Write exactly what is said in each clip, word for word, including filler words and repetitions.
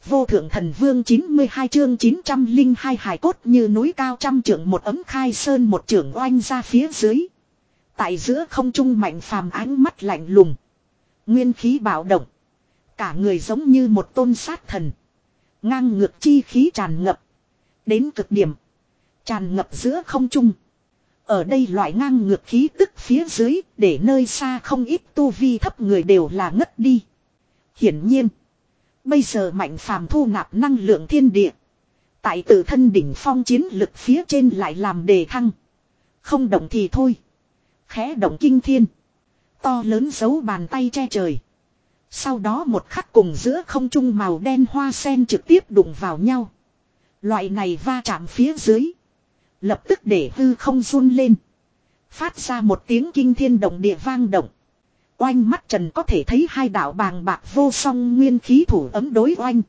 Vô thượng thần vương chín mươi hai chương chín trăm linh hai hài cốt như núi cao trăm trượng một ấm khai sơn một trưởng oanh ra phía dưới. Tại giữa không trung Mạnh Phàm ánh mắt lạnh lùng. Nguyên khí bạo động. Cả người giống như một tôn sát thần. Ngang ngược chi khí tràn ngập. Đến cực điểm. Tràn ngập giữa không trung. Ở đây loại ngang ngược khí tức phía dưới để nơi xa không ít tu vi thấp người đều là ngất đi. Hiển nhiên. Bây giờ Mạnh Phàm thu nạp năng lượng thiên địa. Tại tự thân đỉnh phong chiến lực phía trên lại làm đề thăng. Không động thì thôi. Khẽ động kinh thiên. To lớn giấu bàn tay che trời. Sau đó một khắc cùng giữa không trung màu đen hoa sen trực tiếp đụng vào nhau. Loại này va chạm phía dưới. Lập tức để hư không run lên. Phát ra một tiếng kinh thiên động địa vang động. Oanh mắt trần có thể thấy hai đạo bàng bạc vô song nguyên khí thủ ấm đối oanh.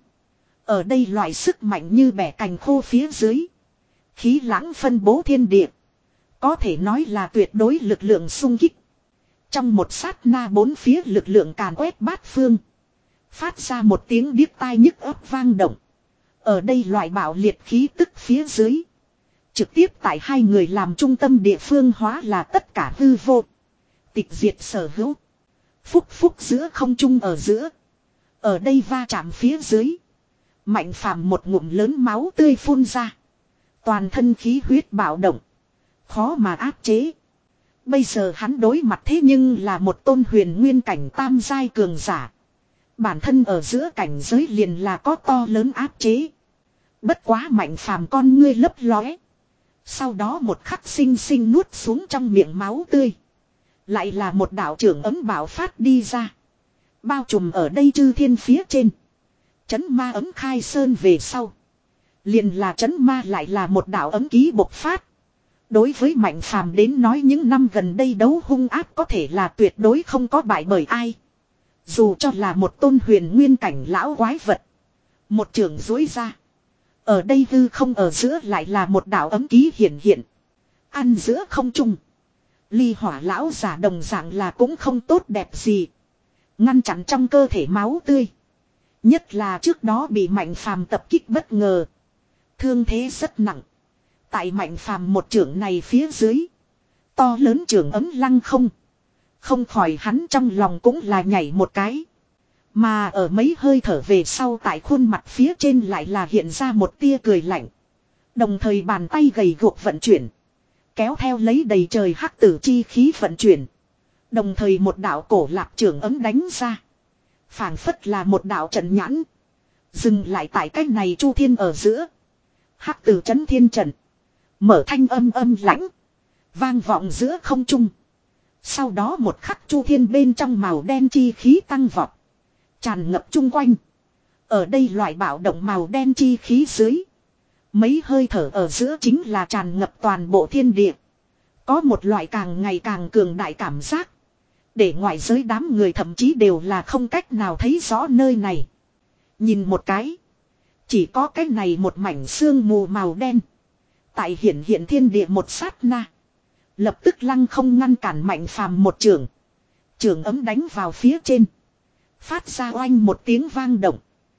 Ở đây loại sức mạnh như bẻ cành khô phía dưới. Khí lãng phân bố thiên địa. Có thể nói là tuyệt đối lực lượng xung kích. Trong một sát na bốn phía lực lượng càn quét bát phương. Phát ra một tiếng điếc tai nhức ấp vang động. Ở đây loại bạo liệt khí tức phía dưới. Trực tiếp tại hai người làm trung tâm địa phương hóa là tất cả hư vô. Tịch diệt sở hữu. Phúc phúc giữa không trung ở giữa. Ở đây va chạm phía dưới. Mạnh Phàm một ngụm lớn máu tươi phun ra. Toàn thân khí huyết bạo động. Khó mà áp chế. Bây giờ hắn đối mặt thế nhưng là một tôn huyền nguyên cảnh tam giai cường giả. Bản thân ở giữa cảnh giới liền là có to lớn áp chế. Bất quá Mạnh Phàm con ngươi lấp lóe. Sau đó một khắc sinh sinh nuốt xuống trong miệng máu tươi. Lại là một đạo trưởng ấm bảo phát đi ra. Bao trùm ở đây chư thiên phía trên. Chấn ma ấm khai sơn về sau. Liền là chấn ma lại là một đạo ấm ký bộc phát. Đối với Mạnh Phàm đến nói những năm gần đây đấu hung áp có thể là tuyệt đối không có bại bởi ai. Dù cho là một tôn huyền nguyên cảnh lão quái vật. Một trường dối ra. Ở đây hư không ở giữa lại là một đạo ấm ký hiển hiện. Ăn giữa không trung. Ly hỏa lão giả đồng dạng là cũng không tốt đẹp gì. Ngăn chặn trong cơ thể máu tươi. Nhất là trước đó bị Mạnh Phàm tập kích bất ngờ. Thương thế rất nặng. Tại Mạnh Phàm một trưởng này phía dưới. To lớn trưởng ấm lăng không. Không khỏi hắn trong lòng cũng là nhảy một cái. Mà ở mấy hơi thở về sau tại khuôn mặt phía trên lại là hiện ra một tia cười lạnh. Đồng thời bàn tay gầy guộc vận chuyển. Kéo theo lấy đầy trời hắc tử chi khí vận chuyển. Đồng thời một đạo cổ lạc trưởng ấm đánh ra. Phảng phất là một đạo trận nhãn. Dừng lại tại cách này chu thiên ở giữa. Hắc tử chấn thiên trận. Mở thanh âm âm lãnh. Vang vọng giữa không trung. Sau đó một khắc chu thiên bên trong màu đen chi khí tăng vọt. Tràn ngập chung quanh. Ở đây loại bạo động màu đen chi khí dưới. Mấy hơi thở ở giữa chính là tràn ngập toàn bộ thiên địa. Có một loại càng ngày càng cường đại cảm giác. Để ngoại giới đám người thậm chí đều là không cách nào thấy rõ nơi này. Nhìn một cái. Chỉ có cái này một mảnh sương mù màu đen. Tại hiển hiện thiên địa một sát na. Lập tức lăng không ngăn cản Mạnh Phàm một trường. Trường ấm đánh vào phía trên. Phát ra oanh một tiếng vang động.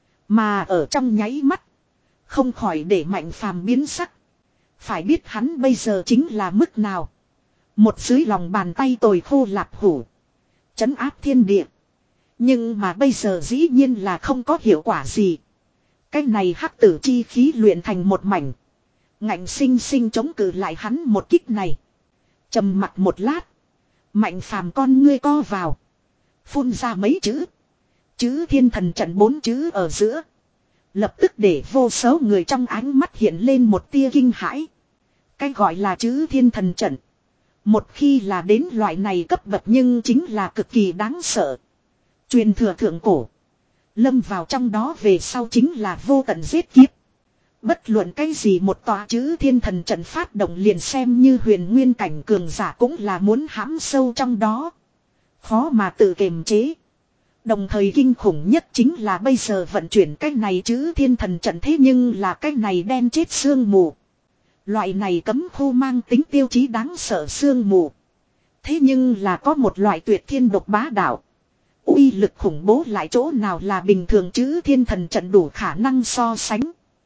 Mà ở trong nháy mắt. Không khỏi để Mạnh Phàm biến sắc. Phải biết hắn bây giờ chính là mức nào. Một dưới lòng bàn tay tồi khô lạp hủ. Chấn áp thiên địa. Nhưng mà bây giờ dĩ nhiên là không có hiệu quả gì. Cái này hắc tử chi khí luyện thành một mảnh. Ngạnh sinh sinh chống cự lại hắn một kích này. Trầm mặc một lát. Mạnh Phàm con ngươi co vào. Phun ra mấy chữ. Chữ thiên thần trận bốn chữ ở giữa. Lập tức để vô số người trong ánh mắt hiện lên một tia kinh hãi. Cái gọi là chữ thiên thần trận. Một khi là đến loại này cấp bậc nhưng chính là cực kỳ đáng sợ. Truyền thừa thượng cổ. Lâm vào trong đó về sau chính là vô tận giết kiếp. Bất luận cái gì một tòa chữ thiên thần trận phát động liền xem như huyền nguyên cảnh cường giả cũng là muốn hãm sâu trong đó. Khó mà tự kiềm chế. Đồng thời kinh khủng nhất chính là bây giờ vận chuyển cái này chữ thiên thần trận thế nhưng là cái này đen chết sương mù. Loại này cấm khu mang tính tiêu chí đáng sợ sương mù. Thế nhưng là có một loại tuyệt thiên độc bá đạo. uy lực khủng bố lại chỗ nào là bình thường chữ thiên thần trận đủ khả năng so sánh.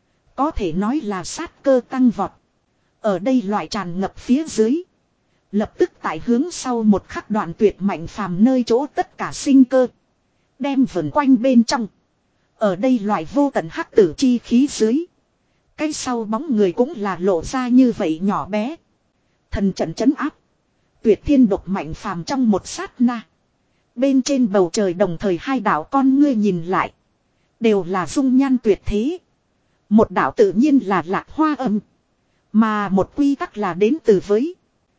Có thể nói là sát cơ tăng vọt. Ở đây loại tràn ngập phía dưới. Lập tức tại hướng sau một khắc đoạn tuyệt mạnh phàm nơi chỗ tất cả sinh cơ. Đem vần quanh bên trong. Ở đây loại vô tận hắc tử chi khí dưới. Cái sau bóng người cũng là lộ ra như vậy nhỏ bé. Thần trận chấn áp. Tuyệt thiên độc mạnh phàm trong một sát na. Bên trên bầu trời đồng thời hai đạo con ngươi nhìn lại. Đều là dung nhan tuyệt thế. Một đạo tự nhiên là lạc hoa âm. Mà một quy tắc là đến từ với.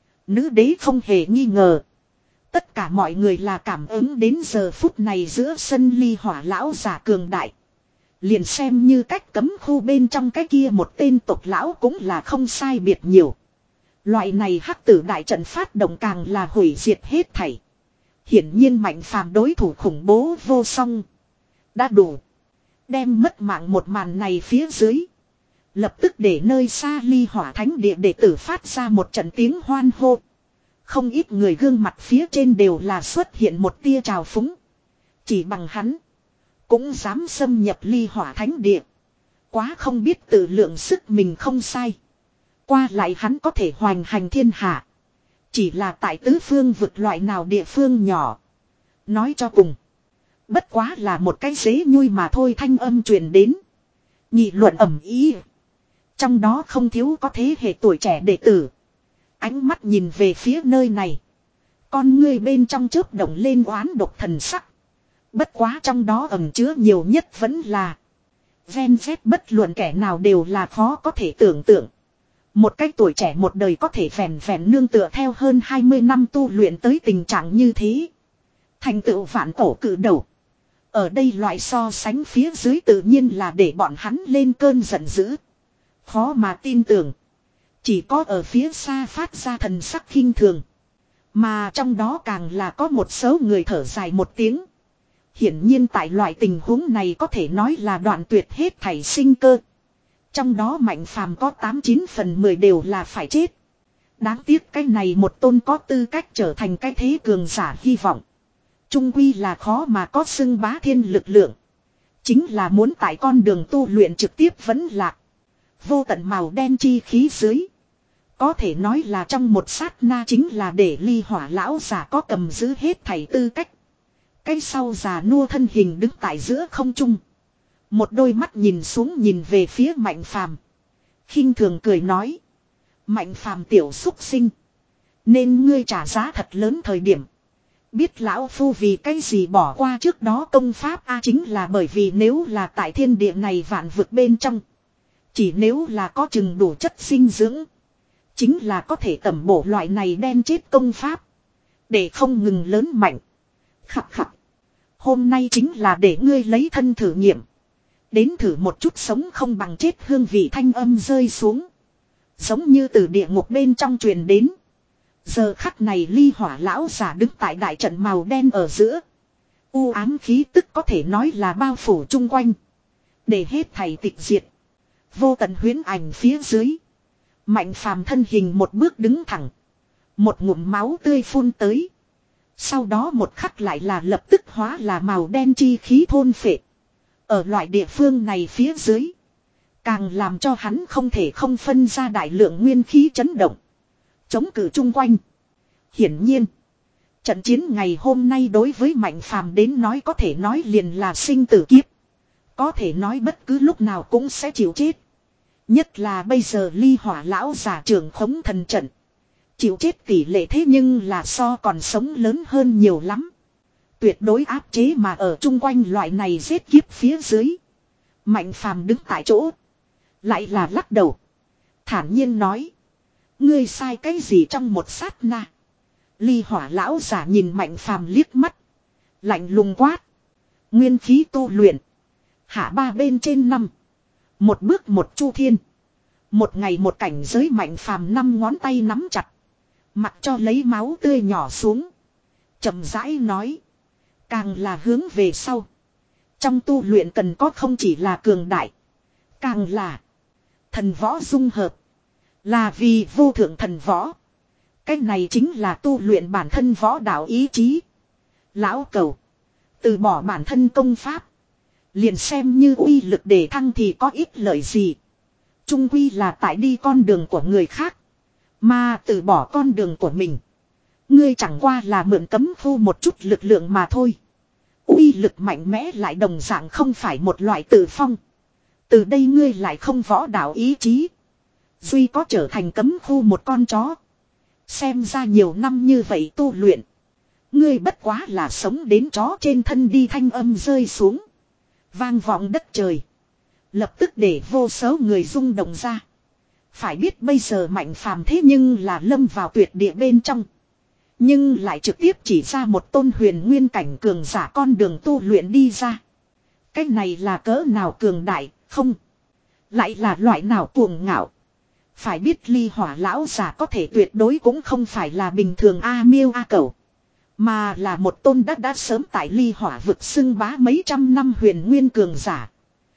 Nữ đế không hề nghi ngờ. Tất cả mọi người là cảm ứng đến giờ phút này giữa sân ly hỏa lão giả cường đại. Liền xem như cách cấm khu bên trong cái kia một tên tộc lão cũng là không sai biệt nhiều. Loại này hắc tử đại trận phát động càng là hủy diệt hết thảy. Hiển nhiên mạnh phàm đối thủ khủng bố vô song. Đã đủ. Đem mất mạng một màn này phía dưới. Lập tức để nơi xa ly hỏa thánh địa đệ tử phát ra một trận tiếng hoan hô. Không ít người gương mặt phía trên đều là xuất hiện một tia trào phúng. Chỉ bằng hắn. Cũng dám xâm nhập ly hỏa thánh địa. Quá không biết tự lượng sức mình không sai. Qua lại hắn có thể hoành hành thiên hạ. Chỉ là tại tứ phương vực loại nào địa phương nhỏ. Nói cho cùng. Bất quá là một cái dế nhui mà thôi thanh âm truyền đến. Nghị luận ầm ý. Trong đó không thiếu có thế hệ tuổi trẻ đệ tử. Ánh mắt nhìn về phía nơi này. Con ngươi bên trong chớp động lên oán độc thần sắc. Bất quá trong đó ẩn chứa nhiều nhất vẫn là. Ven vét bất luận kẻ nào đều là khó có thể tưởng tượng. Một cái tuổi trẻ một đời có thể phèn phèn nương tựa theo hơn hai mươi năm tu luyện tới tình trạng như thế. Thành tựu vạn cổ cử đầu. Ở đây loại so sánh phía dưới tự nhiên là để bọn hắn lên cơn giận dữ. Khó mà tin tưởng. Chỉ có ở phía xa phát ra thần sắc khinh thường. Mà trong đó càng là có một số người thở dài một tiếng. Hiển nhiên tại loại tình huống này có thể nói là đoạn tuyệt hết thảy sinh cơ. Trong đó mạnh phàm có tám chín phần mười đều là phải chết. Đáng tiếc cái này một tôn có tư cách trở thành cái thế cường giả hy vọng. Trung quy là khó mà có xưng bá thiên lực lượng. Chính là muốn tại con đường tu luyện trực tiếp vẫn lạc. Vô tận màu đen chi khí dưới. Có thể nói là trong một sát na chính là để ly hỏa lão giả có cầm giữ hết thảy tư cách. Cái sau già nua thân hình đứng tại giữa không trung. Một đôi mắt nhìn xuống nhìn về phía mạnh phàm. Khinh thường cười nói. Mạnh phàm tiểu xúc sinh. Nên ngươi trả giá thật lớn thời điểm. Biết lão phu vì cái gì bỏ qua trước đó công pháp a chính là bởi vì nếu là tại thiên địa này vạn vực bên trong. Chỉ nếu là có chừng đủ chất sinh dưỡng. Chính là có thể tẩm bổ loại này đen chết công pháp. Để không ngừng lớn mạnh. Khặt khặt. Hôm nay chính là để ngươi lấy thân thử nghiệm. Đến thử một chút sống không bằng chết hương vị thanh âm rơi xuống. Giống như từ địa ngục bên trong truyền đến. Giờ khắc này ly hỏa lão giả đứng tại đại trận màu đen ở giữa. U ám khí tức có thể nói là bao phủ chung quanh. Để hết thảy tịch diệt. Vô tận huyễn ảnh phía dưới. Mạnh phàm thân hình một bước đứng thẳng. Một ngụm máu tươi phun tới. Sau đó một khắc lại là lập tức hóa là màu đen chi khí thôn phệ. Ở loại địa phương này phía dưới. Càng làm cho hắn không thể không phân ra đại lượng nguyên khí chấn động. Chống cự chung quanh. Hiển nhiên. Trận chiến ngày hôm nay đối với Mạnh phàm đến nói có thể nói liền là sinh tử kiếp. Có thể nói bất cứ lúc nào cũng sẽ chịu chết. Nhất là bây giờ ly hỏa lão giả trưởng khống thần trận. Chịu chết tỷ lệ thế nhưng là so còn sống lớn hơn nhiều lắm. Tuyệt đối áp chế mà ở chung quanh loại này giết kiếp phía dưới. Mạnh phàm đứng tại chỗ. Lại là lắc đầu. Thản nhiên nói. Ngươi sai cái gì trong một sát na. Ly hỏa lão giả nhìn mạnh phàm liếc mắt. Lạnh lùng quát. Nguyên khí tu luyện. Hạ ba bên trên năm. Một bước một chu thiên. Một ngày một cảnh giới mạnh phàm năm ngón tay nắm chặt. Mặc cho lấy máu tươi nhỏ xuống. Chậm rãi nói. Càng là hướng về sau. Trong tu luyện cần có không chỉ là cường đại. Càng là thần võ dung hợp. Là vì vô thượng thần võ. Cái này chính là tu luyện bản thân võ đạo ý chí. Lão cầu. Từ bỏ bản thân công pháp. Liền xem như uy lực để thăng thì có ích lợi gì. Trung quy là tại đi con đường của người khác. Mà từ bỏ con đường của mình. Ngươi chẳng qua là mượn cấm khu một chút lực lượng mà thôi. Uy lực mạnh mẽ lại đồng dạng không phải một loại tự phong. Từ đây ngươi lại không võ đạo ý chí. Duy có trở thành cấm khu một con chó. Xem ra nhiều năm như vậy tu luyện. Ngươi bất quá là sống đến chó trên thân đi, thanh âm rơi xuống. Vang vọng đất trời. Lập tức để vô số người rung động ra. Phải biết bây giờ Mạnh Phàm thế nhưng là lâm vào tuyệt địa bên trong. Nhưng lại trực tiếp chỉ ra một tôn huyền nguyên cảnh cường giả con đường tu luyện đi ra. Cái này là cỡ nào cường đại, không? Lại là loại nào cuồng ngạo? Phải biết Ly Hỏa lão giả có thể tuyệt đối cũng không phải là bình thường A Miêu A Cẩu. Mà là một tôn đã đã sớm tại Ly Hỏa vực xưng bá mấy trăm năm huyền nguyên cường giả.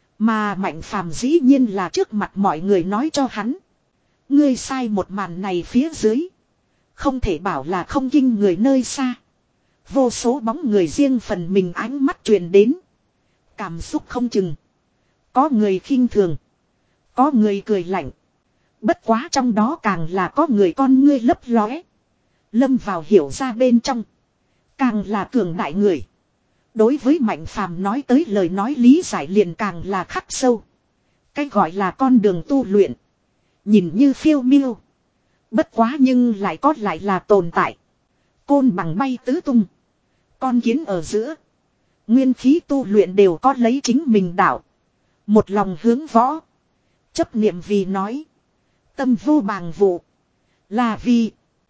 Mà Mạnh Phàm dĩ nhiên là trước mặt mọi người nói cho hắn. Ngươi sai, một màn này phía dưới. Không thể bảo là không kinh người nơi xa. Vô số bóng người riêng phần mình ánh mắt truyền đến. Cảm xúc không chừng. Có người khinh thường. Có người cười lạnh. Bất quá trong đó càng là có người con ngươi lấp lóe. Lâm vào hiểu ra bên trong. Càng là cường đại người. Đối với Mạnh Phàm nói tới lời nói lý giải liền càng là khắc sâu. Cái gọi là con đường tu luyện. Nhìn như phiêu miêu. Bất quá nhưng lại có lại là tồn tại. Côn bằng bay tứ tung. Con kiến ở giữa. Nguyên khí tu luyện đều có lấy chính mình đạo. Một lòng hướng võ. Chấp niệm vì nói. Tâm vô bàng vụ. Là vì.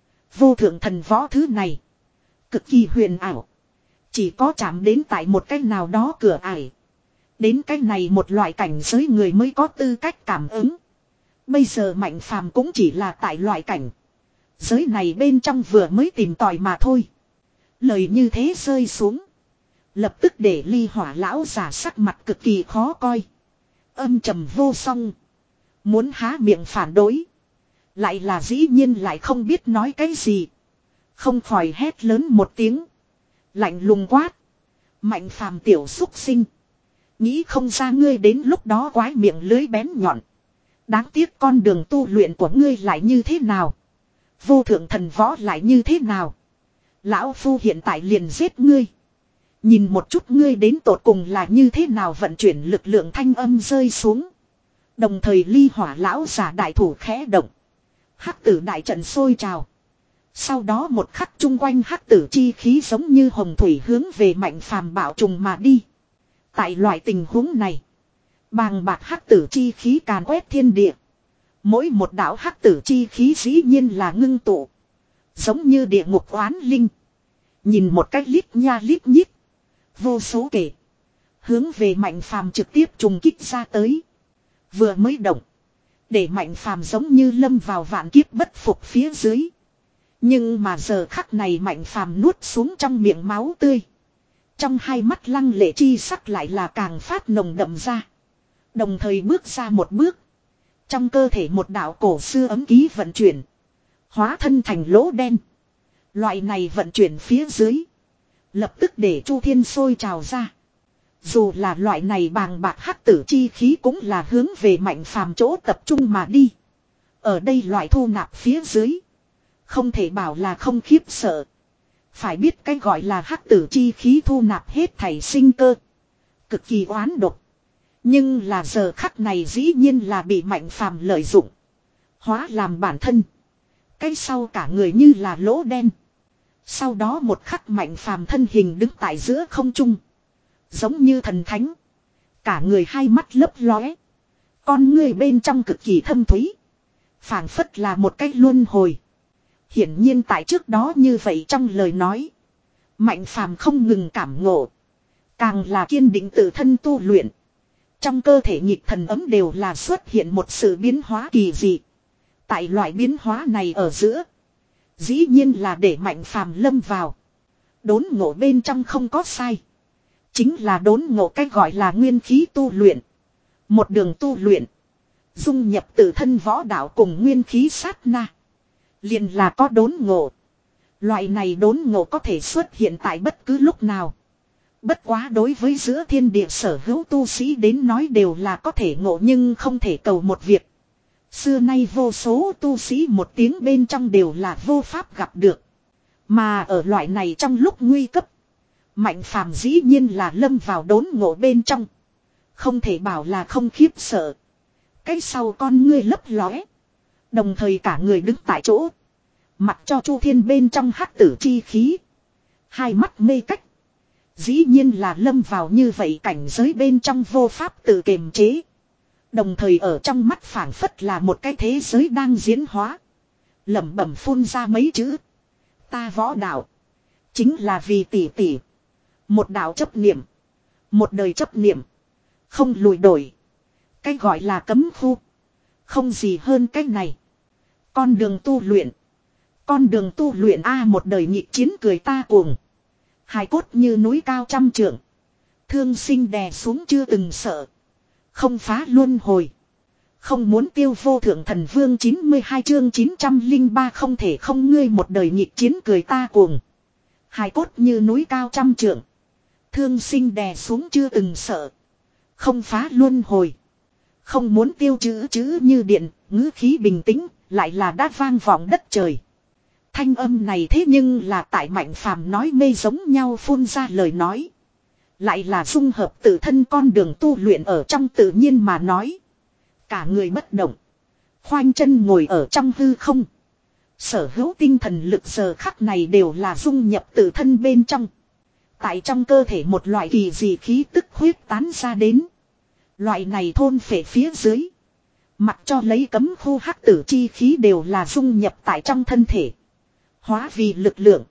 Vô thượng thần võ thứ này. Cực kỳ huyền ảo. Chỉ có chạm đến tại một cái nào đó cửa ải. Đến cái này một loại cảnh giới người mới có tư cách cảm ứng. Bây giờ Mạnh Phàm cũng chỉ là tại loại cảnh giới này bên trong vừa mới tìm tòi mà thôi. Lời như thế rơi xuống. Lập tức để Ly Hỏa lão giả sắc mặt cực kỳ khó coi. Âm trầm vô song. Muốn há miệng phản đối. Lại là dĩ nhiên lại không biết nói cái gì. Không khỏi hét lớn một tiếng. Lạnh lùng quát. Mạnh Phàm tiểu xúc sinh. Nghĩ không ra ngươi đến lúc đó quái miệng lưới bén nhọn. Đáng tiếc con đường tu luyện của ngươi lại như thế nào. Vô thượng thần võ lại như thế nào. Lão Phu hiện tại liền giết ngươi. Nhìn một chút ngươi đến tột cùng là như thế nào vận chuyển lực lượng, thanh âm rơi xuống. Đồng thời Ly Hỏa lão giả đại thủ khẽ động. Hắc tử đại trận sôi trào. Sau đó một khắc chung quanh hắc tử chi khí giống như hồng thủy hướng về Mạnh Phàm bạo trùng mà đi. Tại loại tình huống này. Bàng bạc hắc tử chi khí càn quét thiên địa. Mỗi một đạo hắc tử chi khí dĩ nhiên là ngưng tụ. Giống như địa ngục oán linh. Nhìn một cách lít nha lít nhít. Vô số kể. Hướng về Mạnh Phàm trực tiếp trùng kích ra tới. Vừa mới động. Để Mạnh Phàm giống như lâm vào vạn kiếp bất phục phía dưới. Nhưng mà giờ khắc này Mạnh Phàm nuốt xuống trong miệng máu tươi. Trong hai mắt lăng lệ chi sắc lại là càng phát nồng đậm ra. Đồng thời bước ra một bước. Trong cơ thể một đạo cổ xưa ấm ký vận chuyển. Hóa thân thành lỗ đen. Loại này vận chuyển phía dưới. Lập tức để Chu Thiên sôi trào ra. Dù là loại này bàng bạc hắc tử chi khí cũng là hướng về Mạnh Phàm chỗ tập trung mà đi. Ở đây loại thu nạp phía dưới. Không thể bảo là không khiếp sợ. Phải biết cái gọi là hắc tử chi khí thu nạp hết thảy sinh cơ. Cực kỳ oán độc. Nhưng là giờ khắc này dĩ nhiên là bị Mạnh Phàm lợi dụng. Hóa làm bản thân. Cái sau cả người như là lỗ đen. Sau đó một khắc Mạnh Phàm thân hình đứng tại giữa không trung. Giống như thần thánh. Cả người hai mắt lấp lóe. Con người bên trong cực kỳ thâm thúy. Phảng phất là một cái luân hồi. Hiển nhiên tại trước đó như vậy trong lời nói. Mạnh Phàm không ngừng cảm ngộ. Càng là kiên định tự thân tu luyện. Trong cơ thể nhịp thần ấm đều là xuất hiện một sự biến hóa kỳ dị. Tại loại biến hóa này ở giữa. Dĩ nhiên là để Mạnh Phàm lâm vào. Đốn ngộ bên trong không có sai. Chính là đốn ngộ cách gọi là nguyên khí tu luyện. Một đường tu luyện. Dung nhập tự thân võ đạo cùng nguyên khí sát na. Liền là có đốn ngộ. Loại này đốn ngộ có thể xuất hiện tại bất cứ lúc nào. Bất quá đối với giữa thiên địa sở hữu tu sĩ đến nói đều là có thể ngộ nhưng không thể cầu một việc. Xưa nay vô số tu sĩ một tiếng bên trong đều là vô pháp gặp được. Mà ở loại này trong lúc nguy cấp, Mạnh Phàm dĩ nhiên là lâm vào đốn ngộ bên trong. Không thể bảo là không khiếp sợ. Cái sau con ngươi lấp lóe. Đồng thời cả người đứng tại chỗ. Mặc cho Chu Thiên bên trong hắc tử chi khí. Hai mắt mê cách. Dĩ nhiên là lâm vào như vậy cảnh giới bên trong vô pháp tự kiềm chế. Đồng thời ở trong mắt phảng phất là một cái thế giới đang diễn hóa. Lẩm bẩm phun ra mấy chữ. Ta võ đạo. Chính là vì tỷ tỷ. Một đạo chấp niệm. Một đời chấp niệm. Không lùi đổi. Cái gọi là cấm khu. Không gì hơn cái này. Con đường tu luyện. Con đường tu luyện A một đời nhị chiến cười ta cuồng. Hài cốt như núi cao trăm trượng. Thương sinh đè xuống chưa từng sợ. Không phá luân hồi. Không muốn tiêu vô thượng thần vương chín mươi hai chương chín trăm lẻ ba không thể không ngươi một đời nhị chiến cười ta cuồng. Hài cốt như núi cao trăm trượng. Thương sinh đè xuống chưa từng sợ. Không phá luân hồi. Không muốn tiêu chữ chữ như điện, ngữ khí bình tĩnh, lại là đã vang vọng đất trời. Thanh âm này thế nhưng là tại Mạnh Phàm nói mê giống nhau phun ra lời nói. Lại là dung hợp tự thân con đường tu luyện ở trong tự nhiên mà nói. Cả người bất động. Khoanh chân ngồi ở trong hư không. Sở hữu tinh thần lực giờ khắc này đều là dung nhập tự thân bên trong. Tại trong cơ thể một loại kỳ dị khí tức huyết tán ra đến. Loại này thôn phệ phía dưới. Mặc cho lấy cấm khu hắc tử chi khí đều là dung nhập tại trong thân thể. Hóa vì lực lượng.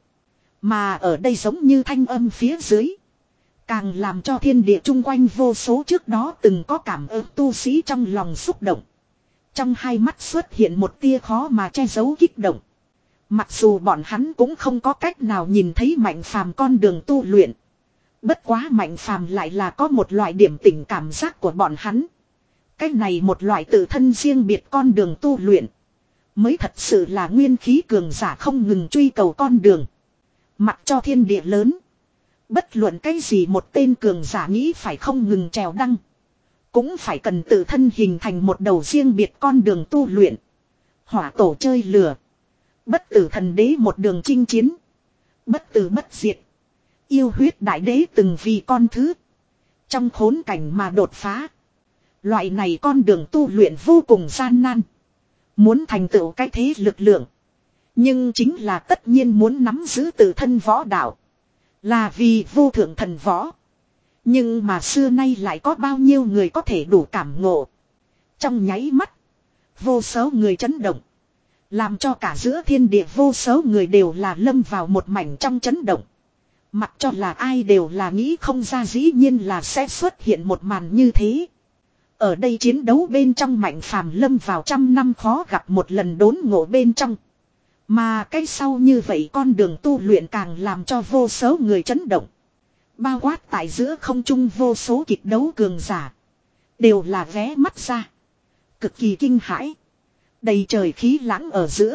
Mà ở đây giống như thanh âm phía dưới. Càng làm cho thiên địa chung quanh vô số trước đó từng có cảm ứng tu sĩ trong lòng xúc động. Trong hai mắt xuất hiện một tia khó mà che giấu kích động. Mặc dù bọn hắn cũng không có cách nào nhìn thấy Mạnh Phàm con đường tu luyện. Bất quá Mạnh Phàm lại là có một loại điểm tỉnh cảm giác của bọn hắn. Cái này một loại tự thân riêng biệt con đường tu luyện. Mới thật sự là nguyên khí cường giả không ngừng truy cầu con đường. Mặc cho thiên địa lớn. Bất luận cái gì một tên cường giả nghĩ phải không ngừng trèo đăng. Cũng phải cần tự thân hình thành một đầu riêng biệt con đường tu luyện. Hỏa tổ chơi lửa. Bất tử thần đế một đường chinh chiến. Bất tử bất diệt. Yêu huyết đại đế từng vì con thứ. Trong khốn cảnh mà đột phá. Loại này con đường tu luyện vô cùng gian nan. Muốn thành tựu cái thế lực lượng. Nhưng chính là tất nhiên muốn nắm giữ tự thân võ đạo. Là vì vô thượng thần võ. Nhưng mà xưa nay lại có bao nhiêu người có thể đủ cảm ngộ. Trong nháy mắt. Vô số người chấn động. Làm cho cả giữa thiên địa vô số người đều là lâm vào một mảnh trong chấn động. Mặc cho là ai đều là nghĩ không ra dĩ nhiên là sẽ xuất hiện một màn như thế. Ở đây chiến đấu bên trong Mạnh Phàm lâm vào trăm năm khó gặp một lần đốn ngộ bên trong. Mà cái sau như vậy con đường tu luyện càng làm cho vô số người chấn động. Bao quát tại giữa không trung vô số kịch đấu cường giả. Đều là vé mắt ra. Cực kỳ kinh hãi. Đầy trời khí lãng ở giữa.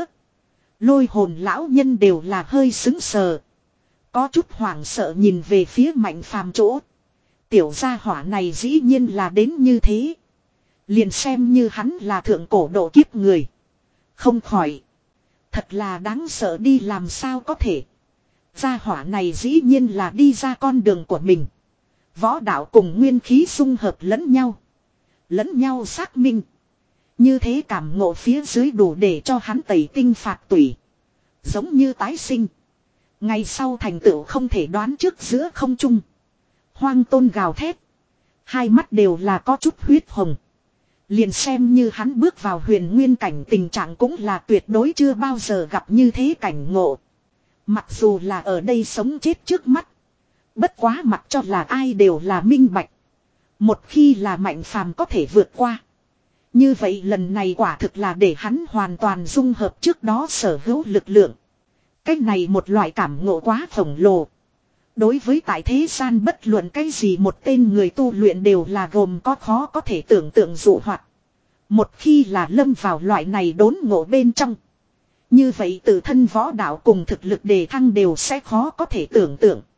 Lôi hồn lão nhân đều là hơi sững sờ. Có chút hoảng sợ nhìn về phía Mạnh Phàm chỗ. Tiểu gia hỏa này dĩ nhiên là đến như thế. Liền xem như hắn là thượng cổ độ kiếp người. Không khỏi. Thật là đáng sợ đi làm sao có thể. Gia hỏa này dĩ nhiên là đi ra con đường của mình. Võ đạo cùng nguyên khí xung hợp lẫn nhau. Lẫn nhau xác minh. Như thế cảm ngộ phía dưới đủ để cho hắn tẩy tinh phạt tủy. Giống như tái sinh. Ngày sau thành tựu không thể đoán trước giữa không trung. Hoang tôn gào thét. Hai mắt đều là có chút huyết hồng. Liền xem như hắn bước vào huyền nguyên cảnh tình trạng cũng là tuyệt đối chưa bao giờ gặp như thế cảnh ngộ. Mặc dù là ở đây sống chết trước mắt. Bất quá mặc cho là ai đều là minh bạch. Một khi là Mạnh Phàm có thể vượt qua. Như vậy lần này quả thực là để hắn hoàn toàn dung hợp trước đó sở hữu lực lượng. Cái này một loại cảm ngộ quá khổng lồ. Đối với tại thế gian bất luận cái gì một tên người tu luyện đều là gồm có khó có thể tưởng tượng dụ hoạt. Một khi là lâm vào loại này đốn ngộ bên trong. Như vậy tự thân võ đạo cùng thực lực đề thăng đều sẽ khó có thể tưởng tượng.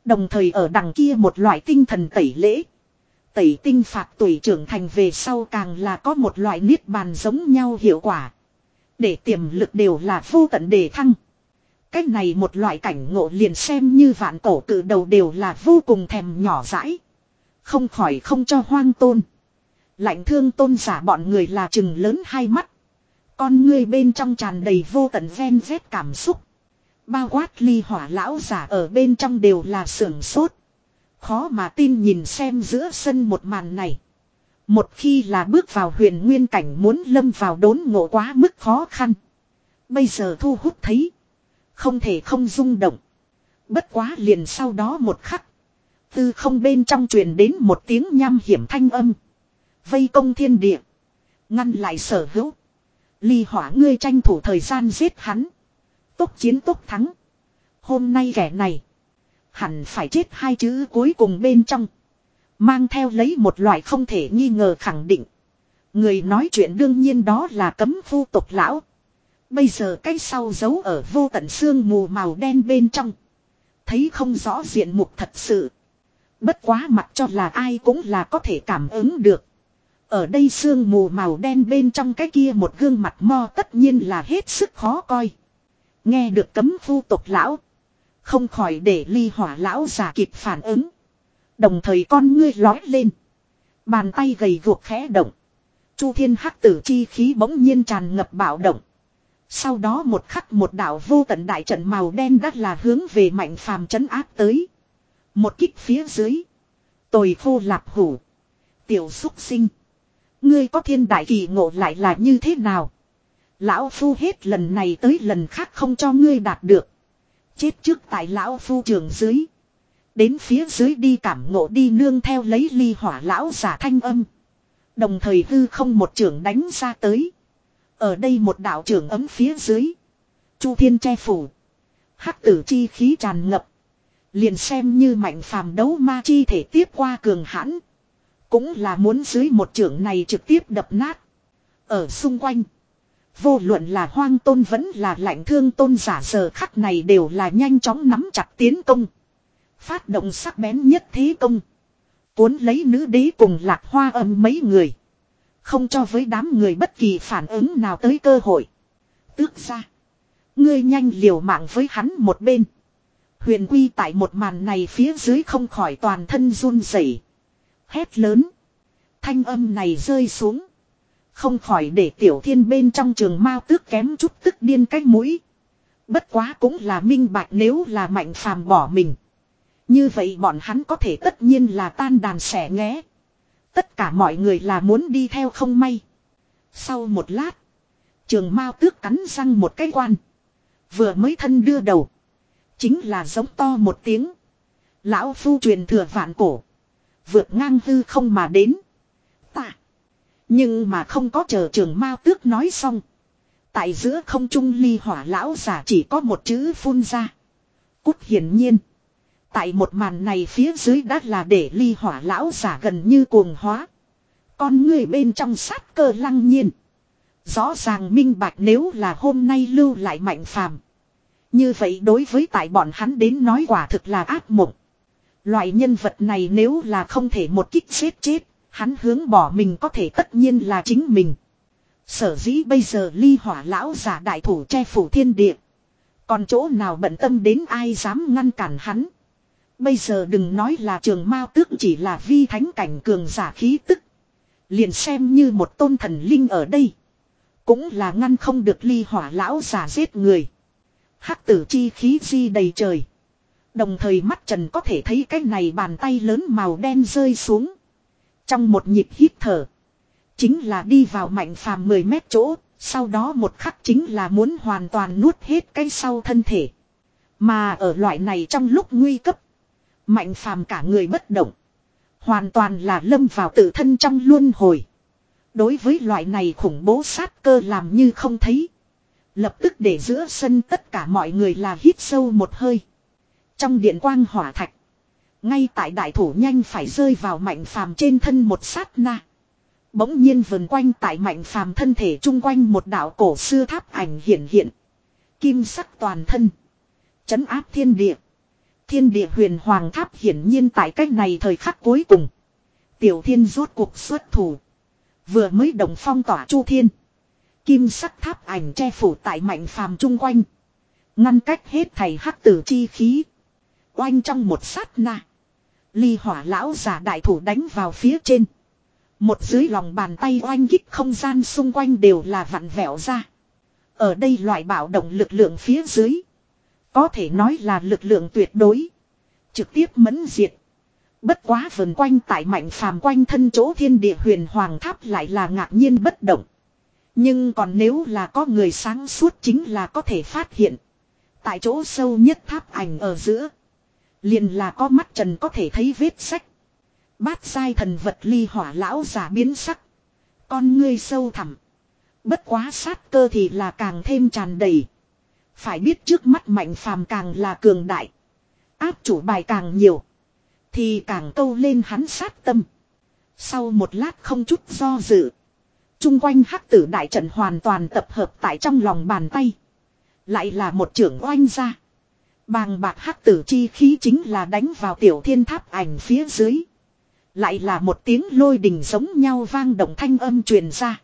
Đồng thời ở đằng kia một loại tinh thần tẩy lễ. Tẩy tinh phạt tuổi trưởng thành về sau càng là có một loại niết bàn giống nhau hiệu quả. Để tiềm lực đều là vô tận đề thăng. Cách này một loại cảnh ngộ liền xem như vạn cổ cự đầu đều là vô cùng thèm nhỏ dãi. Không khỏi không cho Hoang Tôn. Lạnh Thương Tôn giả bọn người là trừng lớn hai mắt. Con ngươi bên trong tràn đầy vô tận ven vét cảm xúc. Bao quát Ly Hỏa lão giả ở bên trong đều là sưởng sốt. Khó mà tin nhìn xem giữa sân một màn này. Một khi là bước vào huyền nguyên cảnh muốn lâm vào đốn ngộ quá mức khó khăn. Bây giờ thu hút thấy. Không thể không rung động. Bất quá liền sau đó một khắc. Tư không bên trong truyền đến một tiếng nham hiểm thanh âm. Vây công thiên địa. Ngăn lại sở hữu. Ly Hỏa ngươi tranh thủ thời gian giết hắn. Tốc chiến tốc thắng. Hôm nay kẻ này. Hẳn phải chết hai chữ cuối cùng bên trong. Mang theo lấy một loại không thể nghi ngờ khẳng định. Người nói chuyện đương nhiên đó là Cấm Phu tộc lão. Bây giờ cái sau giấu ở vô tận sương mù màu đen bên trong. Thấy không rõ diện mục thật sự. Bất quá mặc cho là ai cũng là có thể cảm ứng được. Ở đây sương mù màu đen bên trong cái kia một gương mặt mo tất nhiên là hết sức khó coi. Nghe được Cấm Phu tộc lão. Không khỏi để Ly Hỏa lão giả kịp phản ứng. Đồng thời con ngươi lói lên. Bàn tay gầy guộc khẽ động. Chu thiên hắc tử chi khí bỗng nhiên tràn ngập bạo động. Sau đó một khắc một đạo vô tận đại trận màu đen đắt là hướng về Mạnh Phàm trấn áp tới. Một kích phía dưới. Tồi khô lạp hủ. Tiểu xúc sinh. Ngươi có thiên đại kỳ ngộ lại là như thế nào? Lão Phu hết lần này tới lần khác không cho ngươi đạt được. Chết trước tại Lão Phu trường dưới. Đến phía dưới đi cảm ngộ đi nương theo lấy Ly Hỏa lão giả thanh âm. Đồng thời hư không một trưởng đánh ra tới. Ở đây một đạo trưởng ấm phía dưới. Chu thiên che phủ. Hắc tử chi khí tràn ngập. Liền xem như Mạnh Phàm đấu ma chi thể tiếp qua cường hãn. Cũng là muốn dưới một trưởng này trực tiếp đập nát. Ở xung quanh. Vô luận là Hoang Tôn vẫn là Lạnh Thương Tôn giả giờ khắc này đều là nhanh chóng nắm chặt tiến công. Phát động sắc bén nhất thế công. Cuốn lấy nữ đế cùng Lạc Hoa Âm mấy người. Không cho với đám người bất kỳ phản ứng nào tới cơ hội. Tước ra. Ngươi nhanh liều mạng với hắn một bên. Huyền Quy tại một màn này phía dưới không khỏi toàn thân run rẩy, hét lớn. Thanh âm này rơi xuống. Không khỏi để Tiểu Thiên bên trong Trường Mao Tước kém chút tức điên cái mũi. Bất quá cũng là minh bạch nếu là Mạnh Phàm bỏ mình. Như vậy bọn hắn có thể tất nhiên là tan đàn xẻ nghé. Tất cả mọi người là muốn đi theo không may. Sau một lát. Trường Mao Tước cắn răng một cái quan. Vừa mới thân đưa đầu. Chính là giống to một tiếng. Lão Phu truyền thừa vạn cổ. Vượt ngang hư không mà đến. Tạ. Nhưng mà không có chờ Trường Mao Tước nói xong. Tại giữa không trung Ly Hỏa lão giả chỉ có một chữ phun ra. Cút hiển nhiên. Tại một màn này phía dưới đã là để Ly Hỏa lão giả gần như cuồng hóa. Con người bên trong sát cơ lăng nhiên. Rõ ràng minh bạch nếu là hôm nay lưu lại Mạnh Phàm. Như vậy đối với tại bọn hắn đến nói quả thực là ác mộng. Loại nhân vật này nếu là không thể một kích giết chết, hắn hướng bỏ mình có thể tất nhiên là chính mình. Sở dĩ bây giờ Ly Hỏa lão giả đại thủ che phủ thiên địa. Còn chỗ nào bận tâm đến ai dám ngăn cản hắn. Bây giờ đừng nói là Trường Mao Tước chỉ là vi thánh cảnh cường giả khí tức. Liền xem như một tôn thần linh ở đây. Cũng là ngăn không được Ly Hỏa lão giả giết người. Hắc tử chi khí di đầy trời. Đồng thời mắt trần có thể thấy cái này bàn tay lớn màu đen rơi xuống. Trong một nhịp hít thở. Chính là đi vào Mạnh Phàm mười mét chỗ. Sau đó một khắc chính là muốn hoàn toàn nuốt hết cái sau thân thể. Mà ở loại này trong lúc nguy cấp. Mạnh Phàm cả người bất động. Hoàn toàn là lâm vào tự thân trong luân hồi. Đối với loại này khủng bố sát cơ làm như không thấy. Lập tức để giữa sân tất cả mọi người là hít sâu một hơi. Trong điện quang hỏa thạch. Ngay tại đại thủ nhanh phải rơi vào Mạnh Phàm trên thân một sát na. Bỗng nhiên vần quanh tại Mạnh Phàm thân thể chung quanh một đạo cổ xưa tháp ảnh hiện hiện. Kim sắc toàn thân. Trấn áp thiên địa. Thiên địa huyền hoàng tháp hiển nhiên tại cách này thời khắc cuối cùng. Tiểu thiên rốt cuộc xuất thủ. Vừa mới đồng phong tỏa chu thiên. Kim sắc tháp ảnh che phủ tại Mạnh Phàm chung quanh. Ngăn cách hết thầy hắc tử chi khí. Oanh trong một sát na. Ly hỏa lão giả đại thủ đánh vào phía trên. Một dưới lòng bàn tay oanh kích không gian xung quanh đều là vặn vẹo ra. Ở đây loại bạo động lực lượng phía dưới. Có thể nói là lực lượng tuyệt đối. Trực tiếp mẫn diệt. Bất quá vần quanh tại Mạnh Phàm quanh thân chỗ thiên địa huyền hoàng tháp lại là ngạc nhiên bất động. Nhưng còn nếu là có người sáng suốt chính là có thể phát hiện. Tại chỗ sâu nhất tháp ảnh ở giữa. Liền là có mắt trần có thể thấy vết sách. Bát giai thần vật ly hỏa lão giả biến sắc. Con ngươi sâu thẳm. Bất quá sát cơ thì là càng thêm tràn đầy. Phải biết trước mắt Mạnh Phàm càng là cường đại. Áp chủ bài càng nhiều. Thì càng câu lên hắn sát tâm. Sau một lát không chút do dự. Trung quanh hắc tử đại trận hoàn toàn tập hợp tại trong lòng bàn tay. Lại là một trưởng oanh ra. Bàng bạc hắc tử chi khí chính là đánh vào tiểu thiên tháp ảnh phía dưới. Lại là một tiếng lôi đình giống nhau vang động thanh âm truyền ra.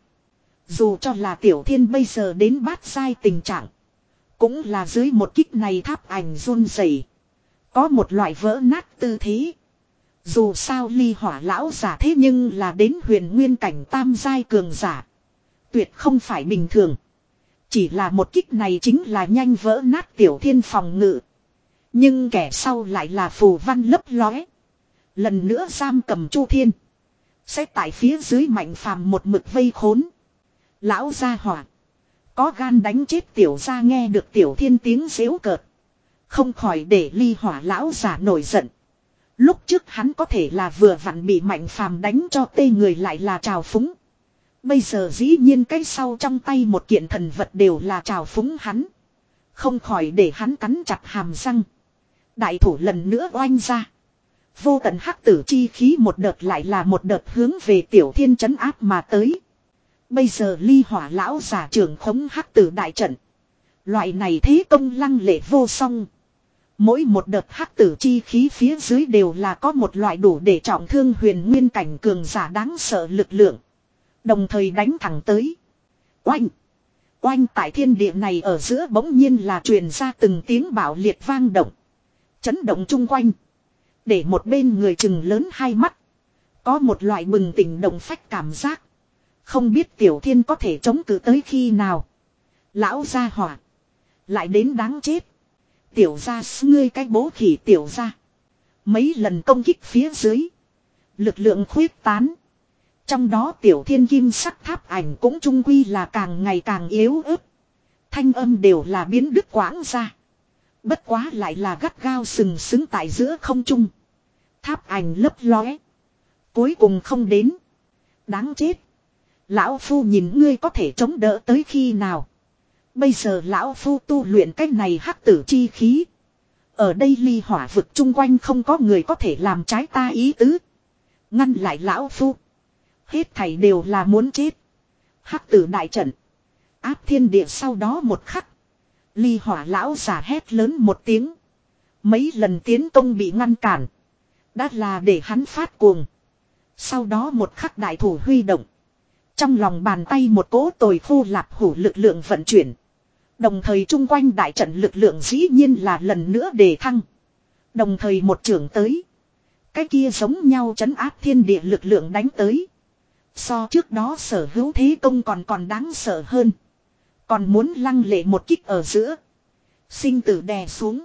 Dù cho là tiểu thiên bây giờ đến bát giai tình trạng. Cũng là dưới một kích này tháp ảnh run rẩy, có một loại vỡ nát tư thế. Dù sao ly hỏa lão giả thế nhưng là đến huyền nguyên cảnh tam giai cường giả. Tuyệt không phải bình thường. Chỉ là một kích này chính là nhanh vỡ nát tiểu thiên phòng ngự. Nhưng kẻ sau lại là phù văn lấp lóe. Lần nữa giam cầm chu thiên. Sẽ tại phía dưới Mạnh Phàm một mực vây khốn. Lão gia hỏa. Có gan đánh chết tiểu gia nghe được tiểu thiên tiếng giễu cợt. Không khỏi để ly hỏa lão giả nổi giận. Lúc trước hắn có thể là vừa vặn bị Mạnh Phàm đánh cho tê người lại là trào phúng. Bây giờ dĩ nhiên cái sau trong tay một kiện thần vật đều là trào phúng hắn. Không khỏi để hắn cắn chặt hàm răng. Đại thủ lần nữa oanh ra. Vô tận hắc tử chi khí một đợt lại là một đợt hướng về tiểu thiên trấn áp mà tới. Bây giờ ly hỏa lão giả trưởng khống hắc tử đại trận. Loại này thế công lăng lệ vô song. Mỗi một đợt hắc tử chi khí phía dưới đều là có một loại đủ để trọng thương huyền nguyên cảnh cường giả đáng sợ lực lượng. Đồng thời đánh thẳng tới. Oanh! Oanh tại thiên địa này ở giữa bỗng nhiên là truyền ra từng tiếng bạo liệt vang động. Chấn động chung quanh. Để một bên người chừng lớn hai mắt. Có một loại bừng tỉnh động phách cảm giác. Không biết tiểu thiên có thể chống cự tới khi nào. Lão gia hỏa. Lại đến đáng chết. Tiểu gia ngươi cái bố khỉ tiểu gia. Mấy lần công kích phía dưới. Lực lượng khuyết tán. Trong đó tiểu thiên kim sắc tháp ảnh cũng trung quy là càng ngày càng yếu ớt. Thanh âm đều là biến đứt quãng ra. Bất quá lại là gắt gao sừng sững tại giữa không trung. Tháp ảnh lấp lóe. Cuối cùng không đến. Đáng chết. Lão Phu nhìn ngươi có thể chống đỡ tới khi nào. Bây giờ Lão Phu tu luyện cách này hắc tử chi khí. Ở đây ly hỏa vực chung quanh không có người có thể làm trái ta ý tứ. Ngăn lại Lão Phu. Hết thảy đều là muốn chết. Hắc tử đại trận. Áp thiên địa sau đó một khắc. Ly hỏa lão giả hét lớn một tiếng. Mấy lần tiến công bị ngăn cản. Đã là để hắn phát cuồng. Sau đó một khắc đại thủ huy động. Trong lòng bàn tay một cỗ tồi khô lạp hủ lực lượng vận chuyển. Đồng thời chung quanh đại trận lực lượng dĩ nhiên là lần nữa đề thăng. Đồng thời một trưởng tới. Cái kia giống nhau trấn áp thiên địa lực lượng đánh tới. So trước đó sở hữu thế công còn còn đáng sợ hơn. Còn muốn lăng lệ một kích ở giữa. Sinh tử đè xuống.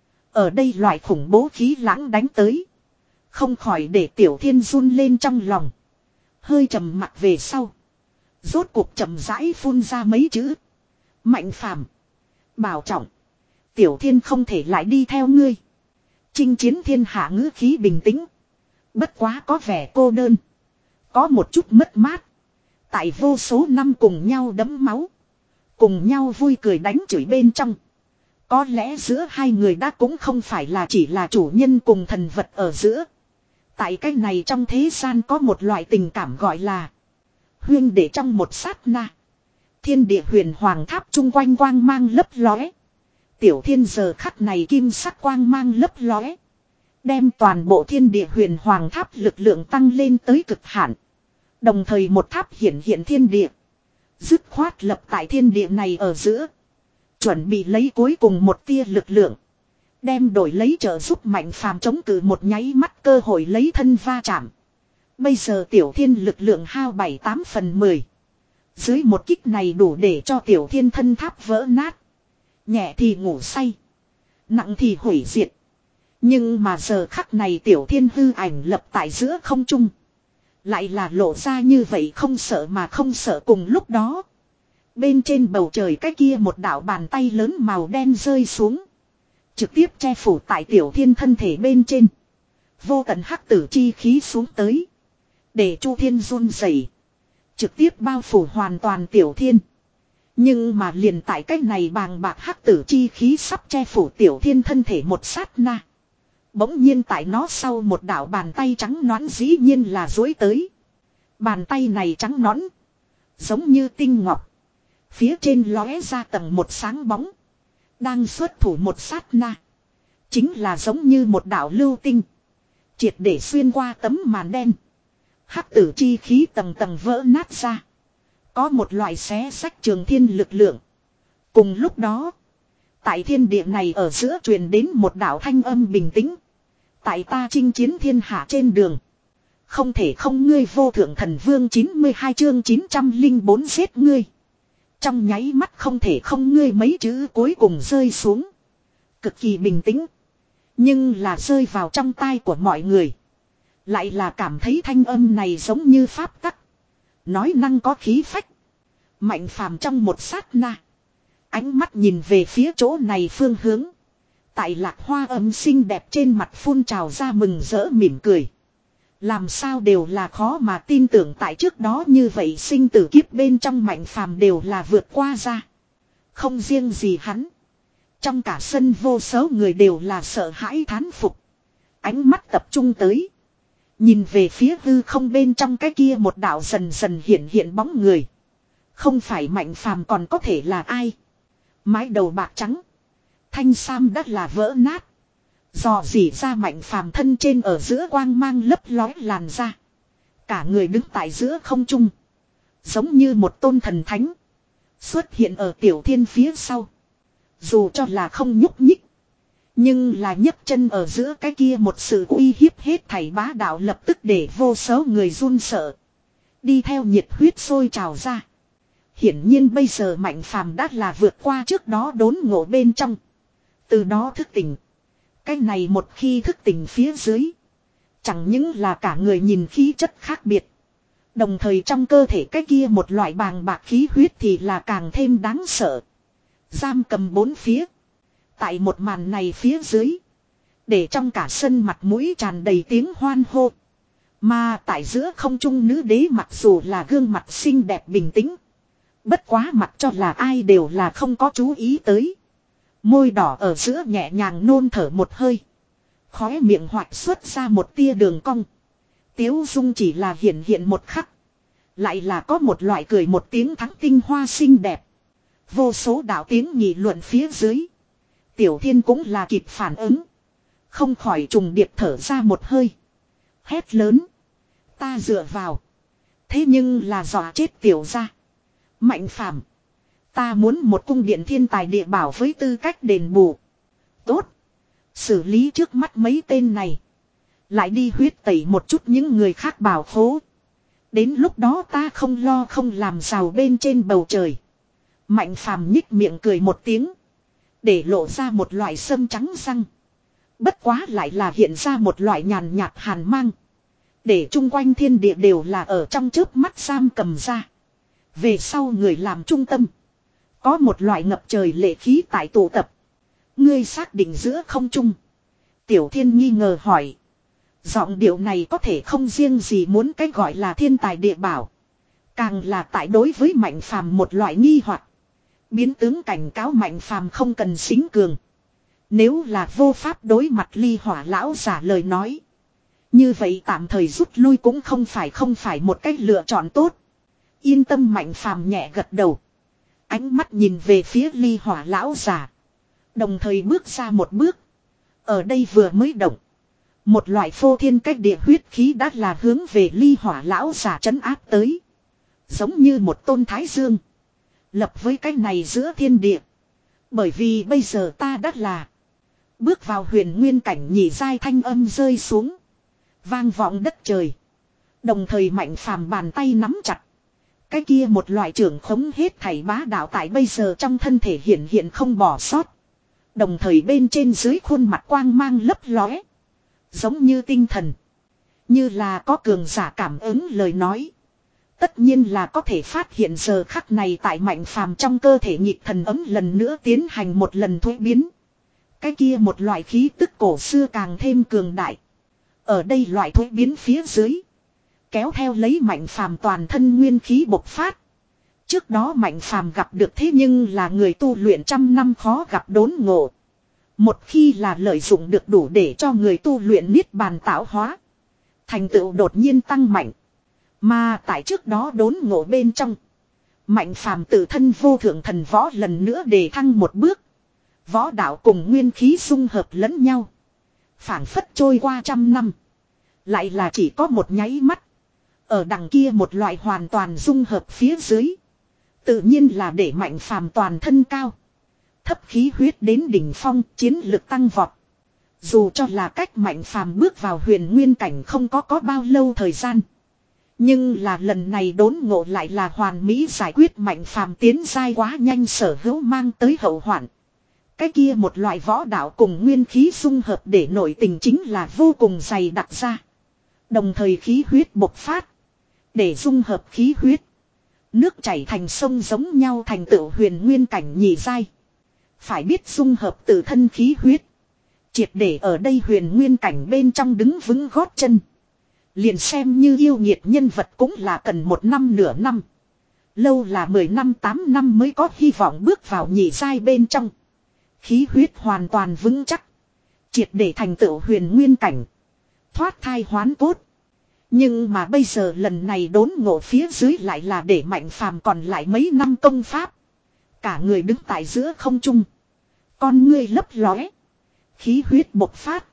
Ở đây loại khủng bố khí lãng đánh tới. Không khỏi để tiểu thiên run lên trong lòng. Hơi trầm mặt về sau. Rốt cuộc chậm rãi phun ra mấy chữ. Mạnh Phàm, bảo trọng. Tiểu thiên không thể lại đi theo ngươi. Chinh chiến thiên hạ ngữ khí bình tĩnh. Bất quá có vẻ cô đơn. Có một chút mất mát. Tại vô số năm cùng nhau đẫm máu. Cùng nhau vui cười đánh chửi bên trong. Có lẽ giữa hai người đã cũng không phải là chỉ là chủ nhân cùng thần vật ở giữa. Tại cái này trong thế gian có một loại tình cảm gọi là huyên để trong một sát na. Thiên địa huyền hoàng tháp chung quanh quang mang lấp lóe. Tiểu Thiên giờ khắc này kim sắc quang mang lấp lóe. Đem toàn bộ thiên địa huyền hoàng tháp lực lượng tăng lên tới cực hạn. Đồng thời một tháp hiển hiện thiên địa. Dứt khoát lập tại thiên địa này ở giữa. Chuẩn bị lấy cuối cùng một tia lực lượng. Đem đổi lấy trợ giúp Mạnh Phàm chống cự một nháy mắt cơ hội lấy thân va chạm. Bây giờ Tiểu Thiên lực lượng hao bảy tám phần mười. Dưới một kích này đủ để cho Tiểu Thiên thân tháp vỡ nát. Nhẹ thì ngủ say. Nặng thì hủy diệt. Nhưng mà giờ khắc này Tiểu Thiên hư ảnh lập tại giữa không trung. Lại là lộ ra như vậy không sợ mà không sợ cùng lúc đó. Bên trên bầu trời cái kia một đạo bàn tay lớn màu đen rơi xuống. Trực tiếp che phủ tại Tiểu Thiên thân thể bên trên. Vô tận hắc tử chi khí xuống tới. Để Chu Thiên run rẩy, trực tiếp bao phủ hoàn toàn Tiểu Thiên. Nhưng mà liền tại cách này bàng bạc hắc tử chi khí sắp che phủ Tiểu Thiên thân thể một sát na. Bỗng nhiên tại nó sau một đạo bàn tay trắng nõn dĩ nhiên là dối tới. Bàn tay này trắng nõn. Giống như tinh ngọc. Phía trên lóe ra tầng một sáng bóng. Đang xuất thủ một sát na. Chính là giống như một đạo lưu tinh. Triệt để xuyên qua tấm màn đen. Hắc tử chi khí tầng tầng vỡ nát ra. Có một loại xé sách trường thiên lực lượng. Cùng lúc đó. Tại thiên địa này ở giữa truyền đến một đạo thanh âm bình tĩnh. Tại ta chinh chiến thiên hạ trên đường. Không thể không ngươi vô thượng thần vương chín mươi hai chương chín trăm lẻ bốn giết ngươi. Trong nháy mắt không thể không ngươi mấy chữ cuối cùng rơi xuống. Cực kỳ bình tĩnh. Nhưng là rơi vào trong tai của mọi người. Lại là cảm thấy thanh âm này giống như pháp tắc. Nói năng có khí phách. Mạnh Phàm trong một sát na. Ánh mắt nhìn về phía chỗ này phương hướng. Tại lạc hoa âm xinh đẹp trên mặt phun trào ra mừng rỡ mỉm cười. Làm sao đều là khó mà tin tưởng tại trước đó như vậy sinh tử kiếp bên trong Mạnh Phàm đều là vượt qua ra. Không riêng gì hắn. Trong cả sân vô số người đều là sợ hãi thán phục. Ánh mắt tập trung tới. Nhìn về phía hư không bên trong cái kia một đạo dần dần hiện hiện bóng người. Không phải Mạnh Phàm còn có thể là ai. Mái đầu bạc trắng. Thanh sam đất là vỡ nát. Dò dỉ ra Mạnh Phàm thân trên ở giữa quang mang lấp lói làn ra. Cả người đứng tại giữa không trung. Giống như một tôn thần thánh. Xuất hiện ở Tiểu Thiên phía sau. Dù cho là không nhúc nhích. Nhưng là nhấc chân ở giữa cái kia một sự uy hiếp hết thảy bá đạo lập tức để vô số người run sợ. Đi theo nhiệt huyết sôi trào ra. Hiển nhiên bây giờ Mạnh Phàm đã là vượt qua trước đó đốn ngộ bên trong. Từ đó thức tỉnh. Cái này một khi thức tỉnh phía dưới. Chẳng những là cả người nhìn khí chất khác biệt. Đồng thời trong cơ thể cái kia một loại bàng bạc khí huyết thì là càng thêm đáng sợ. Giam cầm bốn phía. Tại một màn này phía dưới. Để trong cả sân mặt mũi tràn đầy tiếng hoan hô. Mà tại giữa không trung nữ đế mặc dù là gương mặt xinh đẹp bình tĩnh. Bất quá mặt cho là ai đều là không có chú ý tới. Môi đỏ ở giữa nhẹ nhàng nôn thở một hơi. Khóe miệng hoạch xuất ra một tia đường cong. Tiếu dung chỉ là hiện hiện một khắc. Lại là có một loại cười một tiếng thắng tinh hoa xinh đẹp. Vô số đạo tiếng nghị luận phía dưới. Tiểu Thiên cũng là kịp phản ứng. Không khỏi trùng điệp thở ra một hơi. Hét lớn. Ta dựa vào. Thế nhưng là dọa chết Tiểu gia. Mạnh Phàm, ta muốn một cung điện thiên tài địa bảo với tư cách đền bù. Tốt. Xử lý trước mắt mấy tên này. Lại đi huyết tẩy một chút những người khác bảo khố. Đến lúc đó ta không lo không làm giàu bên trên bầu trời. Mạnh Phàm nhích miệng cười một tiếng. Để lộ ra một loại sâm trắng răng. Bất quá lại là hiện ra một loại nhàn nhạt hàn mang. Để chung quanh thiên địa đều là ở trong chớp mắt giam cầm ra. Về sau người làm trung tâm. Có một loại ngập trời lệ khí tại tụ tập. Ngươi xác định giữa không trung. Tiểu Thiên nghi ngờ hỏi. Giọng điệu này có thể không riêng gì muốn cái gọi là thiên tài địa bảo. Càng là tại đối với Mạnh Phàm một loại nghi hoặc. Biến tướng cảnh cáo Mạnh Phàm không cần xính cường. Nếu là vô pháp đối mặt ly hỏa lão giả lời nói. Như vậy tạm thời rút lui cũng không phải không phải một cách lựa chọn tốt. Yên tâm Mạnh Phàm nhẹ gật đầu. Ánh mắt nhìn về phía ly hỏa lão giả. Đồng thời bước ra một bước. Ở đây vừa mới động. Một loại phô thiên cách địa huyết khí đã là hướng về ly hỏa lão giả trấn áp tới. Giống như một tôn thái dương. Lập với cái này giữa thiên địa. Bởi vì bây giờ ta đã là. Bước vào huyền nguyên cảnh nhị giai thanh âm rơi xuống. Vang vọng đất trời. Đồng thời Mạnh Phàm bàn tay nắm chặt. Cái kia một loại trưởng khống hết thảy bá đạo tại bây giờ trong thân thể hiện hiện không bỏ sót. Đồng thời bên trên dưới khuôn mặt quang mang lấp lóe. Giống như tinh thần. Như là có cường giả cảm ứng lời nói. Tất nhiên là có thể phát hiện giờ khắc này tại Mạnh Phàm trong cơ thể nhịp thần ấm lần nữa tiến hành một lần thuế biến. Cái kia một loại khí tức cổ xưa càng thêm cường đại. Ở đây loại thuế biến phía dưới. Kéo theo lấy Mạnh Phàm toàn thân nguyên khí bộc phát. Trước đó Mạnh Phàm gặp được thế nhưng là người tu luyện trăm năm khó gặp đốn ngộ. Một khi là lợi dụng được đủ để cho người tu luyện niết bàn tạo hóa. Thành tựu đột nhiên tăng mạnh. Mà tại trước đó đốn ngộ bên trong. Mạnh Phàm tự thân vô thượng thần võ lần nữa đề thăng một bước. Võ đạo cùng nguyên khí xung hợp lẫn nhau. Phảng phất trôi qua trăm năm. Lại là chỉ có một nháy mắt. Ở đằng kia một loại hoàn toàn dung hợp phía dưới. Tự nhiên là để Mạnh Phàm toàn thân cao. Thấp khí huyết đến đỉnh phong, chiến lực tăng vọt. Dù cho là cách Mạnh Phàm bước vào huyền nguyên cảnh không có có bao lâu thời gian. Nhưng là lần này đốn ngộ lại là hoàn mỹ giải quyết Mạnh Phàm tiến giai quá nhanh sở hữu mang tới hậu hoạn. Cái kia một loại võ đạo cùng nguyên khí dung hợp để nội tình chính là vô cùng dày đặc ra. Đồng thời khí huyết bộc phát. Để dung hợp khí huyết. Nước chảy thành sông giống nhau thành tựu huyền nguyên cảnh nhị giai. Phải biết dung hợp từ thân khí huyết. Triệt để ở đây huyền nguyên cảnh bên trong đứng vững gót chân. Liền xem như yêu nghiệt nhân vật cũng là cần một năm nửa năm. Lâu là mười năm tám năm mới có hy vọng bước vào nhị giai bên trong. Khí huyết hoàn toàn vững chắc. Triệt để thành tựu huyền nguyên cảnh. Thoát thai hoán cốt. Nhưng mà bây giờ lần này đốn ngộ phía dưới lại là để Mạnh Phàm còn lại mấy năm công pháp. Cả người đứng tại giữa không trung. Con ngươi lấp lóe. Khí huyết bộc phát.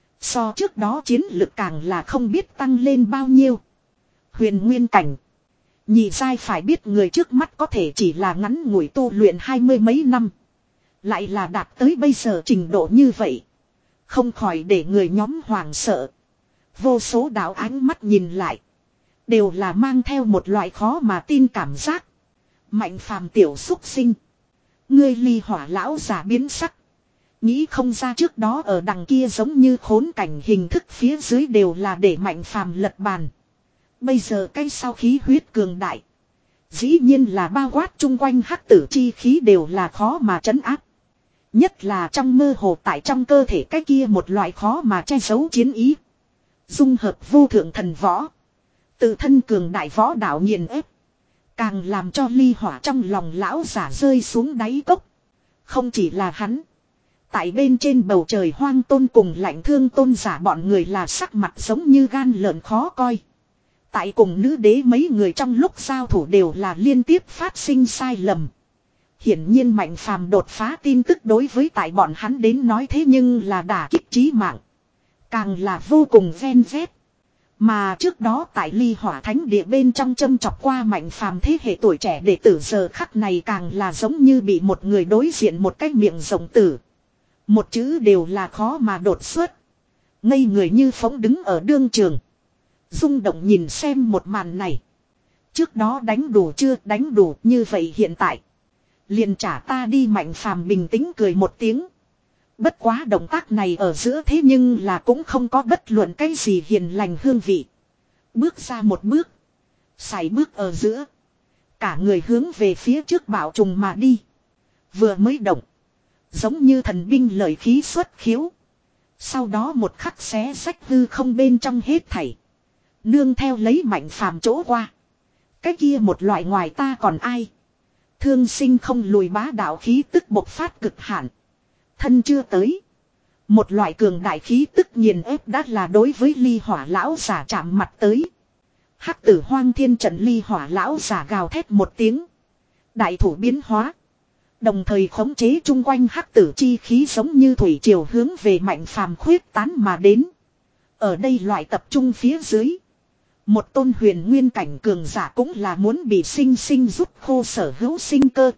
So trước đó chiến lực càng là không biết tăng lên bao nhiêu. Huyền nguyên cảnh. Nhị giai phải biết người trước mắt có thể chỉ là ngắn ngủi tu luyện hai mươi mấy năm. Lại là đạt tới bây giờ trình độ như vậy. Không khỏi để người nhóm hoảng sợ. Vô số đạo ánh mắt nhìn lại. Đều là mang theo một loại khó mà tin cảm giác. Mạnh Phàm tiểu xúc sinh. Ngươi ly hỏa lão giả biến sắc. Nghĩ không ra trước đó ở đằng kia giống như khốn cảnh hình thức phía dưới đều là để Mạnh Phàm lật bàn. Bây giờ cái sau khí huyết cường đại. Dĩ nhiên là bao quát chung quanh hắc tử chi khí đều là khó mà trấn áp. Nhất là trong mơ hồ tại trong cơ thể cái kia một loại khó mà che giấu chiến ý. Dung hợp vô thượng thần võ. Tự thân cường đại võ đạo nghiền ép. Càng làm cho ly hỏa trong lòng lão giả rơi xuống đáy cốc. Không chỉ là hắn. Tại bên trên bầu trời hoang tôn cùng lạnh thương tôn giả bọn người là sắc mặt giống như gan lợn khó coi. Tại cùng nữ đế mấy người trong lúc giao thủ đều là liên tiếp phát sinh sai lầm. Hiển nhiên Mạnh Phàm đột phá tin tức đối với tại bọn hắn đến nói thế nhưng là đả kích chí mạng. Càng là vô cùng ven vét. Mà trước đó tại ly hỏa thánh địa bên trong châm chọc qua Mạnh Phàm thế hệ tuổi trẻ đệ tử giờ khắc này càng là giống như bị một người đối diện một cái miệng rộng tử. Một chữ đều là khó mà đột xuất. Ngây người như phóng đứng ở đương trường. Rung động nhìn xem một màn này. Trước đó đánh đủ chưa, đánh đủ, như vậy hiện tại. Liền trả ta đi. Mạnh Phàm bình tĩnh cười một tiếng. Bất quá động tác này ở giữa thế nhưng là cũng không có bất luận cái gì hiền lành hương vị. Bước ra một bước. Sải bước ở giữa. Cả người hướng về phía trước bảo trùng mà đi. Vừa mới động. Giống như thần binh lợi khí xuất khiếu. Sau đó một khắc xé sách hư không bên trong hết thảy. Nương theo lấy Mạnh Phàm chỗ qua. Cái kia một loại ngoài ta còn ai. Thương sinh không lùi bá đạo khí tức bộc phát cực hạn. Thân chưa tới. Một loại cường đại khí tức nghiền ép đã là đối với ly hỏa lão giả chạm mặt tới. Hắc tử hoang thiên trận ly hỏa lão giả gào thét một tiếng. Đại thủ biến hóa. Đồng thời khống chế chung quanh hắc tử chi khí giống như thủy triều hướng về Mạnh Phàm khuyết tán mà đến. Ở đây loại tập trung phía dưới. Một tôn huyền nguyên cảnh cường giả cũng là muốn bị sinh sinh rút khô sở hữu sinh cơ.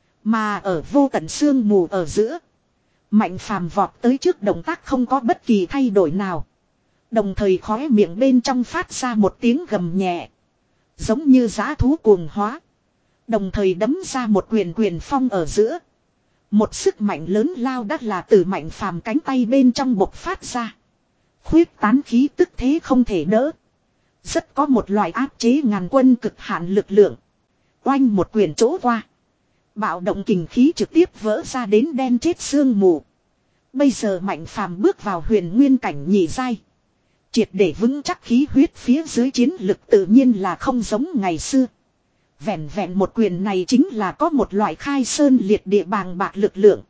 Mà ở vô tận sương mù ở giữa. Mạnh Phàm vọt tới trước động tác không có bất kỳ thay đổi nào. Đồng thời khóe miệng bên trong phát ra một tiếng gầm nhẹ. Giống như dã thú cuồng hóa. Đồng thời đấm ra một quyền quyền phong ở giữa. Một sức mạnh lớn lao đắt là từ Mạnh Phàm cánh tay bên trong bộc phát ra. Khuyết tán khí tức thế không thể đỡ. Rất có một loại áp chế ngàn quân cực hạn lực lượng. Oanh một quyền chỗ qua. Bạo động kình khí trực tiếp vỡ ra đến đen chết sương mù. Bây giờ Mạnh Phàm bước vào huyền nguyên cảnh nhị giai. Triệt để vững chắc khí huyết phía dưới chiến lực tự nhiên là không giống ngày xưa. Vẹn vẹn một quyền này chính là có một loại khai sơn liệt địa bàng bạc lực lượng.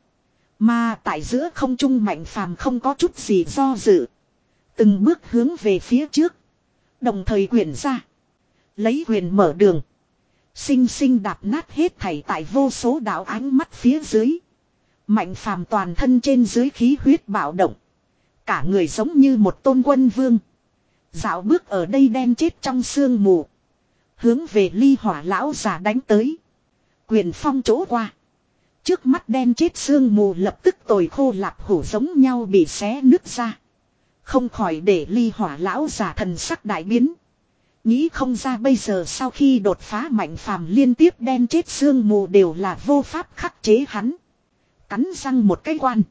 Mà tại giữa không trung Mạnh Phàm không có chút gì do dự. Từng bước hướng về phía trước. Đồng thời quyền ra. Lấy quyền mở đường. Sinh sinh đạp nát hết thảy tại vô số đạo ánh mắt phía dưới. Mạnh Phàm toàn thân trên dưới khí huyết bạo động. Cả người giống như một tôn quân vương. Dạo bước ở đây đen chết trong sương mù. Hướng về ly hỏa lão già đánh tới. Quyền phong chỗ qua. Trước mắt đen chết sương mù lập tức tồi khô lạp hủ giống nhau bị xé nứt ra. Không khỏi để ly hỏa lão già thần sắc đại biến. Nghĩ không ra bây giờ sau khi đột phá Mạnh Phàm liên tiếp đen chết sương mù đều là vô pháp khắc chế hắn. Cắn răng một cái quan.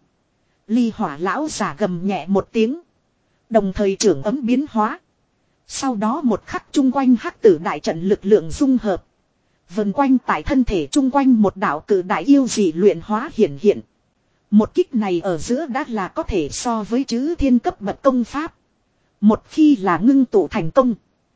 Ly hỏa lão già gầm nhẹ một tiếng. Đồng thời trưởng ấm biến hóa. Sau đó một khắc chung quanh hắc tử đại trận lực lượng dung hợp. Vần quanh tại thân thể chung quanh một đạo cử đại yêu dị luyện hóa hiển hiện. Một kích này ở giữa đã là có thể so với chữ thiên cấp bậc công pháp. Một khi là ngưng tụ thành công.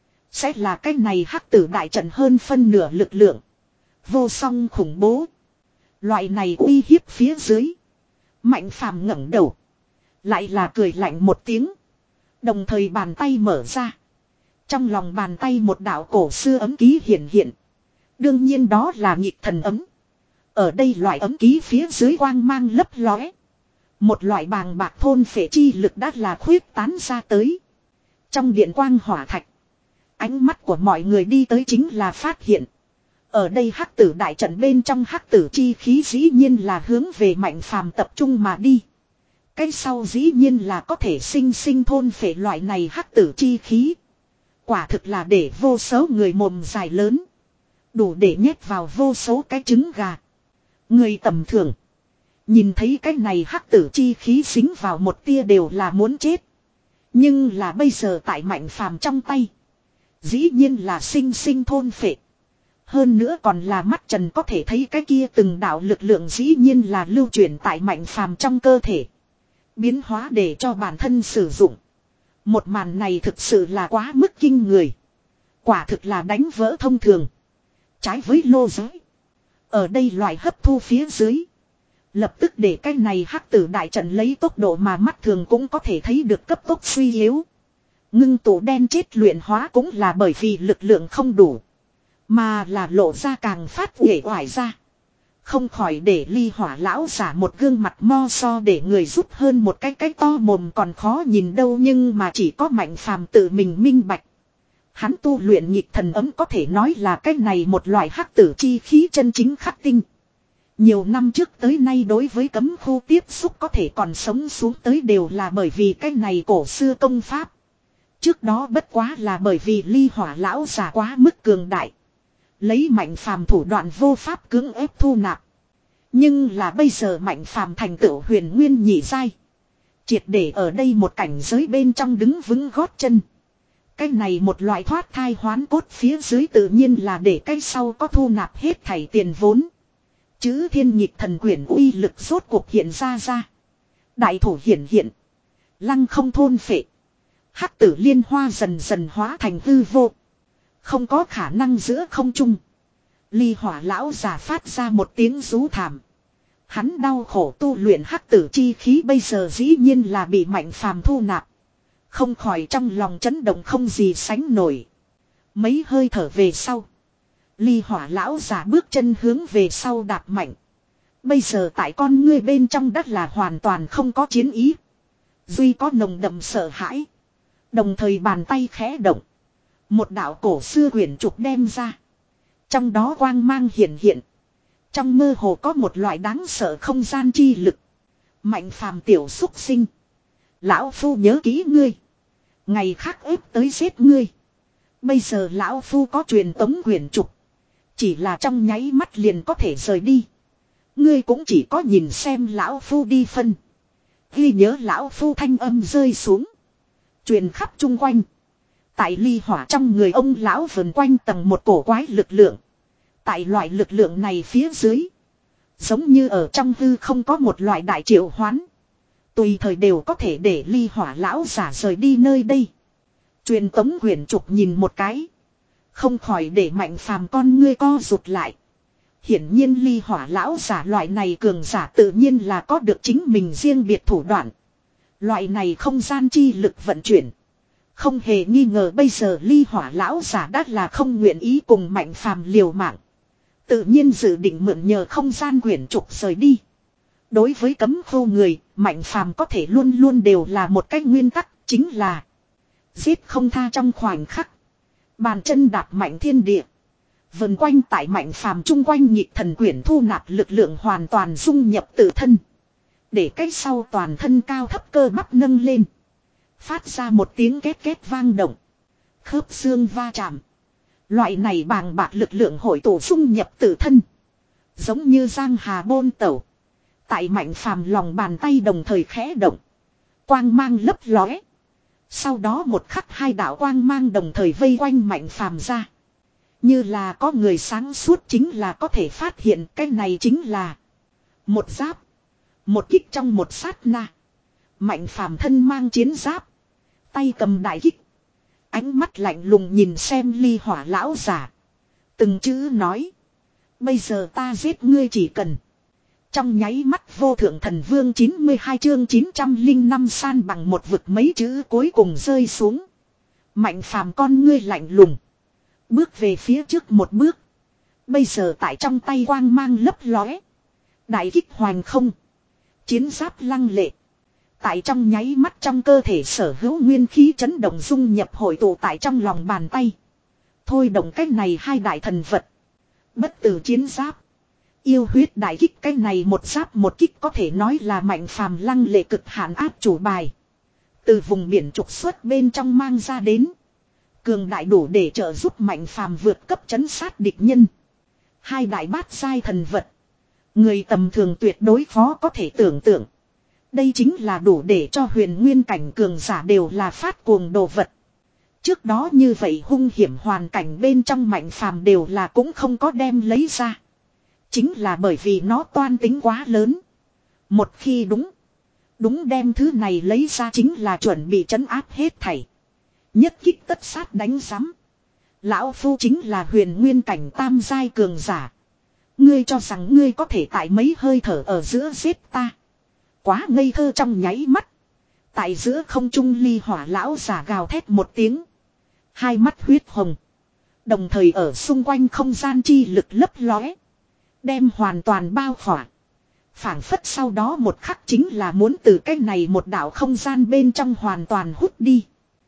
Sẽ là cái này hắc tử đại trận hơn phân nửa lực lượng. Vô song khủng bố. Loại này uy hiếp phía dưới. Mạnh Phàm ngẩng đầu. Lại là cười lạnh một tiếng. Đồng thời bàn tay mở ra. Trong lòng bàn tay một đạo cổ xưa ấm ký hiện hiện. Đương nhiên đó là nhịp thần ấm. Ở đây loại ấm ký phía dưới quang mang lấp lóe. Một loại bàng bạc thôn phệ chi lực đã là khuyết tán ra tới. Trong điện quang hỏa thạch. Ánh mắt của mọi người đi tới chính là phát hiện. Ở đây hắc tử đại trận bên trong hắc tử chi khí dĩ nhiên là hướng về Mạnh Phàm tập trung mà đi. Cái sau dĩ nhiên là có thể sinh sinh thôn phệ loại này hắc tử chi khí. Quả thực là để vô số người mồm dài lớn. Đủ để nhét vào vô số cái trứng gà. Người tầm thường. Nhìn thấy cái này hắc tử chi khí dính vào một tia đều là muốn chết. Nhưng là bây giờ tại Mạnh Phàm trong tay. Dĩ nhiên là sinh sinh thôn phệ. Hơn nữa còn là mắt trần có thể thấy cái kia từng đạo lực lượng dĩ nhiên là lưu chuyển tại Mạnh Phàm trong cơ thể. Biến hóa để cho bản thân sử dụng. Một màn này thực sự là quá mức kinh người. Quả thực là đánh vỡ thông thường. Trái với lô giới. Ở đây loại hấp thu phía dưới. Lập tức để cái này hắc tử đại trận lấy tốc độ mà mắt thường cũng có thể thấy được cấp tốc suy yếu. Ngưng tụ đen chết luyện hóa cũng là bởi vì lực lượng không đủ. Mà là lộ ra càng phát uể oải ra. Không khỏi để ly hỏa lão giả một gương mặt mo so để người rút hơn một cái cái to mồm còn khó nhìn đâu, nhưng mà chỉ có Mạnh Phàm tự mình minh bạch. Hắn tu luyện nhịp thần ấm có thể nói là cái này một loại hắc tử chi khí chân chính khắc tinh. Nhiều năm trước tới nay đối với cấm khu tiếp xúc có thể còn sống xuống tới đều là bởi vì cái này cổ xưa công pháp. Trước đó bất quá là bởi vì ly hỏa lão giả quá mức cường đại. Lấy Mạnh Phàm thủ đoạn vô pháp cưỡng ép thu nạp. Nhưng là bây giờ Mạnh Phàm thành tựu huyền nguyên nhị giai. Triệt để ở đây một cảnh giới bên trong đứng vững gót chân. Cái này một loại thoát thai hoán cốt phía dưới tự nhiên là để cái sau có thu nạp hết thảy tiền vốn. Chữ thiên nhịp thần quyển uy lực rốt cuộc hiện ra ra. Đại thủ hiển hiện. Lăng không thôn phệ. Hắc tử liên hoa dần dần hóa thành hư vô. Không có khả năng giữa không trung. Ly hỏa lão giả phát ra một tiếng rú thảm. Hắn đau khổ tu luyện hắc tử chi khí bây giờ dĩ nhiên là bị Mạnh Phàm thu nạp. Không khỏi trong lòng chấn động không gì sánh nổi. Mấy hơi thở về sau. Ly hỏa lão giả bước chân hướng về sau đạp mạnh. Bây giờ tại con ngươi bên trong đất là hoàn toàn không có chiến ý. Duy có nồng đậm sợ hãi. Đồng thời bàn tay khẽ động. Một đạo cổ xưa quyển trục đem ra. Trong đó quang mang hiện hiện. Trong mơ hồ có một loại đáng sợ không gian chi lực. Mạnh phàm tiểu xúc sinh. Lão phu nhớ kỹ ngươi. Ngày khác ép tới giết ngươi. Bây giờ lão phu có truyền tống quyển trục. Chỉ là trong nháy mắt liền có thể rời đi. Ngươi cũng chỉ có nhìn xem lão phu đi phân. Ghi nhớ lão phu thanh âm rơi xuống. Truyền khắp chung quanh. Tại ly hỏa trong người ông lão vần quanh tầng một cổ quái lực lượng. Tại loại lực lượng này phía dưới. Giống như ở trong hư không có một loại đại triệu hoán. Tùy thời đều có thể để ly hỏa lão giả rời đi nơi đây. Truyền tống quyển trục nhìn một cái. Không khỏi để mạnh phàm con ngươi co rụt lại. Hiển nhiên ly hỏa lão giả loại này cường giả tự nhiên là có được chính mình riêng biệt thủ đoạn. Loại này không gian chi lực vận chuyển. Không hề nghi ngờ bây giờ ly hỏa lão giả đã là không nguyện ý cùng mạnh phàm liều mạng. Tự nhiên dự định mượn nhờ không gian quyển trục rời đi. Đối với cấm khu người, mạnh phàm có thể luôn luôn đều là một cái nguyên tắc, chính là giết không tha trong khoảnh khắc. Bàn chân đạp mạnh thiên địa. Vần quanh tại mạnh phàm chung quanh nhịp thần quyển thu nạp lực lượng hoàn toàn dung nhập tự thân. Để cái sau toàn thân cao thấp cơ bắp nâng lên. Phát ra một tiếng két két vang động. Khớp xương va chạm. Loại này bàng bạc lực lượng hội tụ dung nhập tự thân. Giống như giang hà bôn tẩu. Tại mạnh phàm lòng bàn tay đồng thời khẽ động. Quang mang lấp lóe. Sau đó một khắc hai đạo quang mang đồng thời vây quanh mạnh phàm ra. Như là có người sáng suốt chính là có thể phát hiện cái này chính là một giáp. Một kích trong một sát na. Mạnh phàm thân mang chiến giáp. Tay cầm đại kích. Ánh mắt lạnh lùng nhìn xem ly hỏa lão giả. Từng chữ nói. Bây giờ ta giết ngươi chỉ cần. Trong nháy mắt vô thượng thần vương chín mươi hai chương chín trăm lẻ năm san bằng một vực mấy chữ cuối cùng rơi xuống. Mạnh phàm con ngươi lạnh lùng. Bước về phía trước một bước. Bây giờ tại trong tay quang mang lấp lóe. Đại kích hoành không. Chiến giáp lăng lệ. Tại trong nháy mắt trong cơ thể sở hữu nguyên khí chấn động dung nhập hội tụ tại trong lòng bàn tay. Thôi động cách này hai đại thần vật. Bất tử chiến giáp. Yêu huyết đại kích cái này một giáp một kích có thể nói là mạnh phàm lăng lệ cực hạn áp chủ bài. Từ vùng biển trục xuất bên trong mang ra đến. Cường đại đủ để trợ giúp mạnh phàm vượt cấp chấn sát địch nhân. Hai đại bát giai thần vật. Người tầm thường tuyệt đối khó có thể tưởng tượng. Đây chính là đủ để cho huyền nguyên cảnh cường giả đều là phát cuồng đồ vật. Trước đó như vậy hung hiểm hoàn cảnh bên trong mạnh phàm đều là cũng không có đem lấy ra. Chính là bởi vì nó toan tính quá lớn. Một khi đúng. Đúng đem thứ này lấy ra chính là chuẩn bị trấn áp hết thảy. Nhất kích tất sát đánh giám. Lão phu chính là huyền nguyên cảnh tam giai cường giả. Ngươi cho rằng ngươi có thể tại mấy hơi thở ở giữa giết ta. Quá ngây thơ trong nháy mắt. Tại giữa không trung ly hỏa lão giả gào thét một tiếng. Hai mắt huyết hồng. Đồng thời ở xung quanh không gian chi lực lấp lóe. Đem hoàn toàn bao khỏa. Phảng phất sau đó một khắc chính là muốn từ cái này một đảo không gian bên trong hoàn toàn hút đi.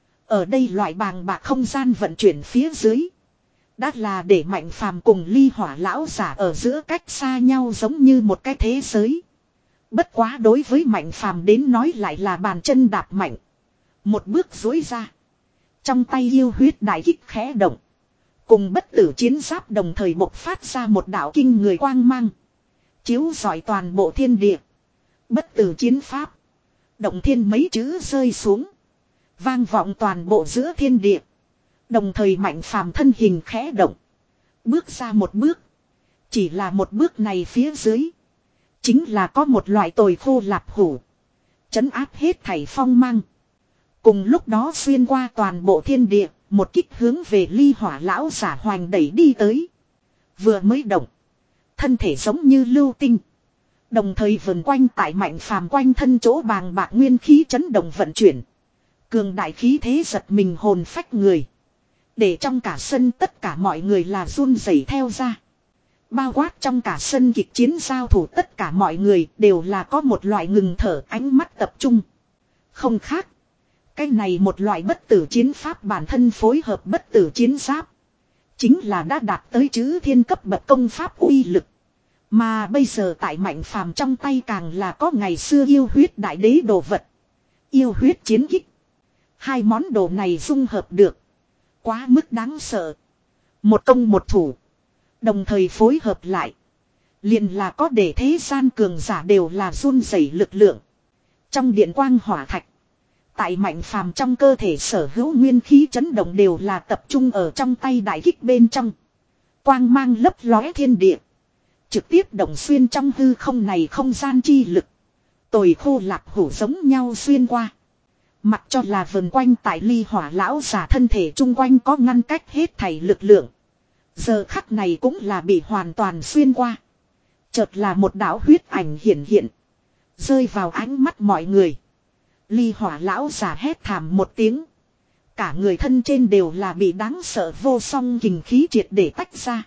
Ở đây loại bàng bạc không gian vận chuyển phía dưới. Đã là để mạnh phàm cùng ly hỏa lão giả ở giữa cách xa nhau giống như một cái thế giới. Bất quá đối với mạnh phàm đến nói lại là bàn chân đạp mạnh. Một bước dối ra. Trong tay yêu huyết đại kích khẽ động. Cùng bất tử chiến giáp đồng thời bộc phát ra một đạo kinh người quang mang. Chiếu rọi toàn bộ thiên địa. Bất tử chiến pháp. Động thiên mấy chữ rơi xuống. Vang vọng toàn bộ giữa thiên địa. Đồng thời mạnh phàm thân hình khẽ động. Bước ra một bước. Chỉ là một bước này phía dưới. Chính là có một loại tồi khô lạp hủ. Chấn áp hết thảy phong mang. Cùng lúc đó xuyên qua toàn bộ thiên địa. Một kích hướng về ly hỏa lão giả hoành đẩy đi tới. Vừa mới động. Thân thể giống như lưu tinh. Đồng thời vần quanh tại mạnh phàm quanh thân chỗ bàng bạc nguyên khí chấn động vận chuyển. Cường đại khí thế giật mình hồn phách người. Để trong cả sân tất cả mọi người là run rẩy theo ra. Bao quát trong cả sân kịch chiến giao thủ tất cả mọi người đều là có một loại ngừng thở ánh mắt tập trung. Không khác. Cái này một loại bất tử chiến pháp bản thân phối hợp bất tử chiến giáp. Chính là đã đạt tới chữ thiên cấp bậc công pháp uy lực. Mà bây giờ tại Mạnh Phàm trong tay càng là có ngày xưa yêu huyết đại đế đồ vật. Yêu huyết chiến kích. Hai món đồ này dung hợp được. Quá mức đáng sợ. Một công một thủ. Đồng thời phối hợp lại. Liền là có để thế gian cường giả đều là run rẩy lực lượng. Trong điện quang hỏa thạch. Tại Mạnh Phàm trong cơ thể sở hữu nguyên khí chấn động đều là tập trung ở trong tay đại kích bên trong. Quang mang lấp lóe thiên địa. Trực tiếp động xuyên trong hư không này không gian chi lực. Tồi khô lạc hủ giống nhau xuyên qua. Mặc cho là vần quanh tại ly hỏa lão giả thân thể chung quanh có ngăn cách hết thảy lực lượng. Giờ khắc này cũng là bị hoàn toàn xuyên qua. Chợt là một đạo huyết ảnh hiện hiện. Rơi vào ánh mắt mọi người. Ly hỏa lão giả hét thảm một tiếng. Cả người thân trên đều là bị đáng sợ vô song kình khí triệt để tách ra.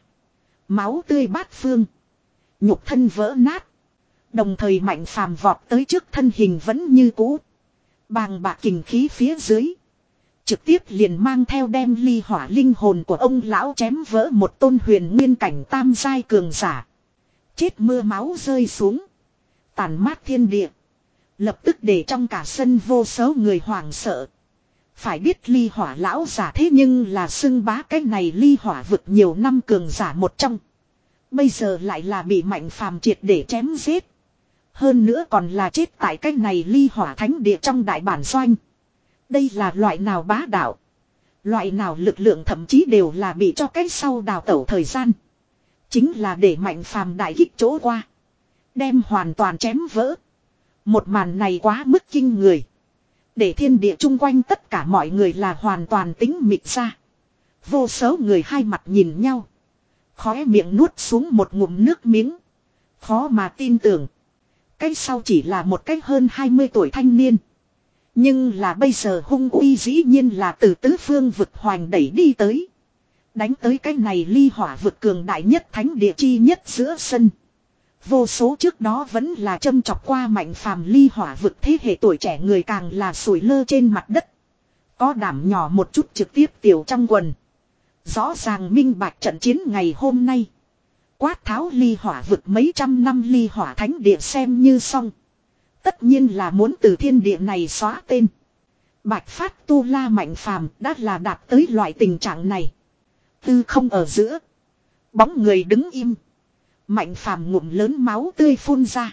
Máu tươi bát phương. Nhục thân vỡ nát. Đồng thời Mạnh Phàm vọt tới trước thân hình vẫn như cũ. Bàng bạc kình khí phía dưới. Trực tiếp liền mang theo đem ly hỏa linh hồn của ông lão chém vỡ một tôn huyền nguyên cảnh tam giai cường giả. Chết mưa máu rơi xuống. Tàn mát thiên địa. Lập tức để trong cả sân vô số người hoảng sợ. Phải biết ly hỏa lão giả thế nhưng là xưng bá cái này ly hỏa vực nhiều năm cường giả một trong. Bây giờ lại là bị Mạnh Phàm triệt để chém giết. Hơn nữa còn là chết tại cái này ly hỏa thánh địa trong đại bản doanh. Đây là loại nào bá đạo. Loại nào lực lượng thậm chí đều là bị cho cái sau đào tẩu thời gian. Chính là để Mạnh Phàm đại kích chỗ qua. Đem hoàn toàn chém vỡ. Một màn này quá mức kinh người. Để thiên địa chung quanh tất cả mọi người là hoàn toàn tính mịt ra. Vô số người hai mặt nhìn nhau. Khóe miệng nuốt xuống một ngụm nước miếng. Khó mà tin tưởng. Cái sau chỉ là một cái hơn hai mươi tuổi thanh niên. Nhưng là bây giờ hung uy dĩ nhiên là từ tứ phương vực hoành đẩy đi tới. Đánh tới cái này ly hỏa vực cường đại nhất thánh địa chi nhất giữa sân. Vô số trước đó vẫn là châm chọc qua Mạnh Phàm ly hỏa vực thế hệ tuổi trẻ người càng là sủi lơ trên mặt đất. Có đảm nhỏ một chút trực tiếp tiểu trong quần. Rõ ràng minh bạch trận chiến ngày hôm nay. Quát tháo ly hỏa vực mấy trăm năm ly hỏa thánh địa xem như xong. Tất nhiên là muốn từ thiên địa này xóa tên. Bạch phát tu la Mạnh Phàm đã là đạt tới loại tình trạng này. Tư không ở giữa. Bóng người đứng im. Mạnh Phàm ngụm lớn máu tươi phun ra.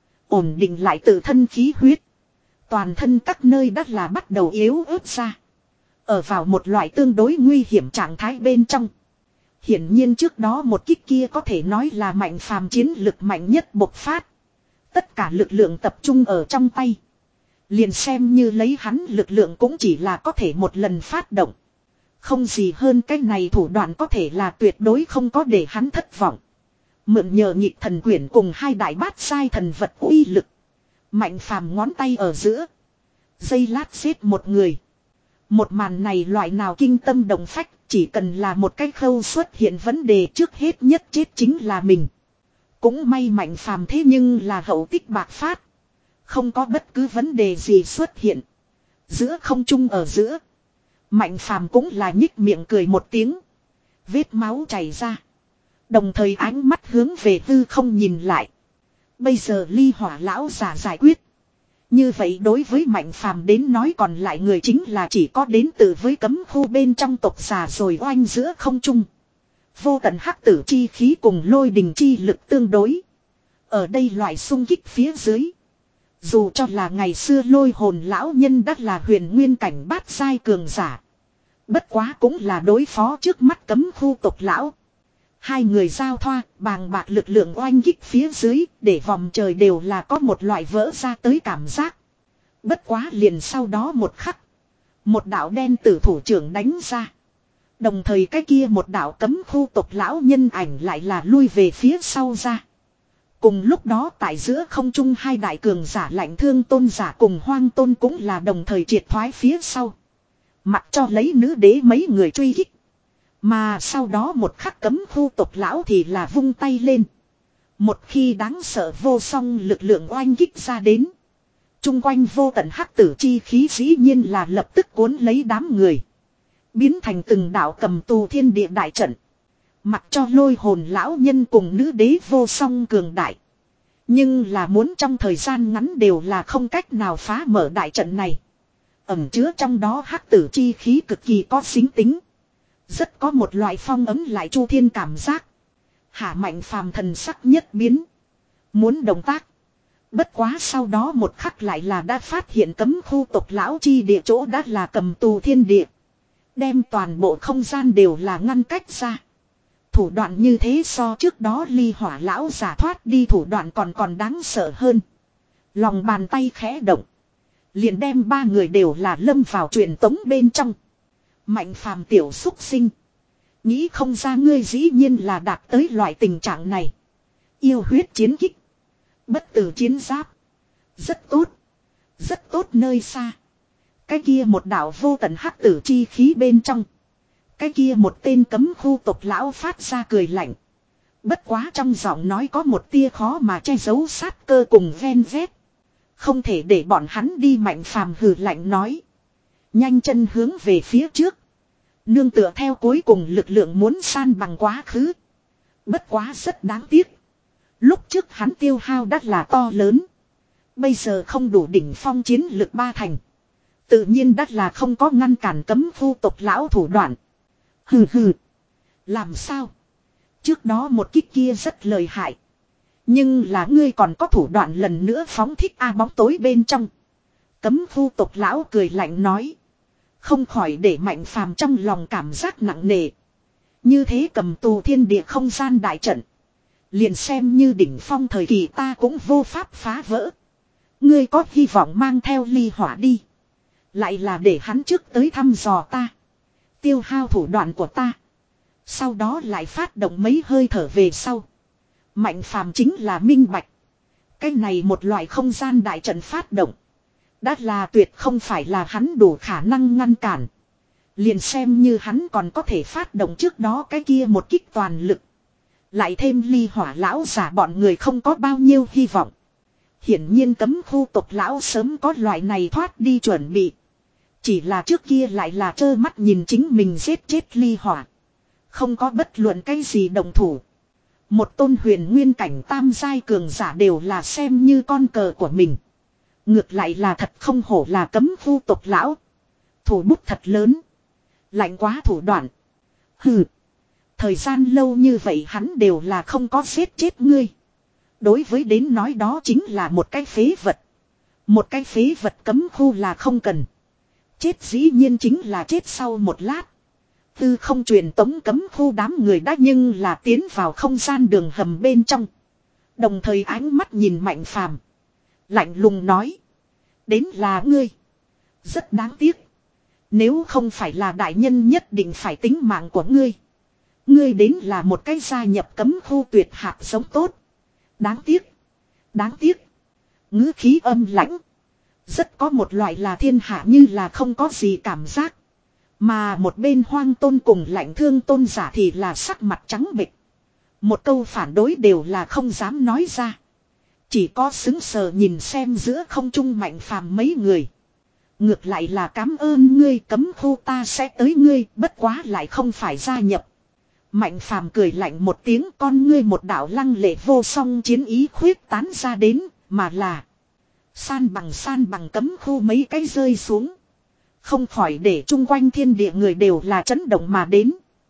Ổn định lại tự thân khí huyết. Toàn thân các nơi đất là bắt đầu yếu ớt ra. Ở vào một loại tương đối nguy hiểm trạng thái bên trong. Hiển nhiên trước đó một kích kia có thể nói là Mạnh Phàm chiến lực mạnh nhất bộc phát. Tất cả lực lượng tập trung ở trong tay. Liền xem như lấy hắn lực lượng cũng chỉ là có thể một lần phát động. Không gì hơn cái này thủ đoạn có thể là tuyệt đối không có để hắn thất vọng. Mượn nhờ nhị thần quyển cùng hai đại bát sai thần vật uy lực. Mạnh Phàm ngón tay ở giữa. Dây lát xếp một người. Một màn này loại nào kinh tâm động phách. Chỉ cần là một cái khâu xuất hiện vấn đề trước hết nhất chết chính là mình. Cũng may Mạnh Phàm thế nhưng là hậu tích bạc phát. Không có bất cứ vấn đề gì xuất hiện. Giữa không trung ở giữa. Mạnh Phàm cũng là nhích miệng cười một tiếng. Vết máu chảy ra. Đồng thời ánh mắt hướng về hư không nhìn lại. Bây giờ ly hỏa lão giả giải quyết. Như vậy đối với Mạnh Phàm đến nói còn lại người chính là chỉ có đến từ với cấm khu bên trong tộc già rồi oanh giữa không trung. Vô tận hắc tử chi khí cùng lôi đình chi lực tương đối. Ở đây loại xung kích phía dưới. Dù cho là ngày xưa lôi hồn lão nhân đắt là huyền nguyên cảnh bát giai cường giả. Bất quá cũng là đối phó trước mắt cấm khu tộc lão. Hai người giao thoa, bàng bạc lực lượng oanh kích phía dưới, để vòng trời đều là có một loại vỡ ra tới cảm giác. Bất quá liền sau đó một khắc. Một đạo đen tử thủ trưởng đánh ra. Đồng thời cái kia một đạo cấm khu tộc lão nhân ảnh lại là lui về phía sau ra. Cùng lúc đó tại giữa không trung hai đại cường giả lạnh thương tôn giả cùng hoang tôn cũng là đồng thời triệt thoái phía sau. Mặc cho lấy nữ đế mấy người truy kích. Mà sau đó một khắc cấm khu tộc lão thì là vung tay lên. Một khi đáng sợ vô song lực lượng oanh kích ra đến. Trung quanh vô tận hắc tử chi khí dĩ nhiên là lập tức cuốn lấy đám người. Biến thành từng đạo cầm tù thiên địa đại trận. Mặc cho lôi hồn lão nhân cùng nữ đế vô song cường đại. Nhưng là muốn trong thời gian ngắn đều là không cách nào phá mở đại trận này. Ẩm chứa trong đó hắc tử chi khí cực kỳ có xính tính. Rất có một loại phong ấm lại chu thiên cảm giác. Hạ Mạnh Phàm thần sắc nhất biến. Muốn động tác. Bất quá sau đó một khắc lại là đã phát hiện cấm khu tộc lão chi địa chỗ đã là cầm tù thiên địa. Đem toàn bộ không gian đều là ngăn cách ra. Thủ đoạn như thế so trước đó ly hỏa lão giả thoát đi thủ đoạn còn còn đáng sợ hơn. Lòng bàn tay khẽ động. Liền đem ba người đều là lâm vào truyền tống bên trong. Mạnh Phàm tiểu xúc sinh. Nghĩ không ra ngươi dĩ nhiên là đạt tới loại tình trạng này. Yêu huyết chiến kích. Bất tử chiến giáp. Rất tốt. Rất tốt nơi xa. Cái kia một đạo vô tận hắc tử chi khí bên trong. Cái kia một tên cấm khu tộc lão phát ra cười lạnh. Bất quá trong giọng nói có một tia khó mà che giấu sát cơ cùng ven vét. Không thể để bọn hắn đi. Mạnh Phàm hừ lạnh nói. Nhanh chân hướng về phía trước. Nương tựa theo cuối cùng lực lượng muốn san bằng quá khứ. Bất quá rất đáng tiếc. Lúc trước hắn tiêu hao đắt là to lớn. Bây giờ không đủ đỉnh phong chiến lực ba thành. Tự nhiên đắt là không có ngăn cản cấm khu tộc lão thủ đoạn. Hừ hừ. Làm sao? Trước đó một kích kia rất lợi hại. Nhưng là ngươi còn có thủ đoạn lần nữa phóng thích A bóng tối bên trong. Cấm khu tộc lão cười lạnh nói. Không khỏi để Mạnh Phàm trong lòng cảm giác nặng nề. Như thế cầm tù thiên địa không gian đại trận. Liền xem như đỉnh phong thời kỳ ta cũng vô pháp phá vỡ. Ngươi có hy vọng mang theo ly hỏa đi. Lại là để hắn trước tới thăm dò ta. Tiêu hao thủ đoạn của ta. Sau đó lại phát động mấy hơi thở về sau. Mạnh Phàm chính là minh bạch. Cái này một loại không gian đại trận phát động. Đã là tuyệt không phải là hắn đủ khả năng ngăn cản. Liền xem như hắn còn có thể phát động trước đó cái kia một kích toàn lực. Lại thêm ly hỏa lão giả bọn người không có bao nhiêu hy vọng. Hiển nhiên cấm khu tộc lão sớm có loại này thoát đi chuẩn bị. Chỉ là trước kia lại là trơ mắt nhìn chính mình giết chết ly hỏa. Không có bất luận cái gì đồng thủ. Một tôn huyền nguyên cảnh tam giai cường giả đều là xem như con cờ của mình. Ngược lại là thật không hổ là cấm khu tộc lão. Thủ bút thật lớn. Lạnh quá thủ đoạn. Hừ. Thời gian lâu như vậy hắn đều là không có giết chết ngươi. Đối với đến nói đó chính là một cái phế vật. Một cái phế vật cấm khu là không cần. Chết dĩ nhiên chính là chết sau một lát. Tư không truyền tống cấm khu đám người đã nhưng là tiến vào không gian đường hầm bên trong. Đồng thời ánh mắt nhìn Mạnh Phàm, lạnh lùng nói. Đến là ngươi. Rất đáng tiếc. Nếu không phải là đại nhân nhất định phải tính mạng của ngươi. Ngươi đến là một cái gia nhập cấm khu tuyệt hạt sống tốt. Đáng tiếc. Đáng tiếc. Ngữ khí âm lãnh. Rất có một loại là thiên hạ như là không có gì cảm giác. Mà một bên Hoang Tôn cùng Lạnh Thương Tôn giả thì là sắc mặt trắng bệch. Một câu phản đối đều là không dám nói ra. Chỉ có xứng sờ nhìn xem giữa không trung Mạnh Phàm mấy người. Ngược lại là cảm ơn ngươi, cấm khu ta sẽ tới ngươi, bất quá lại không phải gia nhập. Mạnh Phàm cười lạnh một tiếng, con ngươi một đạo lăng lệ vô song chiến ý khuyết tán ra đến, mà là san bằng san bằng cấm khu mấy cái rơi xuống. Không khỏi để chung quanh thiên địa người đều là chấn động mà đến.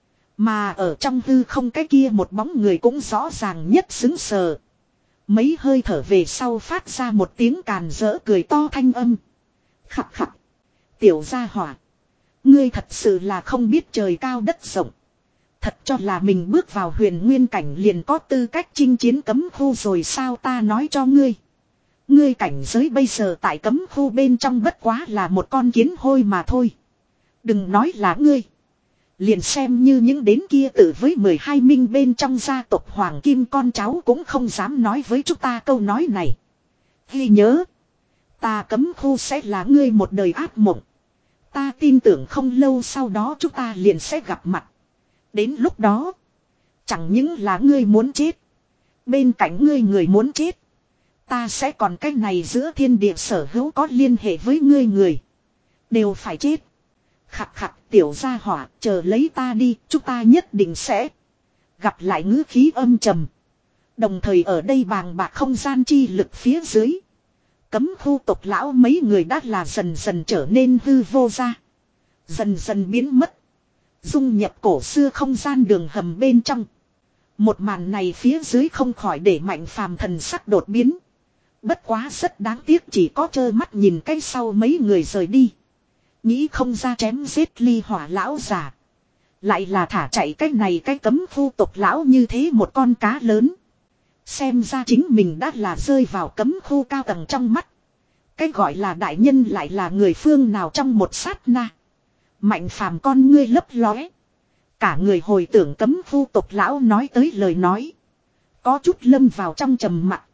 Mà ở trong hư không cái kia một bóng người cũng rõ ràng nhất xứng sờ. Mấy hơi thở về sau phát ra một tiếng càn rỡ cười to thanh âm. Khặt khặt. Tiểu gia hỏa. Ngươi thật sự là không biết trời cao đất rộng. Thật cho là mình bước vào huyền nguyên cảnh liền có tư cách chinh chiến cấm khu rồi sao, ta nói cho ngươi. Ngươi cảnh giới bây giờ tại cấm khu bên trong bất quá là một con kiến hôi mà thôi. Đừng nói là ngươi. Liền xem như những đến kia tự với mười hai minh bên trong gia tộc Hoàng Kim con cháu cũng không dám nói với chúng ta câu nói này. Ghi nhớ. Ta cấm khu sẽ là ngươi một đời ác mộng. Ta tin tưởng không lâu sau đó chúng ta liền sẽ gặp mặt. Đến lúc đó. Chẳng những là ngươi muốn chết. Bên cạnh ngươi người muốn chết. Ta sẽ còn cái này giữa thiên địa sở hữu có liên hệ với ngươi người. Đều phải chết. Khặt khặt tiểu gia hỏa chờ lấy ta đi. Chúng ta nhất định sẽ. Gặp lại ngữ khí âm trầm. Đồng thời ở đây bàng bạc không gian chi lực phía dưới. Cấm khu tộc lão mấy người đã là dần dần trở nên hư vô ra. Dần dần biến mất. Dung nhập cổ xưa không gian đường hầm bên trong. Một màn này phía dưới không khỏi để Mạnh Phàm thần sắc đột biến. Bất quá rất đáng tiếc chỉ có trơ mắt nhìn cái sau mấy người rời đi. Nghĩ không ra chém giết ly hỏa lão già. Lại là thả chạy cái này cái cấm khu tộc lão như thế một con cá lớn. Xem ra chính mình đã là rơi vào cấm khu cao tầng trong mắt. Cái gọi là đại nhân lại là người phương nào trong một sát na. Mạnh Phàm con ngươi lấp lóe. Cả người hồi tưởng cấm khu tộc lão nói tới lời nói. Có chút lâm vào trong trầm mặc.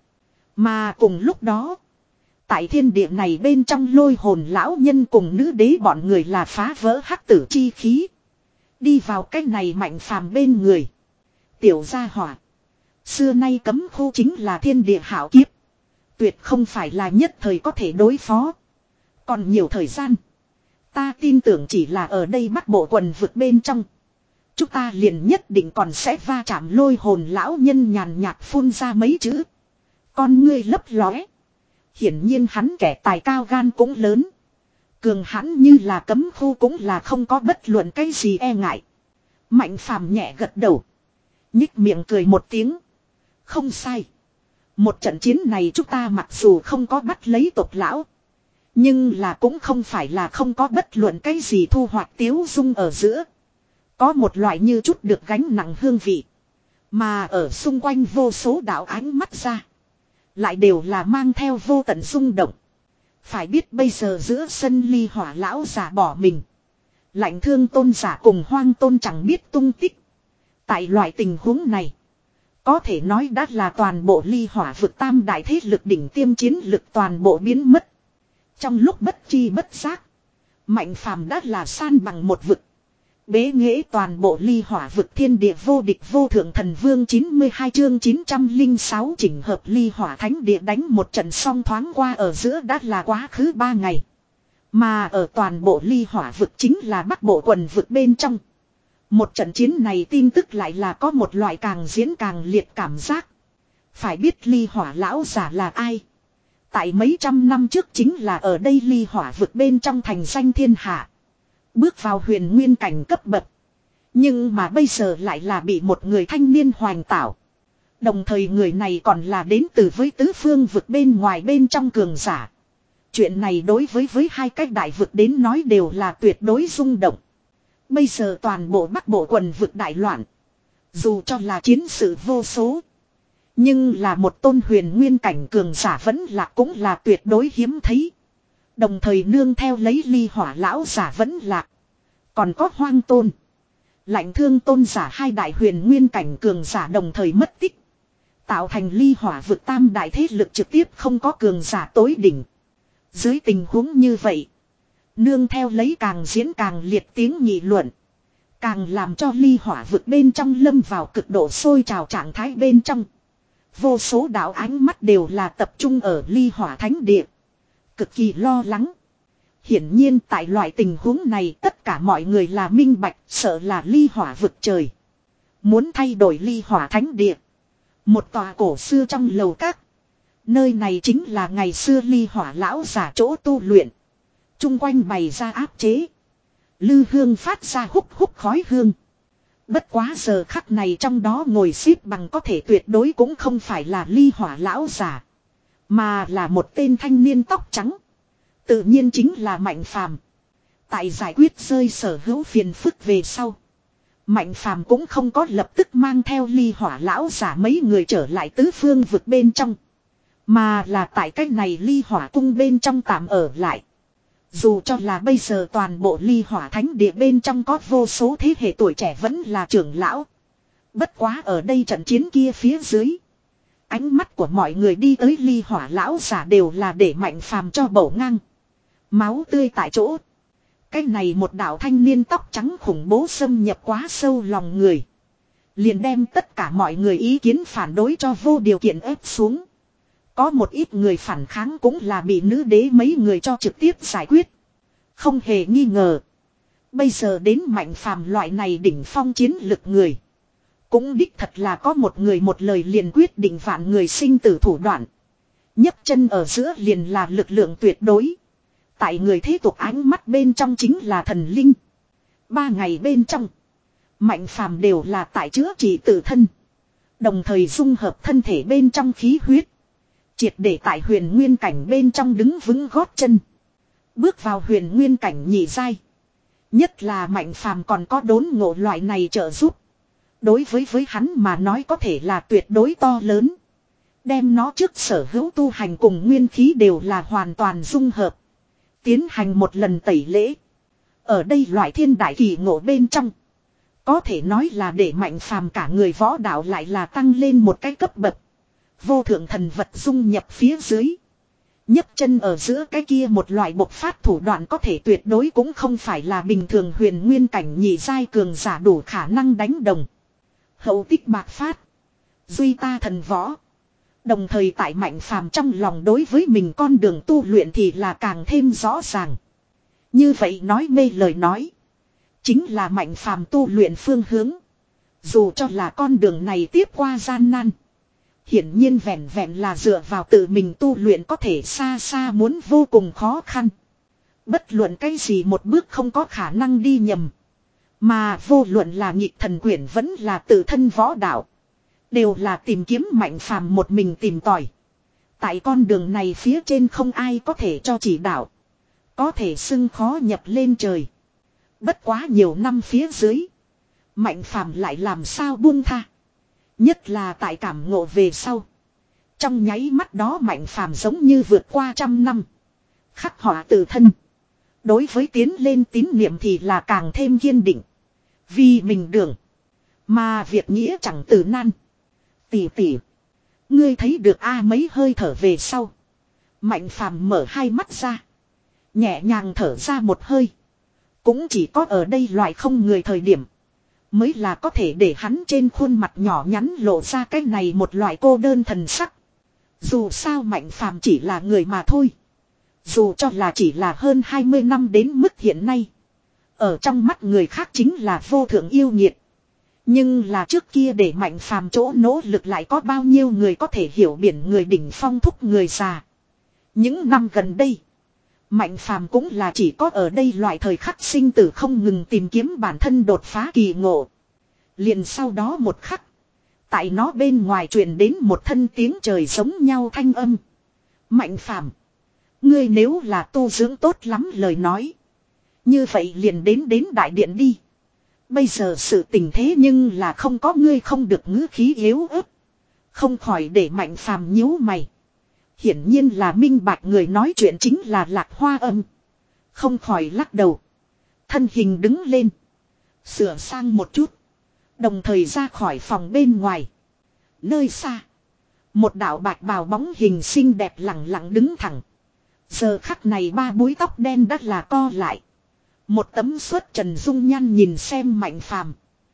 Mà cùng lúc đó. Tại thiên địa này bên trong lôi hồn lão nhân cùng nữ đế bọn người là phá vỡ hắc tử chi khí. Đi vào cái này Mạnh Phàm bên người. Tiểu gia hỏa. Xưa nay cấm khu chính là thiên địa hảo kiếp. Tuyệt không phải là nhất thời có thể đối phó. Còn nhiều thời gian. Ta tin tưởng chỉ là ở đây Bắc Bộ quần vực bên trong. Chúng ta liền nhất định còn sẽ va chạm lôi hồn lão nhân nhàn nhạt phun ra mấy chữ. Con ngươi lấp lóe. Hiển nhiên hắn kẻ tài cao gan cũng lớn. Cường hãn như là cấm khu cũng là không có bất luận cái gì e ngại. Mạnh Phàm nhẹ gật đầu. Nhích miệng cười một tiếng. Không sai. Một trận chiến này chúng ta mặc dù không có bắt lấy tộc lão. Nhưng là cũng không phải là không có bất luận cái gì thu hoạch tiếu dung ở giữa. Có một loại như chút được gánh nặng hương vị. Mà ở xung quanh vô số đạo ánh mắt ra. Lại đều là mang theo vô tận rung động. Phải biết bây giờ giữa sân ly hỏa lão giả bỏ mình. Lạnh thương tôn giả cùng hoang tôn chẳng biết tung tích. Tại loại tình huống này. Có thể nói đã là toàn bộ ly hỏa vực tam đại thế lực đỉnh tiêm chiến lực toàn bộ biến mất. Trong lúc bất chi bất giác. Mạnh Phàm đã là san bằng một vực. Bế nghệ toàn bộ ly hỏa vực thiên địa vô địch vô thượng thần vương chín mươi hai chương chín trăm lẻ sáu chỉnh hợp ly hỏa thánh địa đánh một trận song thoáng qua ở giữa đã là quá khứ ba ngày. Mà ở toàn bộ ly hỏa vực chính là Bắc Bộ quần vực bên trong. Một trận chiến này tin tức lại là có một loại càng diễn càng liệt cảm giác. Phải biết ly hỏa lão giả là ai? Tại mấy trăm năm trước chính là ở đây ly hỏa vực bên trong thành danh thiên hạ. Bước vào huyền nguyên cảnh cấp bậc. Nhưng mà bây giờ lại là bị một người thanh niên hoành tảo. Đồng thời người này còn là đến từ với tứ phương vực bên ngoài bên trong cường giả. Chuyện này đối với với hai cái đại vực đến nói đều là tuyệt đối rung động. Bây giờ toàn bộ Bắc Bộ quần vực đại loạn. Dù cho là chiến sự vô số. Nhưng là một tôn huyền nguyên cảnh cường giả vẫn là cũng là tuyệt đối hiếm thấy. Đồng thời nương theo lấy ly hỏa lão giả vẫn lạc. Còn có hoang tôn. Lạnh thương tôn giả hai đại huyền nguyên cảnh cường giả đồng thời mất tích. Tạo thành ly hỏa vực tam đại thế lực trực tiếp không có cường giả tối đỉnh. Dưới tình huống như vậy. Nương theo lấy càng diễn càng liệt tiếng nghị luận. Càng làm cho ly hỏa vực bên trong lâm vào cực độ sôi trào trạng thái bên trong. Vô số đạo ánh mắt đều là tập trung ở ly hỏa thánh địa. Cực kỳ lo lắng. Hiển nhiên tại loại tình huống này tất cả mọi người là minh bạch sợ là ly hỏa vực trời. Muốn thay đổi ly hỏa thánh địa. Một tòa cổ xưa trong lầu các. Nơi này chính là ngày xưa ly hỏa lão giả chỗ tu luyện. Trung quanh bày ra áp chế. Lư hương phát ra húc húc khói hương. Bất quá giờ khắc này trong đó ngồi xếp bằng có thể tuyệt đối cũng không phải là ly hỏa lão giả. Mà là một tên thanh niên tóc trắng. Tự nhiên chính là Mạnh Phàm. Tại giải quyết rơi sở hữu phiền phức về sau. Mạnh Phàm cũng không có lập tức mang theo ly hỏa lão giả mấy người trở lại tứ phương vực bên trong. Mà là tại cách này ly hỏa cung bên trong tạm ở lại. Dù cho là bây giờ toàn bộ ly hỏa thánh địa bên trong có vô số thế hệ tuổi trẻ vẫn là trưởng lão. Bất quá ở đây trận chiến kia phía dưới. Ánh mắt của mọi người đi tới ly hỏa lão giả đều là để Mạnh Phàm cho bổ ngang. Máu tươi tại chỗ. Cái này một đạo thanh niên tóc trắng khủng bố xâm nhập quá sâu lòng người. Liền đem tất cả mọi người ý kiến phản đối cho vô điều kiện ép xuống. Có một ít người phản kháng cũng là bị nữ đế mấy người cho trực tiếp giải quyết. Không hề nghi ngờ. Bây giờ đến Mạnh Phàm loại này đỉnh phong chiến lực người. Cũng đích thật là có một người một lời liền quyết định vạn người sinh tử thủ đoạn. Nhấc chân ở giữa liền là lực lượng tuyệt đối. Tại người thế tục ánh mắt bên trong chính là thần linh. Ba ngày bên trong. Mạnh Phàm đều là tại chữa trị tự thân. Đồng thời dung hợp thân thể bên trong khí huyết. Triệt để tại huyền nguyên cảnh bên trong đứng vững gót chân. Bước vào huyền nguyên cảnh nhị giai. Nhất là Mạnh Phàm còn có đốn ngộ loại này trợ giúp. Đối với với hắn mà nói có thể là tuyệt đối to lớn. Đem nó trước sở hữu tu hành cùng nguyên khí đều là hoàn toàn dung hợp. Tiến hành một lần tẩy lễ. Ở đây loại thiên đại kỳ ngộ bên trong. Có thể nói là để Mạnh Phàm cả người võ đạo lại là tăng lên một cái cấp bậc. Vô thượng thần vật dung nhập phía dưới. Nhấp chân ở giữa cái kia một loại bộc phát thủ đoạn có thể tuyệt đối cũng không phải là bình thường huyền nguyên cảnh nhị giai cường giả đủ khả năng đánh đồng. Hậu tích bạc phát. Duy ta thần võ. Đồng thời tại Mạnh Phàm trong lòng đối với mình con đường tu luyện thì là càng thêm rõ ràng. Như vậy nói mê lời nói. Chính là Mạnh Phàm tu luyện phương hướng. Dù cho là con đường này tiếp qua gian nan. Hiển nhiên vẹn vẹn là dựa vào tự mình tu luyện có thể xa xa muốn vô cùng khó khăn. Bất luận cái gì một bước không có khả năng đi nhầm. Mà vô luận là nhịp thần quyển vẫn là tự thân võ đạo. Đều là tìm kiếm Mạnh Phàm một mình tìm tòi. Tại con đường này phía trên không ai có thể cho chỉ đạo. Có thể xưng khó nhập lên trời. Bất quá nhiều năm phía dưới. Mạnh Phàm lại làm sao buông tha. Nhất là tại cảm ngộ về sau. Trong nháy mắt đó Mạnh Phàm giống như vượt qua trăm năm. Khắc họa tự thân. Đối với tiến lên tín niệm thì là càng thêm kiên định. Vì mình đường. Mà việc nghĩa chẳng từ nan. Tỷ tỷ. Ngươi thấy được a mấy hơi thở về sau. Mạnh Phàm mở hai mắt ra. Nhẹ nhàng thở ra một hơi. Cũng chỉ có ở đây loại không người thời điểm. Mới là có thể để hắn trên khuôn mặt nhỏ nhắn lộ ra cái này một loại cô đơn thần sắc. Dù sao Mạnh Phàm chỉ là người mà thôi. Dù cho là chỉ là hơn hai mươi năm đến mức hiện nay. Ở trong mắt người khác chính là vô thượng yêu nghiệt. Nhưng là trước kia để Mạnh Phàm chỗ nỗ lực lại có bao nhiêu người có thể hiểu biển người đỉnh phong thúc người già. Những năm gần đây. Mạnh Phàm cũng là chỉ có ở đây loại thời khắc sinh tử không ngừng tìm kiếm bản thân đột phá kỳ ngộ. Liền sau đó một khắc. Tại nó bên ngoài truyền đến một thân tiếng trời giống nhau thanh âm. Mạnh Phàm, ngươi nếu là tu dưỡng tốt lắm lời nói. Như vậy liền đến đến đại điện đi. Bây giờ sự tình thế nhưng là không có ngươi không được ngữ khí yếu ớt. Không khỏi để Mạnh Phàm nhíu mày. Hiển nhiên là minh bạch người nói chuyện chính là Lạc Hoa Âm. Không khỏi lắc đầu. Thân hình đứng lên. Sửa sang một chút. Đồng thời ra khỏi phòng bên ngoài. Nơi xa. Một đạo bạch bào bóng hình xinh đẹp lẳng lặng đứng thẳng. Giờ khắc này ba búi tóc đen đất là co lại. Một tấm suốt trần dung nhan nhìn xem Mạnh Phàm.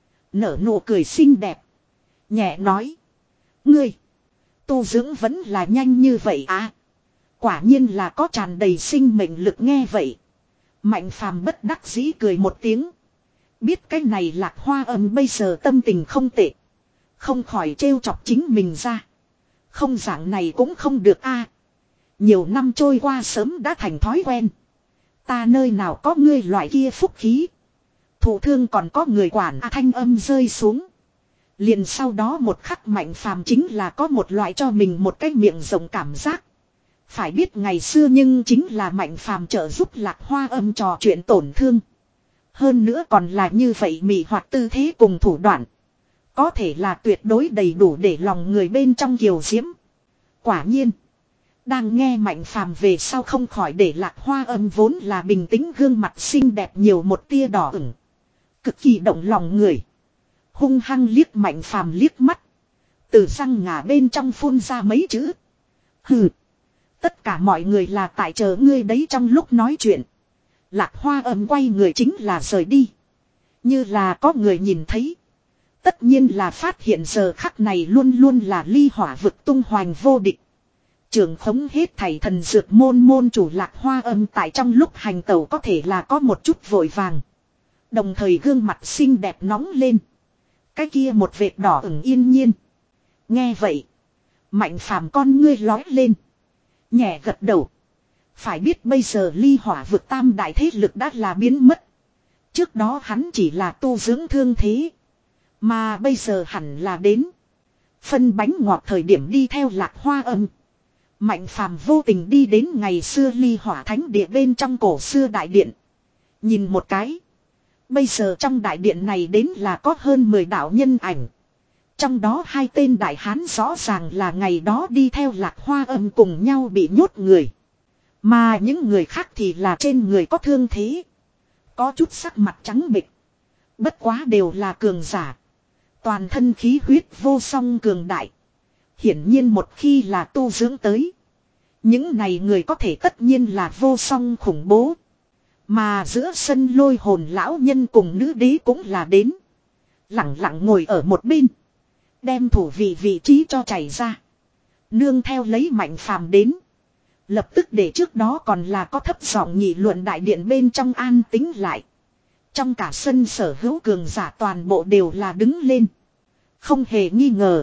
Nở nụ cười xinh đẹp. Nhẹ nói. Ngươi. Tu dưỡng vẫn là nhanh như vậy à. Quả nhiên là có tràn đầy sinh mệnh lực nghe vậy. Mạnh Phàm bất đắc dĩ cười một tiếng. Biết cái này Lạc Hoa Âm bây giờ tâm tình không tệ. Không khỏi trêu chọc chính mình ra. Không dạng này cũng không được a. Nhiều năm trôi qua sớm đã thành thói quen. Ta nơi nào có ngươi loại kia phúc khí. Thủ thương còn có người quản à, thanh âm rơi xuống. Liền sau đó một khắc Mạnh Phàm chính là có một loại cho mình một cái miệng rộng cảm giác. Phải biết ngày xưa nhưng chính là Mạnh Phàm trợ giúp Lạc Hoa Âm trò chuyện tổn thương. Hơn nữa còn là như vậy mị hoặc tư thế cùng thủ đoạn. Có thể là tuyệt đối đầy đủ để lòng người bên trong kiều diễm. Quả nhiên. Đang nghe Mạnh Phàm về sau không khỏi để Lạc Hoa Âm vốn là bình tĩnh gương mặt xinh đẹp nhiều một tia đỏ ửng. Cực kỳ động lòng người. Hung hăng liếc Mạnh Phàm liếc mắt. Từ răng ngà bên trong phun ra mấy chữ. Hừ. Tất cả mọi người là tại chờ ngươi đấy trong lúc nói chuyện. Lạc Hoa Âm quay người chính là rời đi. Như là có người nhìn thấy. Tất nhiên là phát hiện giờ khắc này luôn luôn là ly hỏa vực tung hoành vô địch. Trường khống hết thảy thần dược môn môn chủ Lạc Hoa Âm tại trong lúc hành tẩu có thể là có một chút vội vàng. Đồng thời gương mặt xinh đẹp nóng lên. Cái kia một vệt đỏ ửng yên nhiên. Nghe vậy. Mạnh phàm con ngươi lói lên. Nhẹ gật đầu. Phải biết bây giờ ly hỏa vực tam đại thế lực đã là biến mất. Trước đó hắn chỉ là tu dưỡng thương thế. Mà bây giờ hẳn là đến. Phân bánh ngọt thời điểm đi theo Lạc Hoa Âm. Mạnh phàm vô tình đi đến ngày xưa ly hỏa thánh địa bên trong cổ xưa đại điện. Nhìn một cái. Bây giờ trong đại điện này đến là có hơn mười đạo nhân ảnh. Trong đó hai tên đại hán rõ ràng là ngày đó đi theo Lạc Hoa Âm cùng nhau bị nhốt người. Mà những người khác thì là trên người có thương thế. Có chút sắc mặt trắng bệch. Bất quá đều là cường giả. Toàn thân khí huyết vô song cường đại. Hiển nhiên một khi là tu dưỡng tới. Những này người có thể tất nhiên là vô song khủng bố. Mà giữa sân lôi hồn lão nhân cùng nữ đế cũng là đến. Lặng lặng ngồi ở một bên. Đem thủ vị vị trí cho chảy ra. Nương theo lấy Mạnh phàm đến. Lập tức để trước đó còn là có thấp giọng nghị luận đại điện bên trong an tính lại. Trong cả sân sở hữu cường giả toàn bộ đều là đứng lên. Không hề nghi ngờ.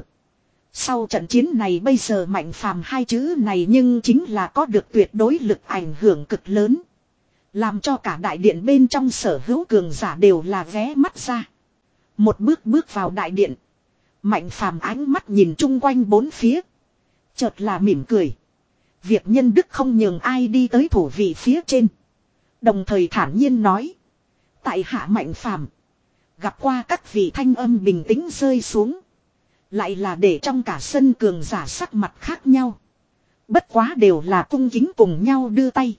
Sau trận chiến này bây giờ Mạnh phàm hai chữ này nhưng chính là có được tuyệt đối lực ảnh hưởng cực lớn. Làm cho cả đại điện bên trong sở hữu cường giả đều là vé mắt ra. Một bước bước vào đại điện. Mạnh phàm ánh mắt nhìn chung quanh bốn phía. Chợt là mỉm cười. Việc nhân đức không nhường ai đi tới thủ vị phía trên. Đồng thời thản nhiên nói. Tại hạ Mạnh phàm. Gặp qua các vị thanh âm bình tĩnh rơi xuống. Lại là để trong cả sân cường giả sắc mặt khác nhau. Bất quá đều là cung kính cùng nhau đưa tay.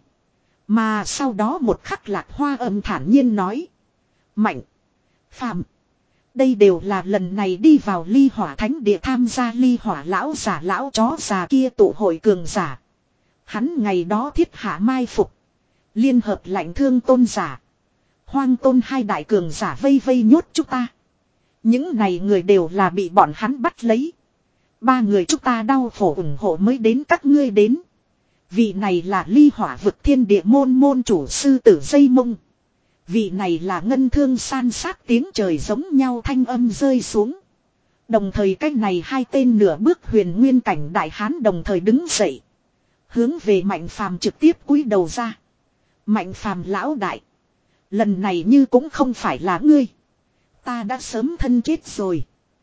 Mà sau đó một khắc Lạc Hoa Âm thản nhiên nói. Mạnh. Phàm. Đây đều là lần này đi vào ly hỏa thánh địa tham gia ly hỏa lão giả lão chó già kia tụ hội cường giả. Hắn ngày đó thiết hạ mai phục. Liên hợp lãnh thương tôn giả. Hoang tôn hai đại cường giả vây vây nhốt chúng ta. Những này người đều là bị bọn hắn bắt lấy. Ba người chúng ta đau khổ ủng hộ mới đến các ngươi đến. Vị này là ly hỏa vực thiên địa môn môn chủ sư tử dây mông. Vị này là ngân thương san sát tiếng trời giống nhau thanh âm rơi xuống. Đồng thời cách này hai tên nửa bước huyền nguyên cảnh đại hán đồng thời đứng dậy. Hướng về Mạnh phàm trực tiếp cúi đầu ra. Mạnh phàm lão đại. Lần này như cũng không phải là ngươi. Ta đã sớm thân chết rồi.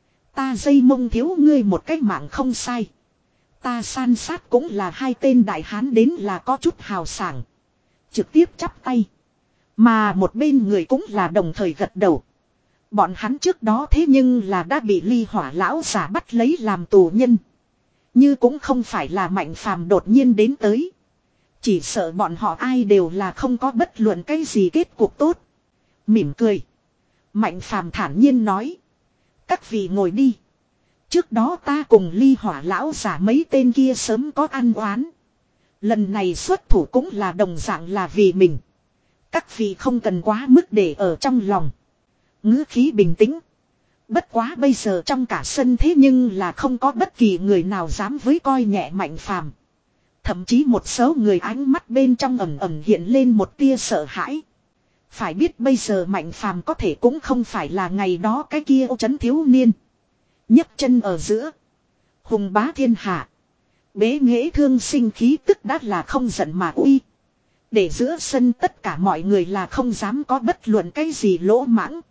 Ta dây mông thiếu ngươi một cái mạng không sai. Ta san sát cũng là hai tên đại hán đến là có chút hào sảng. Trực tiếp chắp tay. Mà một bên người cũng là đồng thời gật đầu. Bọn hắn trước đó thế nhưng là đã bị ly hỏa lão giả bắt lấy làm tù nhân. Như cũng không phải là Mạnh phàm đột nhiên đến tới. Chỉ sợ bọn họ ai đều là không có bất luận cái gì kết cục tốt. Mỉm cười. Mạnh phàm thản nhiên nói. Các vị ngồi đi. Trước đó ta cùng ly hỏa lão giả mấy tên kia sớm có ăn oán. Lần này xuất thủ cũng là đồng dạng là vì mình. Các vị không cần quá mức để ở trong lòng. Ngữ khí bình tĩnh. Bất quá bây giờ trong cả sân thế nhưng là không có bất kỳ người nào dám với coi nhẹ Mạnh phàm. Thậm chí một số người ánh mắt bên trong ẩn ẩn hiện lên một tia sợ hãi. Phải biết bây giờ Mạnh phàm có thể cũng không phải là ngày đó cái kia ô trấn thiếu niên. nhấc chân ở giữa. Hùng bá thiên hạ. Bế nghệ thương sinh khí tức đã là không giận mà uy. Để giữa sân tất cả mọi người là không dám có bất luận cái gì lỗ mãng.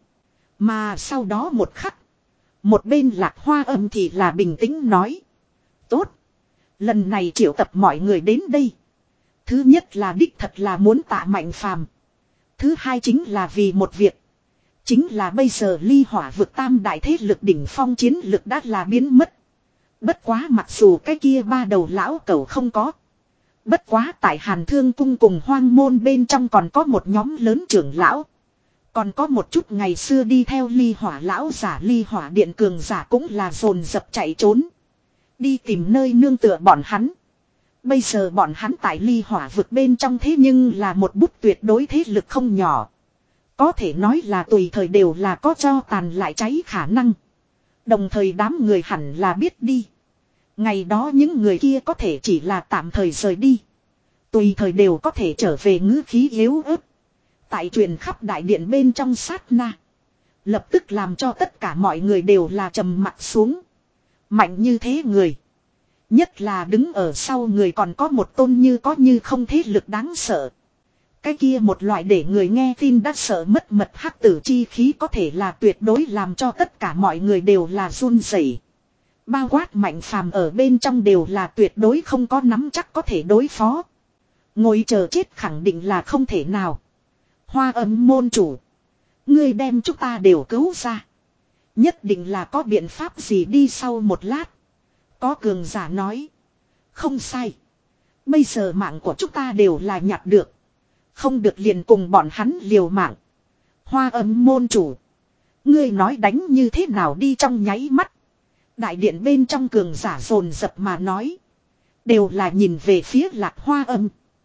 Mà sau đó một khắc. Một bên Lạc Hoa Âm thì là bình tĩnh nói. Tốt. Lần này triệu tập mọi người đến đây. Thứ nhất là đích thật là muốn tạ Mạnh phàm. Thứ hai chính là vì một việc. Chính là bây giờ ly hỏa vực tam đại thế lực đỉnh phong chiến lực đã là biến mất. Bất quá mặc dù cái kia ba đầu lão cẩu không có. Bất quá tại Hàn Thương cung cùng hoang môn bên trong còn có một nhóm lớn trưởng lão. Còn có một chút ngày xưa đi theo ly hỏa lão giả ly hỏa điện cường giả cũng là dồn dập chạy trốn. Đi tìm nơi nương tựa bọn hắn. Bây giờ bọn hắn tại ly hỏa vực bên trong thế nhưng là một bút tuyệt đối thế lực không nhỏ. Có thể nói là tùy thời đều là có cho tàn lại cháy khả năng. Đồng thời đám người hẳn là biết đi. Ngày đó những người kia có thể chỉ là tạm thời rời đi. Tùy thời đều có thể trở về ngữ khí yếu ớt. Tại truyền khắp đại điện bên trong sát na. Lập tức làm cho tất cả mọi người đều là trầm mặt xuống. Mạnh như thế người. Nhất là đứng ở sau người còn có một tôn như có như không thế lực đáng sợ. Cái kia một loại để người nghe tin đã sợ mất mật hắc tử chi khí có thể là tuyệt đối làm cho tất cả mọi người đều là run rẩy. Bao quát Mạnh Phàm ở bên trong đều là tuyệt đối không có nắm chắc có thể đối phó. Ngồi chờ chết khẳng định là không thể nào. Hoa Âm môn chủ. Ngươi đem chúng ta đều cứu ra. Nhất định là có biện pháp gì đi sau một lát. Có cường giả nói. Không sai. Bây giờ mạng của chúng ta đều là nhặt được. Không được liền cùng bọn hắn liều mạng. Hoa Âm môn chủ. Ngươi nói đánh như thế nào đi trong nháy mắt. Đại điện bên trong cường giả dồn dập mà nói. Đều là nhìn về phía Lạc Hoa Âm.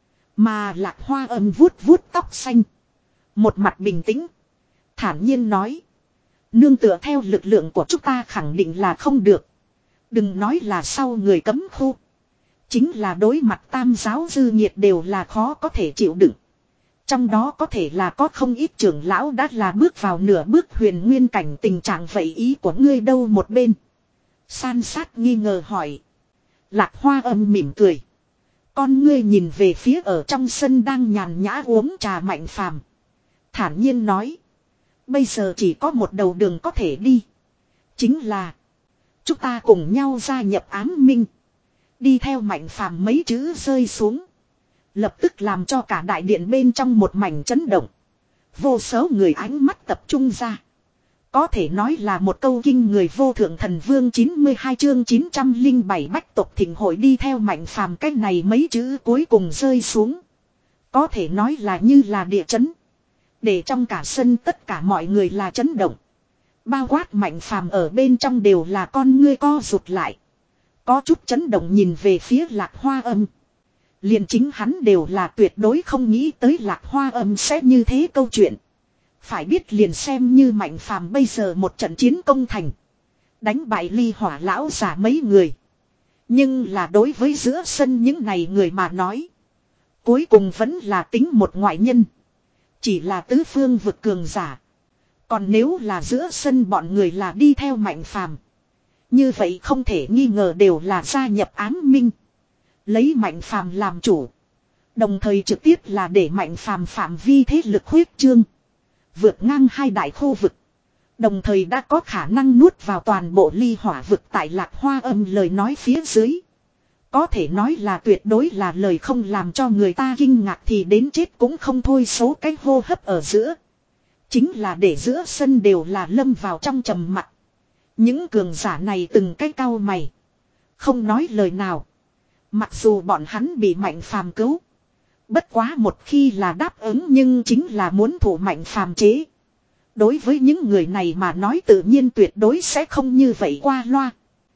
Mà Lạc Hoa Âm vuốt vuốt tóc xanh. Một mặt bình tĩnh. Thản nhiên nói. Nương tựa theo lực lượng của chúng ta khẳng định là không được. Đừng nói là sau người cấm khu. Chính là đối mặt tam giáo dư nhiệt đều là khó có thể chịu đựng. Trong đó có thể là có không ít trưởng lão đã là bước vào nửa bước huyền nguyên cảnh tình trạng vậy ý của ngươi đâu một bên. San sát nghi ngờ hỏi. Lạc Hoa Âm mỉm cười. Con ngươi nhìn về phía ở trong sân đang nhàn nhã uống trà Mạnh Phàm. Thản nhiên nói. Bây giờ chỉ có một đầu đường có thể đi. Chính là. Chúng ta cùng nhau gia nhập ám minh. Đi theo Mạnh Phàm mấy chữ rơi xuống. Lập tức làm cho cả đại điện bên trong một mảnh chấn động. Vô số người ánh mắt tập trung ra. Có thể nói là một câu kinh người vô thượng thần vương chín mươi hai chương chín trăm lẻ bảy bách tộc thịnh hội đi theo Mạnh Phàm cái này mấy chữ cuối cùng rơi xuống. Có thể nói là như là địa chấn. Để trong cả sân tất cả mọi người là chấn động. Bao quát Mạnh Phàm ở bên trong đều là con ngươi co rụt lại. Có chút chấn động nhìn về phía Lạc Hoa Âm. Liền chính hắn đều là tuyệt đối không nghĩ tới Lạc Hoa Âm sẽ như thế câu chuyện. Phải biết liền xem như Mạnh Phàm bây giờ một trận chiến công thành. Đánh bại ly hỏa lão giả mấy người. Nhưng là đối với giữa sân những này người mà nói. Cuối cùng vẫn là tính một ngoại nhân. Chỉ là tứ phương vực cường giả. Còn nếu là giữa sân bọn người là đi theo Mạnh Phàm, như vậy không thể nghi ngờ đều là gia nhập ám minh. Lấy Mạnh Phàm làm chủ. Đồng thời trực tiếp là để Mạnh Phàm phạm vi thế lực huyết trương. Vượt ngang hai đại khu vực. Đồng thời đã có khả năng nuốt vào toàn bộ ly hỏa vực tại Lạc Hoa Âm lời nói phía dưới. Có thể nói là tuyệt đối là lời không làm cho người ta kinh ngạc thì đến chết cũng không thôi số cái hô hấp ở giữa. Chính là để giữa sân đều là lâm vào trong trầm mặc. Những cường giả này từng cái cau mày. Không nói lời nào. Mặc dù bọn hắn bị Mạnh Phàm cứu. Bất quá một khi là đáp ứng nhưng chính là muốn thủ Mạnh Phàm chế. Đối với những người này mà nói tự nhiên tuyệt đối sẽ không như vậy qua loa.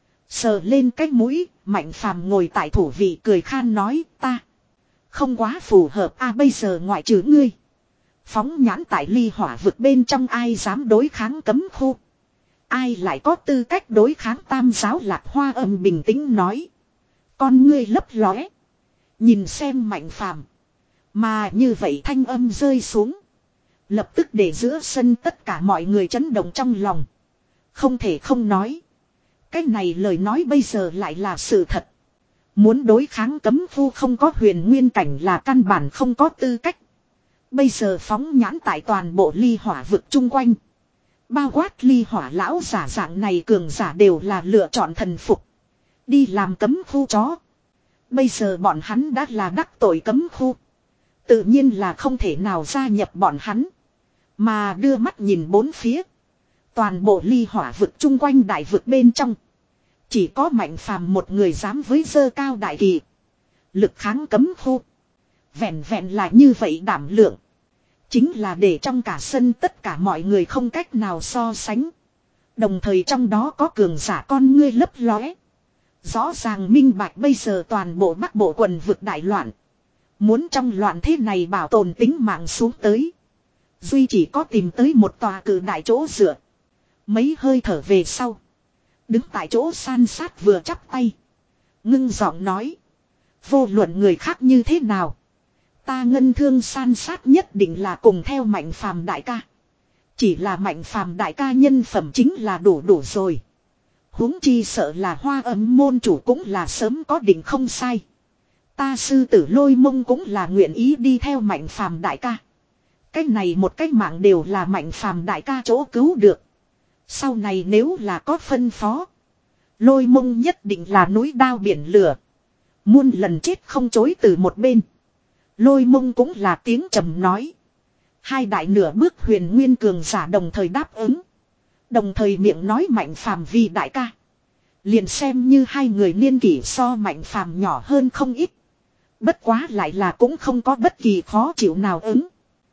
Sờ lên cái mũi, Mạnh Phàm ngồi tại thủ vị cười khan nói ta. Không quá phù hợp a à, bây giờ ngoại trừ ngươi. Phóng nhãn tại ly hỏa vực bên trong ai dám đối kháng cấm khu. Ai lại có tư cách đối kháng tam giáo Lạc Hoa Âm bình tĩnh nói. Con ngươi lấp lóe. Nhìn xem Mạnh Phàm. Mà như vậy thanh âm rơi xuống. Lập tức để giữa sân tất cả mọi người chấn động trong lòng. Không thể không nói. Cái này lời nói bây giờ lại là sự thật. Muốn đối kháng cấm khu không có huyền nguyên cảnh là căn bản không có tư cách. Bây giờ phóng nhãn tại toàn bộ ly hỏa vực chung quanh. Bao quát ly hỏa lão giả dạng này cường giả đều là lựa chọn thần phục. Đi làm cấm khu chó. Bây giờ bọn hắn đã là đắc tội cấm khu. Tự nhiên là không thể nào gia nhập bọn hắn. Mà đưa mắt nhìn bốn phía. Toàn bộ ly hỏa vực chung quanh đại vực bên trong. Chỉ có Mạnh Phàm một người dám với dơ cao đại kỳ. Lực kháng cấm khu. Vẹn vẹn là như vậy đảm lượng. Chính là để trong cả sân tất cả mọi người không cách nào so sánh. Đồng thời trong đó có cường giả con ngươi lấp lóe. Rõ ràng minh bạch bây giờ toàn bộ Bắc Bộ quần vực đại loạn. Muốn trong loạn thế này bảo tồn tính mạng xuống tới. Duy chỉ có tìm tới một tòa cử đại chỗ dựa. Mấy hơi thở về sau. Đứng tại chỗ san sát vừa chắp tay. Ngưng giọng nói. Vô luận người khác như thế nào. Ta ngân thương san sát nhất định là cùng theo Mạnh Phàm đại ca. Chỉ là Mạnh Phàm đại ca nhân phẩm chính là đủ đủ rồi. Huống chi sợ là Hoa Âm môn chủ cũng là sớm có định không sai. Ta sư tử Lôi Mông cũng là nguyện ý đi theo Mạnh Phàm đại ca. Cái này một cái mạng đều là Mạnh Phàm đại ca chỗ cứu được. Sau này nếu là có phân phó. Lôi Mông nhất định là núi đao biển lửa. Muôn lần chết không chối từ một bên. Lôi Mông cũng là tiếng trầm nói. Hai đại nửa bước huyền nguyên cường giả đồng thời đáp ứng. Đồng thời miệng nói Mạnh Phàm vì đại ca. Liền xem như hai người niên kỷ so Mạnh Phàm nhỏ hơn không ít. Bất quá lại là cũng không có bất kỳ khó chịu nào ứng.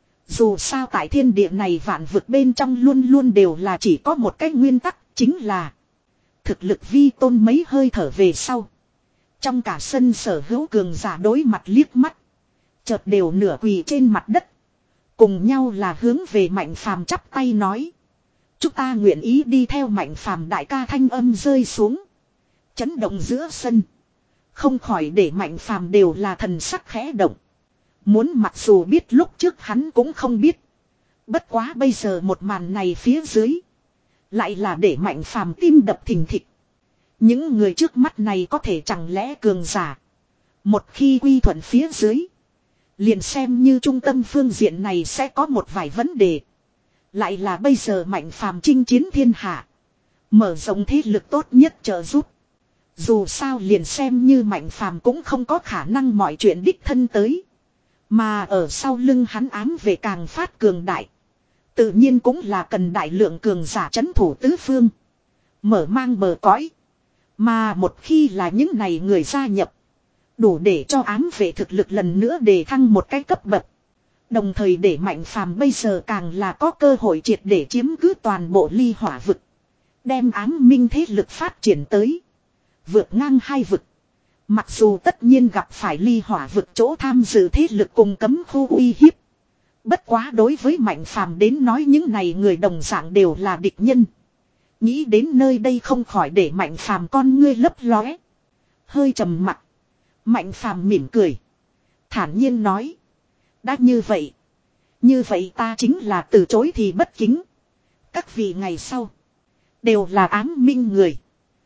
Dù sao tại thiên địa này vạn vực bên trong luôn luôn đều là chỉ có một cái nguyên tắc, chính là thực lực vi tôn. Mấy hơi thở về sau. Trong cả sân sở hữu cường giả đối mặt liếc mắt. Chợt đều nửa quỳ trên mặt đất. Cùng nhau là hướng về Mạnh Phàm chắp tay nói. Chúng ta nguyện ý đi theo Mạnh Phàm đại ca, thanh âm rơi xuống. Chấn động giữa sân. Không khỏi để Mạnh Phàm đều là thần sắc khẽ động. Muốn mặc dù biết lúc trước hắn cũng không biết. Bất quá bây giờ một màn này phía dưới. Lại là để Mạnh Phàm tim đập thình thịch. Những người trước mắt này có thể chẳng lẽ cường giả. Một khi quy thuận phía dưới. Liền xem như trung tâm phương diện này sẽ có một vài vấn đề. Lại là bây giờ Mạnh Phàm chinh chiến thiên hạ. Mở rộng thế lực tốt nhất trợ giúp. Dù sao liền xem như Mạnh Phàm cũng không có khả năng mọi chuyện đích thân tới. Mà ở sau lưng hắn ám về càng phát cường đại. Tự nhiên cũng là cần đại lượng cường giả trấn thủ tứ phương. Mở mang bờ cõi. Mà một khi là những này người gia nhập. Đủ để cho ám về thực lực lần nữa đề thăng một cái cấp bậc. Đồng thời để Mạnh Phàm bây giờ càng là có cơ hội triệt để chiếm cứ toàn bộ ly hỏa vực. Đem ám minh thế lực phát triển tới. Vượt ngang hai vực. Mặc dù tất nhiên gặp phải ly hỏa vực chỗ tham dự thế lực cùng cấm khu uy hiếp. Bất quá đối với Mạnh Phàm đến nói những này người đồng dạng đều là địch nhân. Nghĩ đến nơi đây không khỏi để Mạnh Phàm con ngươi lấp lóe. Hơi trầm mặc. Mạnh Phàm mỉm cười. Thản nhiên nói. Đã như vậy. Như vậy ta chính là từ chối thì bất kính. Các vị ngày sau. Đều là ám minh người.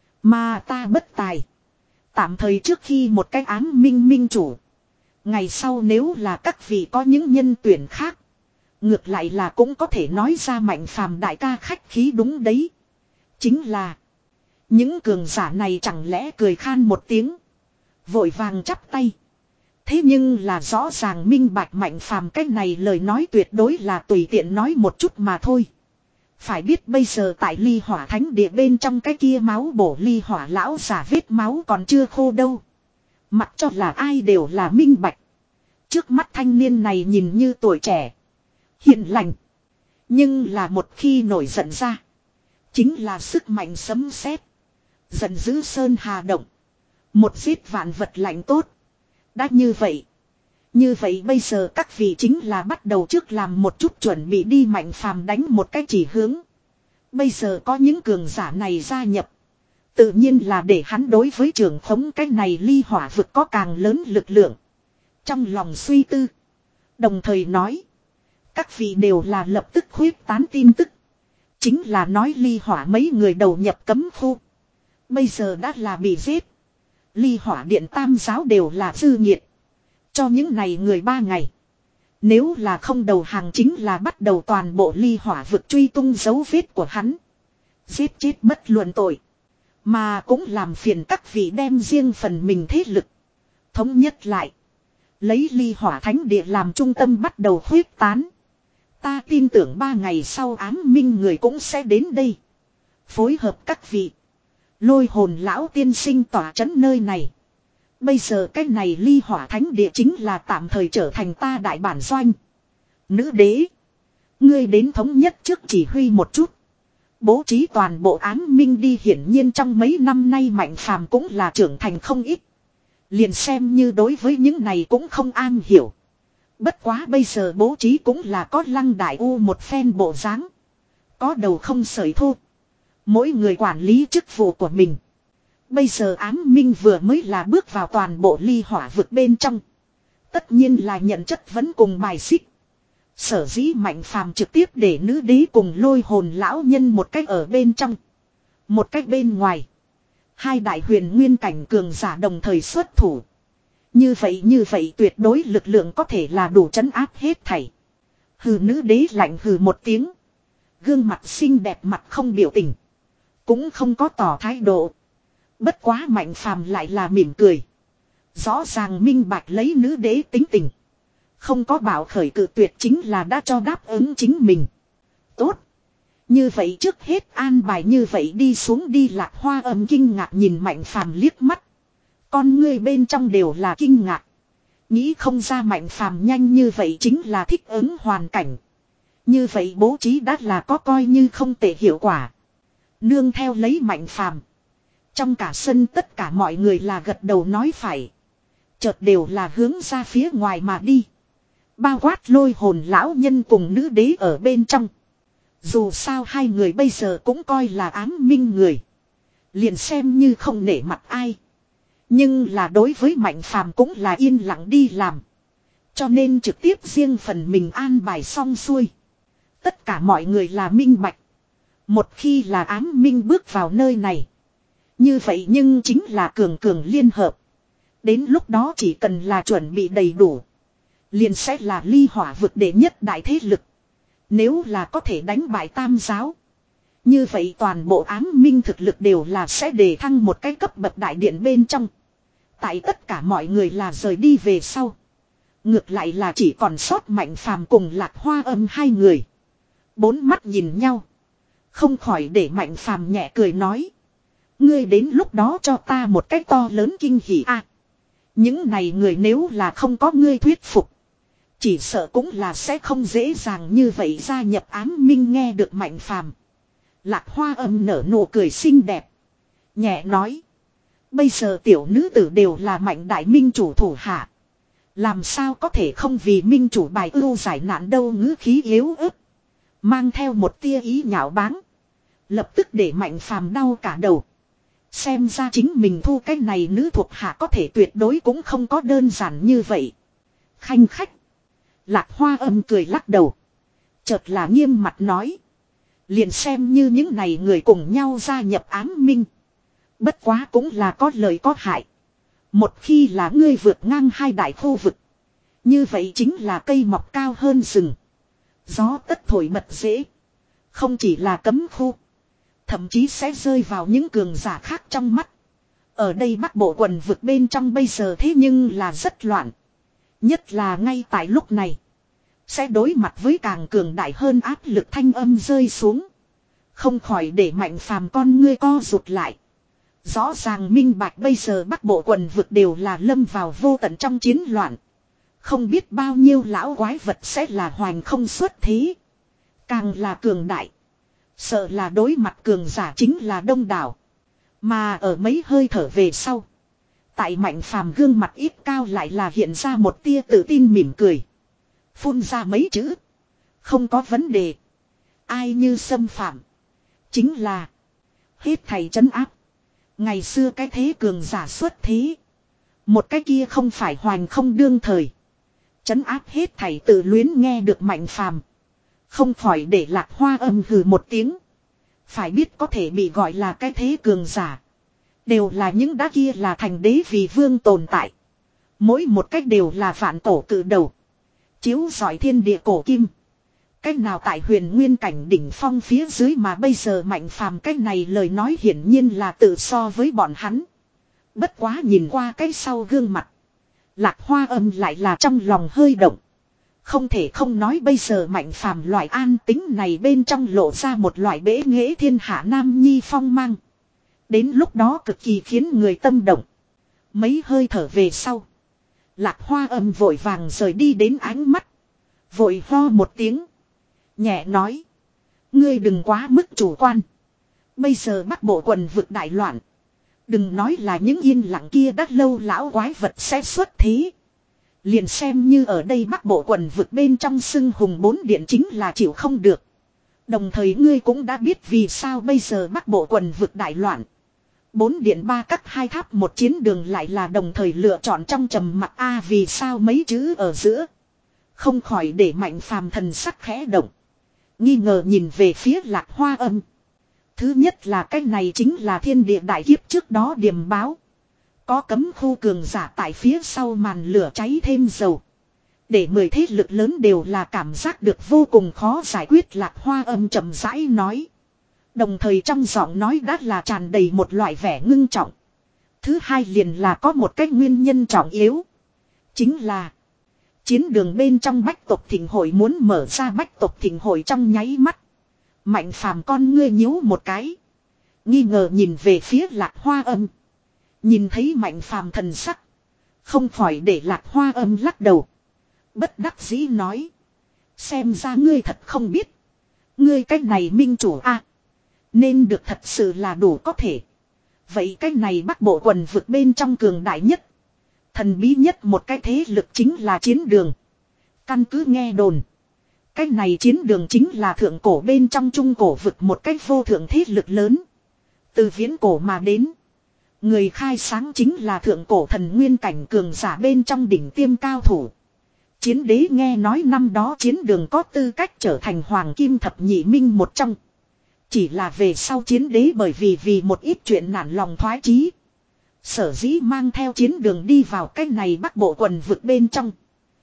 Mà ta bất tài. Tạm thời trước khi một cái ám minh minh chủ. Ngày sau nếu là các vị có những nhân tuyển khác. Ngược lại là cũng có thể nói ra Mạnh Phàm đại ca khách khí đúng đấy. Chính là. Những cường giả này chẳng lẽ cười khan một tiếng. Vội vàng chắp tay. Thế nhưng là rõ ràng minh bạch Mạnh Phàm cái này lời nói tuyệt đối là tùy tiện nói một chút mà thôi. Phải biết bây giờ tại ly hỏa thánh địa bên trong cái kia máu bổ ly hỏa lão giả vết máu còn chưa khô đâu. Mặc cho là ai đều là minh bạch. Trước mắt thanh niên này nhìn như tuổi trẻ. Hiền lành. Nhưng là một khi nổi giận ra. Chính là sức mạnh sấm sét. Giận dữ sơn hà động. Một giết vạn vật lạnh tốt. Đã như vậy. Như vậy bây giờ các vị chính là bắt đầu trước làm một chút chuẩn bị đi Mạnh Phàm đánh một cái chỉ hướng. Bây giờ có những cường giả này gia nhập. Tự nhiên là để hắn đối với trưởng khống cái này ly hỏa vực có càng lớn lực lượng. Trong lòng suy tư. Đồng thời nói. Các vị đều là lập tức khuyết tán tin tức. Chính là nói ly hỏa mấy người đầu nhập cấm khu. Bây giờ đã là bị giết. Ly hỏa điện tam giáo đều là dư nhiệt. Cho những này người ba ngày. Nếu là không đầu hàng chính là bắt đầu toàn bộ ly hỏa vực truy tung dấu vết của hắn. Giết chết bất luận tội. Mà cũng làm phiền các vị đem riêng phần mình thế lực. Thống nhất lại. Lấy ly hỏa thánh địa làm trung tâm bắt đầu khuyết tán. Ta tin tưởng ba ngày sau ám minh người cũng sẽ đến đây. Phối hợp các vị. Lôi hồn lão tiên sinh tỏa trấn nơi này. Bây giờ cái này ly hỏa thánh địa chính là tạm thời trở thành ta đại bản doanh. Nữ đế. Ngươi đến thống nhất trước chỉ huy một chút. Bố trí toàn bộ ám minh đi, hiển nhiên trong mấy năm nay Mạnh Phàm cũng là trưởng thành không ít. Liền xem như đối với những này cũng không am hiểu. Bất quá bây giờ bố trí cũng là có Lăng Đại U một phen bộ dáng. Có đầu không sợi thô. Mỗi người quản lý chức vụ của mình. Bây giờ ám minh vừa mới là bước vào toàn bộ ly hỏa vực bên trong. Tất nhiên là nhận chất vấn cùng bài xích. Sở dĩ Mạnh Phàm trực tiếp để nữ đế cùng lôi hồn lão nhân một cách ở bên trong. Một cách bên ngoài. Hai đại huyền nguyên cảnh cường giả đồng thời xuất thủ. Như vậy như vậy tuyệt đối lực lượng có thể là đủ trấn áp hết thảy. Hừ, nữ đế lạnh hừ một tiếng. Gương mặt xinh đẹp mặt không biểu tình. Cũng không có tỏ thái độ. Bất quá Mạnh Phàm lại là mỉm cười. Rõ ràng minh bạch lấy nữ đế tính tình. Không có bảo khởi cự tuyệt chính là đã cho đáp ứng chính mình. Tốt. Như vậy trước hết an bài như vậy đi xuống đi. Lạc Hoa Âm kinh ngạc nhìn Mạnh Phàm liếc mắt. Con ngươi bên trong đều là kinh ngạc. Nghĩ không ra Mạnh Phàm nhanh như vậy chính là thích ứng hoàn cảnh. Như vậy bố trí đã là có coi như không tệ hiệu quả. Nương theo lấy Mạnh Phàm. Trong cả sân tất cả mọi người là gật đầu nói phải. Chợt đều là hướng ra phía ngoài mà đi. Bao quát lôi hồn lão nhân cùng nữ đế ở bên trong. Dù sao hai người bây giờ cũng coi là ám minh người. Liền xem như không nể mặt ai. Nhưng là đối với Mạnh Phàm cũng là yên lặng đi làm. Cho nên trực tiếp riêng phần mình an bài xong xuôi. Tất cả mọi người là minh bạch. Một khi là ám minh bước vào nơi này. Như vậy nhưng chính là cường cường liên hợp. Đến lúc đó chỉ cần là chuẩn bị đầy đủ. Liền sẽ là ly hỏa vực đệ nhất đại thế lực. Nếu là có thể đánh bại tam giáo. Như vậy toàn bộ ám minh thực lực đều là sẽ đề thăng một cái cấp bậc đại điện bên trong. Tại tất cả mọi người là rời đi về sau. Ngược lại là chỉ còn sót Mạnh Phàm cùng Lạc Hoa Âm hai người. Bốn mắt nhìn nhau. Không khỏi để Mạnh Phàm nhẹ cười nói. Ngươi đến lúc đó cho ta một cái to lớn kinh hỉ a. Những này người nếu là không có ngươi thuyết phục. Chỉ sợ cũng là sẽ không dễ dàng như vậy gia nhập ám minh. Nghe được Mạnh Phàm, Lạc Hoa Âm nở nụ cười xinh đẹp. Nhẹ nói. Bây giờ tiểu nữ tử đều là Mạnh đại minh chủ thủ hạ. Làm sao có thể không vì minh chủ bài ưu giải nạn đâu. Ngữ khí yếu ớt. Mang theo một tia ý nhạo báng. Lập tức để Mạnh Phàm đau cả đầu. Xem ra chính mình thu cái này nữ thuộc hạ có thể tuyệt đối cũng không có đơn giản như vậy. Khanh khách. Lạc Hoa Âm cười lắc đầu. Chợt là nghiêm mặt nói. Liền xem như những này người cùng nhau gia nhập ám minh. Bất quá cũng là có lợi có hại. Một khi là ngươi vượt ngang hai đại khu vực. Như vậy chính là cây mọc cao hơn rừng. Gió tất thổi bật dễ. Không chỉ là cấm khu. Thậm chí sẽ rơi vào những cường giả khác trong mắt. Ở đây Bắc Bộ quần vực bên trong bây giờ thế nhưng là rất loạn. Nhất là ngay tại lúc này. Sẽ đối mặt với càng cường đại hơn áp lực thanh âm rơi xuống. Không khỏi để Mạnh Phàm con ngươi co rụt lại. Rõ ràng minh bạch bây giờ Bắc Bộ quần vực đều là lâm vào vô tận trong chiến loạn. Không biết bao nhiêu lão quái vật sẽ là hoành không xuất thế. Càng là cường đại. Sợ là đối mặt cường giả chính là đông đảo. Mà ở mấy hơi thở về sau. Tại Mạnh Phàm gương mặt ít cao lại là hiện ra một tia tự tin mỉm cười. Phun ra mấy chữ. Không có vấn đề. Ai như xâm phạm. Chính là. Hết thầy trấn áp. Ngày xưa cái thế cường giả xuất thế. Một cái kia không phải hoành không đương thời. Trấn áp hết thầy tự luyến. Nghe được Mạnh Phàm, không khỏi để Lạc Hoa Âm hừ một tiếng. Phải biết có thể bị gọi là cái thế cường giả. Đều là những đá kia là thành đế vì vương tồn tại. Mỗi một cách đều là vạn tổ cự đầu. Chiếu rọi thiên địa cổ kim. Cách nào tại huyền nguyên cảnh đỉnh phong phía dưới mà bây giờ Mạnh Phàm cách này lời nói hiển nhiên là tự so với bọn hắn. Bất quá nhìn qua cái sau gương mặt. Lạc Hoa Âm lại là trong lòng hơi động. Không thể không nói bây giờ Mạnh Phàm loại an tính này bên trong lộ ra một loại bế nghệ thiên hạ nam nhi phong mang. Đến lúc đó cực kỳ khiến người tâm động. Mấy hơi thở về sau. Lạc Hoa Âm vội vàng rời đi đến ánh mắt. Vội ho một tiếng. Nhẹ nói. Ngươi đừng quá mức chủ quan. Bây giờ Bắc Bộ quần vực đại loạn. Đừng nói là những yên lặng kia đã lâu lão quái vật sẽ xuất thế. Liền xem như ở đây Bắc Bộ quần vực bên trong xưng hùng bốn điện chính là chịu không được. Đồng thời ngươi cũng đã biết vì sao bây giờ Bắc Bộ quần vực đại loạn. Bốn điện ba cắt hai tháp một chiến đường lại là đồng thời lựa chọn trong trầm mặc a vì sao mấy chữ ở giữa. Không khỏi để Mạnh Phàm thần sắc khẽ động. Nghi ngờ nhìn về phía Lạc Hoa Âm. Thứ nhất là cái này chính là thiên địa đại kiếp trước đó điềm báo. Có cấm khu cường giả tại phía sau màn lửa cháy thêm dầu. Để mười thế lực lớn đều là cảm giác được vô cùng khó giải quyết. Lạc Hoa Âm chậm rãi nói. Đồng thời trong giọng nói đã là tràn đầy một loại vẻ ngưng trọng. Thứ hai liền là có một cái nguyên nhân trọng yếu. Chính là chiến đường bên trong bách tộc thịnh hội muốn mở ra bách tộc thịnh hội trong nháy mắt. Mạnh Phàm con ngươi nhíu một cái. Nghi ngờ nhìn về phía Lạc Hoa Âm. Nhìn thấy Mạnh Phàm thần sắc. Không khỏi để Lạc Hoa Âm lắc đầu. Bất đắc dĩ nói. Xem ra ngươi thật không biết. Ngươi cách này minh chủ a à, nên được thật sự là đủ có thể. Vậy cách này Bắc Bộ quần vực bên trong cường đại nhất. Thần bí nhất một cái thế lực chính là chiến đường. Căn cứ nghe đồn. Cái này chiến đường chính là thượng cổ bên trong trung cổ vực một cách vô thượng thế lực lớn. Từ viễn cổ mà đến. Người khai sáng chính là thượng cổ thần nguyên cảnh cường giả bên trong đỉnh tiêm cao thủ. Chiến đế nghe nói năm đó chiến đường có tư cách trở thành hoàng kim thập nhị minh một trong. Chỉ là về sau chiến đế bởi vì vì một ít chuyện nản lòng thoái chí. Sở dĩ mang theo chiến đường đi vào cái này Bắc Bộ quần vực bên trong.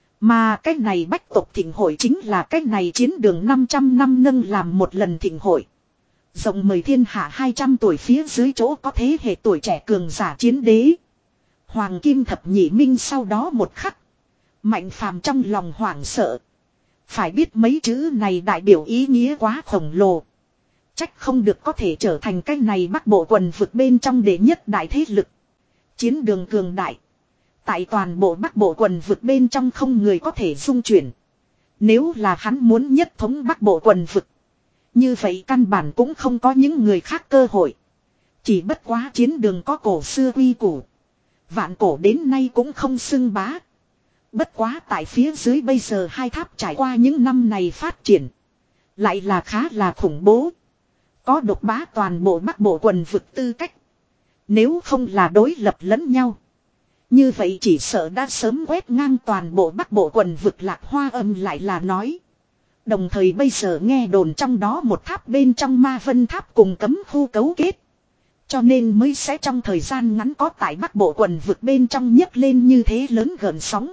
Mà cái này bách tộc thịnh hội chính là cái này chiến đường năm trăm năm nâng làm một lần thịnh hội. Rộng mời thiên hạ hai trăm tuổi phía dưới chỗ có thế hệ tuổi trẻ cường giả chiến đế. Hoàng kim thập nhị minh sau đó một khắc. Mạnh Phàm trong lòng hoảng sợ. Phải biết mấy chữ này đại biểu ý nghĩa quá khổng lồ. Trách không được có thể trở thành cái này Bắc Bộ quần vực bên trong đệ nhất đại thế lực. Chiến đường cường đại. Tại toàn bộ Bắc Bộ quần vực bên trong không người có thể dung chuyển. Nếu là hắn muốn nhất thống Bắc Bộ quần vực. Như vậy căn bản cũng không có những người khác cơ hội. Chỉ bất quá chiến đường có cổ xưa quy củ. Vạn cổ đến nay cũng không xưng bá. Bất quá tại phía dưới bây giờ hai tháp trải qua những năm này phát triển. Lại là khá là khủng bố. Có độc bá toàn bộ Bắc Bộ quần vực tư cách. Nếu không là đối lập lẫn nhau. Như vậy chỉ sợ đã sớm quét ngang toàn bộ Bắc Bộ quần vực. Lạc Hoa Âm lại là nói. Đồng thời bây giờ nghe đồn trong đó một tháp bên trong Ma Vân Tháp cùng cấm khu cấu kết. Cho nên mới sẽ trong thời gian ngắn có tại Bắc Bộ quần vực bên trong nhấc lên như thế lớn gợn sóng.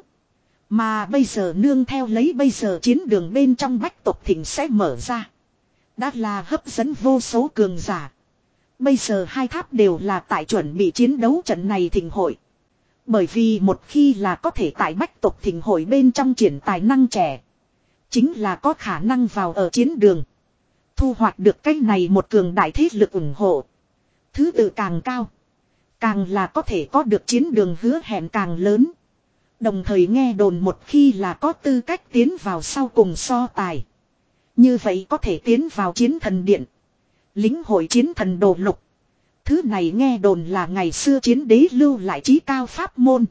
Mà bây giờ nương theo lấy bây giờ chiến đường bên trong bách tộc thịnh sẽ mở ra. Đã là hấp dẫn vô số cường giả. Bây giờ hai tháp đều là tại chuẩn bị chiến đấu trận này thịnh hội. Bởi vì một khi là có thể tại bách tộc thịnh hội bên trong triển tài năng trẻ. Chính là có khả năng vào ở chiến đường. Thu hoạch được cái này một cường đại thế lực ủng hộ. Thứ tự càng cao. Càng là có thể có được chiến đường hứa hẹn càng lớn. Đồng thời nghe đồn một khi là có tư cách tiến vào sau cùng so tài. Như vậy có thể tiến vào chiến thần điện. Lính hội chiến thần đồ lục. Thứ này nghe đồn là ngày xưa chiến đế lưu lại trí cao pháp môn.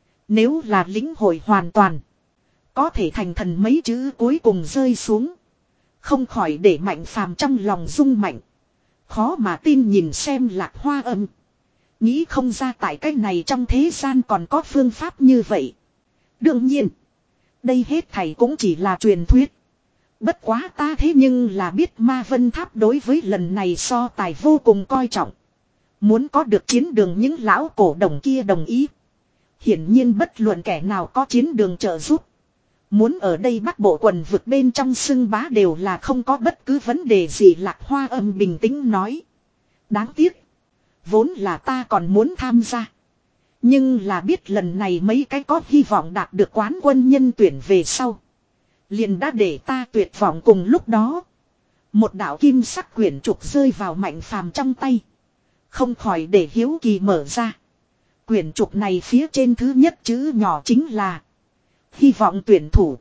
Nếu là lính hội hoàn toàn. Có thể thành thần mấy chữ cuối cùng rơi xuống. Không khỏi để Mạnh Phàm trong lòng rung mạnh. Khó mà tin nhìn xem Lạc Hoa Âm. Nghĩ không ra tại cái này trong thế gian còn có phương pháp như vậy. Đương nhiên. Đây hết thảy cũng chỉ là truyền thuyết. Bất quá ta thế nhưng là biết Ma Vân Tháp đối với lần này so tài vô cùng coi trọng. Muốn có được chiến đường những lão cổ đồng kia đồng ý. Hiển nhiên bất luận kẻ nào có chiến đường trợ giúp. Muốn ở đây Bắc Bộ quần vực bên trong xưng bá đều là không có bất cứ vấn đề gì. Lạc Hoa Âm bình tĩnh nói. Đáng tiếc. Vốn là ta còn muốn tham gia. Nhưng là biết lần này mấy cái có hy vọng đạt được quán quân nhân tuyển về sau. Liền đã để ta tuyệt vọng cùng lúc đó. Một đạo kim sắc quyển trục rơi vào Mạnh Phàm trong tay. Không khỏi để hiếu kỳ mở ra. Quyển trục này phía trên thứ nhất chữ nhỏ chính là. Hy vọng tuyển thủ.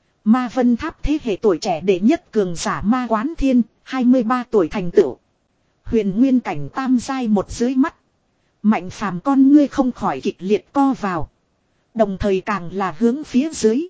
Ma Vân Tháp thế hệ tuổi trẻ đệ nhất cường giả Ma Quán Thiên, hai mươi ba tuổi thành tựu. Huyền nguyên cảnh tam giai một dưới mắt. Mạnh phàm con ngươi không khỏi kịch liệt co vào. Đồng thời càng là hướng phía dưới.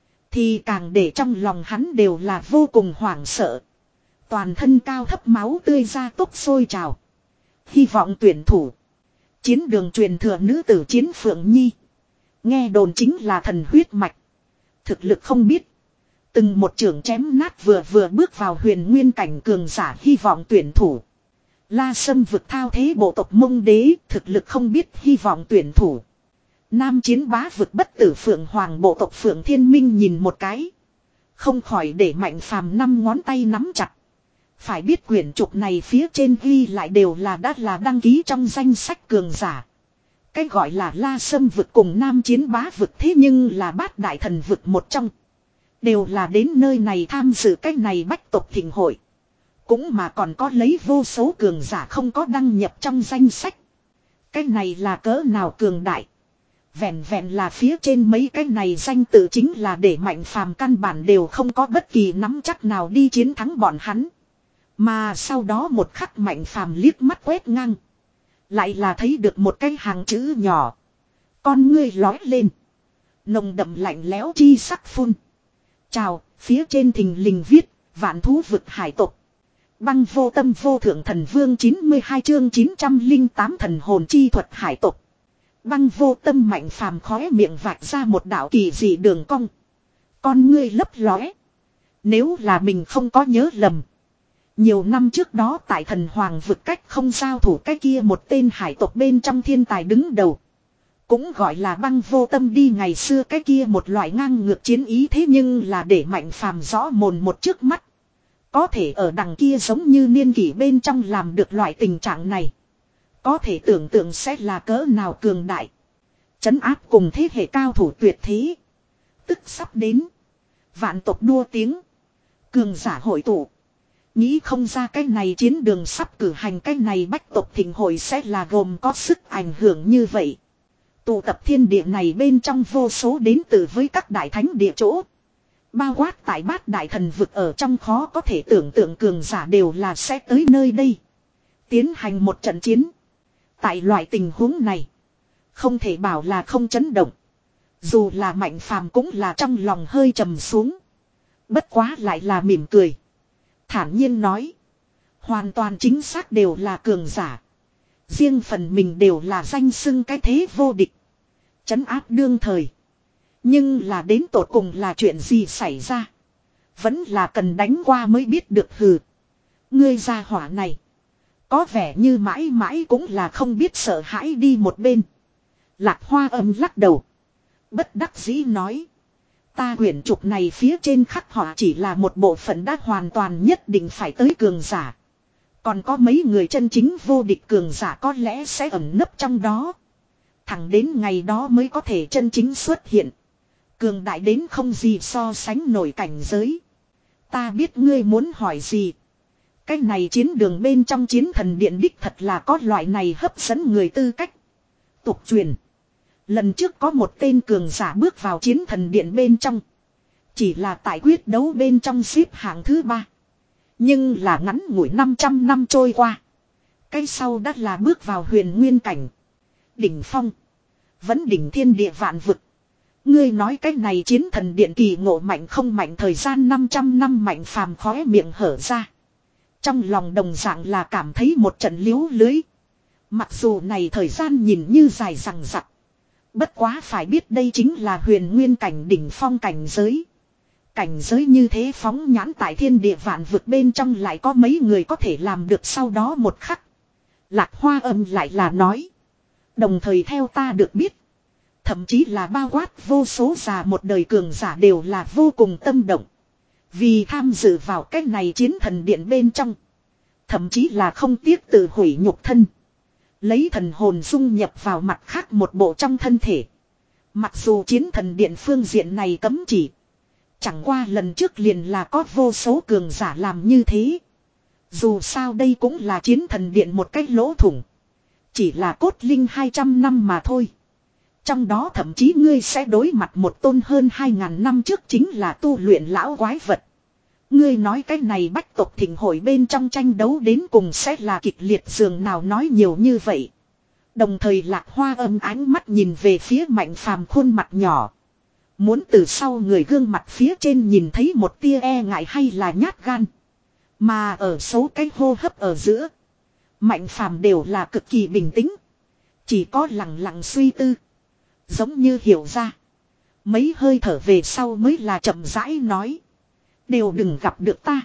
Thì càng để trong lòng hắn đều là vô cùng hoảng sợ. Toàn thân cao thấp máu tươi ra tốc sôi trào. Hy vọng tuyển thủ. Chiến đường truyền thừa nữ tử Chiến Phượng Nhi. Nghe đồn chính là thần huyết mạch. Thực lực không biết. Từng một trưởng chém nát vừa vừa bước vào huyền nguyên cảnh cường giả hy vọng tuyển thủ. La Sâm vực thao thế bộ tộc Mông Đế, thực lực không biết hy vọng tuyển thủ. Nam Chiến Bá vực bất tử Phượng Hoàng bộ tộc Phượng Thiên Minh nhìn một cái. Không khỏi để Mạnh Phàm năm ngón tay nắm chặt. Phải biết quyển trục này phía trên ghi lại đều là đã là đăng ký trong danh sách cường giả. Cái gọi là La Sâm vực cùng Nam Chiến Bá vực thế nhưng là bát đại thần vực một trong. Đều là đến nơi này tham dự cái này bách tộc thịnh hội. Cũng mà còn có lấy vô số cường giả không có đăng nhập trong danh sách. Cái này là cỡ nào cường đại. Vẹn vẹn là phía trên mấy cái này danh tự chính là để Mạnh Phàm căn bản đều không có bất kỳ nắm chắc nào đi chiến thắng bọn hắn. Mà sau đó một khắc Mạnh Phàm liếc mắt quét ngang. Lại là thấy được một cái hàng chữ nhỏ. Con ngươi lói lên. Nồng đậm lạnh lẽo chi sắc phun. Chào, phía trên thình lình viết, vạn thú vực hải tộc. Băng vô tâm vô thượng thần vương chín mươi hai chương chín trăm lẻ tám thần hồn chi thuật hải tộc. Băng vô tâm Mạnh Phàm khóe miệng vạch ra một đạo kỳ dị đường cong. Con ngươi lấp lóe. Nếu là mình không có nhớ lầm. Nhiều năm trước đó tại thần hoàng vực cách không giao thủ cái kia một tên hải tộc bên trong thiên tài đứng đầu. Cũng gọi là băng vô tâm đi ngày xưa cái kia một loại ngang ngược chiến ý thế nhưng là để Mạnh Phàm rõ mồn một trước mắt. Có thể ở đằng kia giống như niên kỷ bên trong làm được loại tình trạng này. Có thể tưởng tượng sẽ là cỡ nào cường đại. Trấn áp cùng thế hệ cao thủ tuyệt thế. Tức sắp đến. Vạn tộc đua tiếng. Cường giả hội tụ. Nghĩ không ra cái này chiến đường sắp cử hành cái này bách tộc thịnh hội sẽ là gồm có sức ảnh hưởng như vậy. Tụ tập thiên địa này bên trong vô số đến từ với các đại thánh địa chỗ. Bao quát tại bát đại thần vực ở trong khó có thể tưởng tượng cường giả đều là sẽ tới nơi đây. Tiến hành một trận chiến. Tại loại tình huống này. Không thể bảo là không chấn động. Dù là Mạnh Phàm cũng là trong lòng hơi trầm xuống. Bất quá lại là mỉm cười. Thản nhiên nói. Hoàn toàn chính xác đều là cường giả. Riêng phần mình đều là danh xưng cái thế vô địch. Trấn áp đương thời. Nhưng là đến tột cùng là chuyện gì xảy ra. Vẫn là cần đánh qua mới biết được hừ. Ngươi gia hỏa này. Có vẻ như mãi mãi cũng là không biết sợ hãi đi một bên. Lạc Hoa Âm lắc đầu. Bất đắc dĩ nói. Ta quyển trục này phía trên khắc họa chỉ là một bộ phận đã hoàn toàn nhất định phải tới cường giả. Còn có mấy người chân chính vô địch cường giả có lẽ sẽ ẩn nấp trong đó. Thẳng đến ngày đó mới có thể chân chính xuất hiện. Cường đại đến không gì so sánh nổi cảnh giới. Ta biết ngươi muốn hỏi gì. Cái này chiến đường bên trong chiến thần điện đích thật là có loại này hấp dẫn người tư cách. Tục truyền. Lần trước có một tên cường giả bước vào chiến thần điện bên trong. Chỉ là tại quyết đấu bên trong xếp hạng thứ ba. Nhưng là ngắn ngủi năm trăm năm trôi qua. Cái sau đã là bước vào huyền nguyên cảnh. Đỉnh phong. Vẫn đỉnh thiên địa vạn vực. Ngươi nói cái này chiến thần điện kỳ ngộ mạnh không mạnh thời gian năm trăm năm Mạnh Phàm khóe miệng hở ra. Trong lòng đồng dạng là cảm thấy một trận liếu lưới. Mặc dù này thời gian nhìn như dài dằng dặc. Bất quá phải biết đây chính là huyền nguyên cảnh đỉnh phong cảnh giới. Cảnh giới như thế phóng nhãn tại thiên địa vạn vực bên trong lại có mấy người có thể làm được sau đó một khắc. Lạc Hoa Âm lại là nói. Đồng thời theo ta được biết. Thậm chí là bao quát vô số già một đời cường giả đều là vô cùng tâm động. Vì tham dự vào cái này chiến thần điện bên trong. Thậm chí là không tiếc tự hủy nhục thân. Lấy thần hồn dung nhập vào mặt khác một bộ trong thân thể. Mặc dù chiến thần điện phương diện này cấm chỉ. Chẳng qua lần trước liền là có vô số cường giả làm như thế. Dù sao đây cũng là chiến thần điện một cách lỗ thủng. Chỉ là cốt linh hai trăm năm mà thôi. Trong đó thậm chí ngươi sẽ đối mặt một tôn hơn hai ngàn năm trước chính là tu luyện lão quái vật. Ngươi nói cái này bách tộc thịnh hội bên trong tranh đấu đến cùng sẽ là kịch liệt dường nào nói nhiều như vậy. Đồng thời Lạc Hoa Âm ánh mắt nhìn về phía Mạnh Phàm khuôn mặt nhỏ. Muốn từ sau người gương mặt phía trên nhìn thấy một tia e ngại hay là nhát gan. Mà ở số cái hô hấp ở giữa. Mạnh Phàm đều là cực kỳ bình tĩnh. Chỉ có lặng lặng suy tư. Giống như hiểu ra. Mấy hơi thở về sau mới là chậm rãi nói. Đều đừng gặp được ta.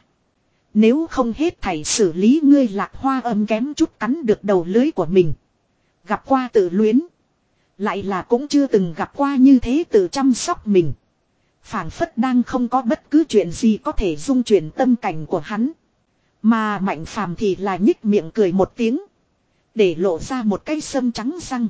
Nếu không hết thảy xử lý ngươi. Lạc Hoa Âm kém chút cắn được đầu lưới của mình. Gặp qua tự luyến. Lại là cũng chưa từng gặp qua như thế tự chăm sóc mình. Phảng phất đang không có bất cứ chuyện gì có thể dung chuyển tâm cảnh của hắn. Mà Mạnh Phàm thì là nhích miệng cười một tiếng. Để lộ ra một cái sâm trắng răng.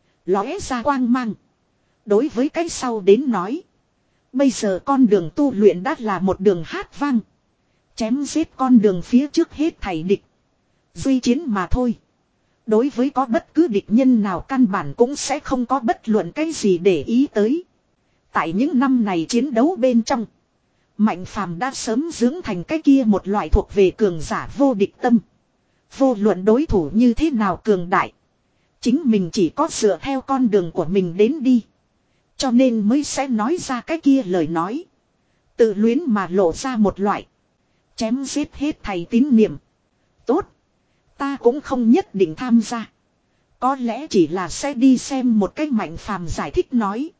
Lóe ra quang mang. Đối với cái sau đến nói. Bây giờ con đường tu luyện đã là một đường hát vang. Chém giết con đường phía trước hết thảy địch. Duy chiến mà thôi. Đối với có bất cứ địch nhân nào căn bản cũng sẽ không có bất luận cái gì để ý tới. Tại những năm này chiến đấu bên trong. Mạnh Phàm đã sớm dưỡng thành cái kia một loại thuộc về cường giả vô địch tâm. Vô luận đối thủ như thế nào cường đại. Chính mình chỉ có dựa theo con đường của mình đến đi. Cho nên mới sẽ nói ra cái kia lời nói. Tự luyến mà lộ ra một loại. Chém giết hết thầy tín niệm. Tốt. Ta cũng không nhất định tham gia. Có lẽ chỉ là sẽ đi xem một cách Mạnh Phàm giải thích nói.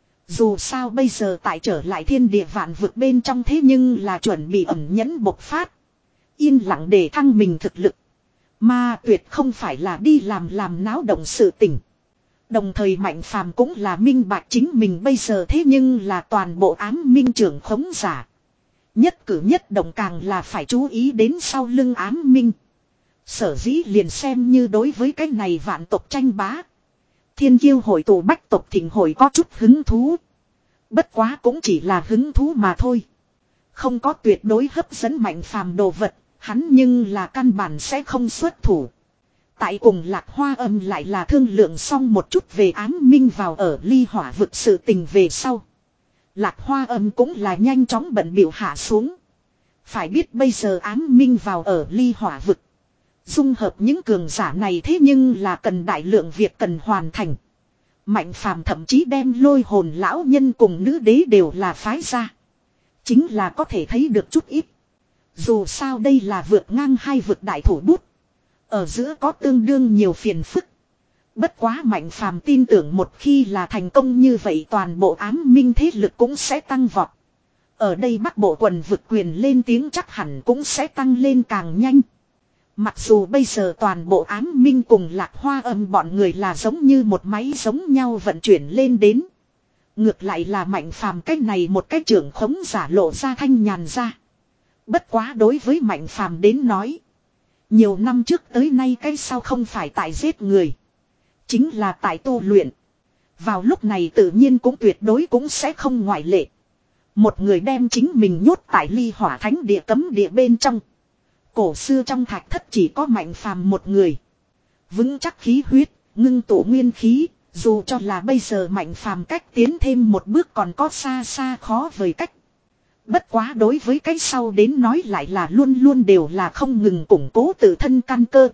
Dù sao bây giờ tại trở lại thiên địa vạn vực bên trong thế nhưng là chuẩn bị ẩn nhẫn bộc phát. Yên lặng để thăng mình thực lực. Mà tuyệt không phải là đi làm làm náo động sự tình. Đồng thời Mạnh Phàm cũng là minh bạch chính mình bây giờ thế nhưng là toàn bộ ám minh trưởng khống giả. Nhất cử nhất động càng là phải chú ý đến sau lưng ám minh. Sở dĩ liền xem như đối với cái này vạn tộc tranh bá. Thiên kiêu hội tụ bách tộc thịnh hội có chút hứng thú. Bất quá cũng chỉ là hứng thú mà thôi. Không có tuyệt đối hấp dẫn Mạnh Phàm đồ vật, hắn nhưng là căn bản sẽ không xuất thủ. Tại cùng Lạc Hoa Âm lại là thương lượng xong một chút về ám minh vào ở ly hỏa vực sự tình về sau. Lạc Hoa Âm cũng là nhanh chóng bận biểu hạ xuống. Phải biết bây giờ ám minh vào ở ly hỏa vực. Dung hợp những cường giả này thế nhưng là cần đại lượng việc cần hoàn thành. Mạnh Phàm thậm chí đem lôi hồn lão nhân cùng nữ đế đều là phái ra. Chính là có thể thấy được chút ít. Dù sao đây là vượt ngang hai vực đại thủ bút. Ở giữa có tương đương nhiều phiền phức. Bất quá Mạnh Phàm tin tưởng một khi là thành công như vậy toàn bộ ám minh thế lực cũng sẽ tăng vọt. Ở đây Bắc Bộ quần vực quyền lên tiếng chắc hẳn cũng sẽ tăng lên càng nhanh. Mặc dù bây giờ toàn bộ ám minh cùng Lạc Hoa Âm bọn người là giống như một máy giống nhau vận chuyển lên đến. Ngược lại là Mạnh Phàm cách này một cái trưởng khống giả lộ ra thanh nhàn ra. Bất quá đối với Mạnh Phàm đến nói. Nhiều năm trước tới nay cái sau không phải tại giết người. Chính là tại tu luyện. Vào lúc này tự nhiên cũng tuyệt đối cũng sẽ không ngoại lệ. Một người đem chính mình nhốt tại ly hỏa thánh địa cấm địa bên trong. Cổ xưa trong thạch thất chỉ có Mạnh Phàm một người. Vững chắc khí huyết, ngưng tụ nguyên khí, dù cho là bây giờ Mạnh Phàm cách tiến thêm một bước còn có xa xa khó vời cách. Bất quá đối với cái sau đến nói lại là luôn luôn đều là không ngừng củng cố tự thân căn cơ.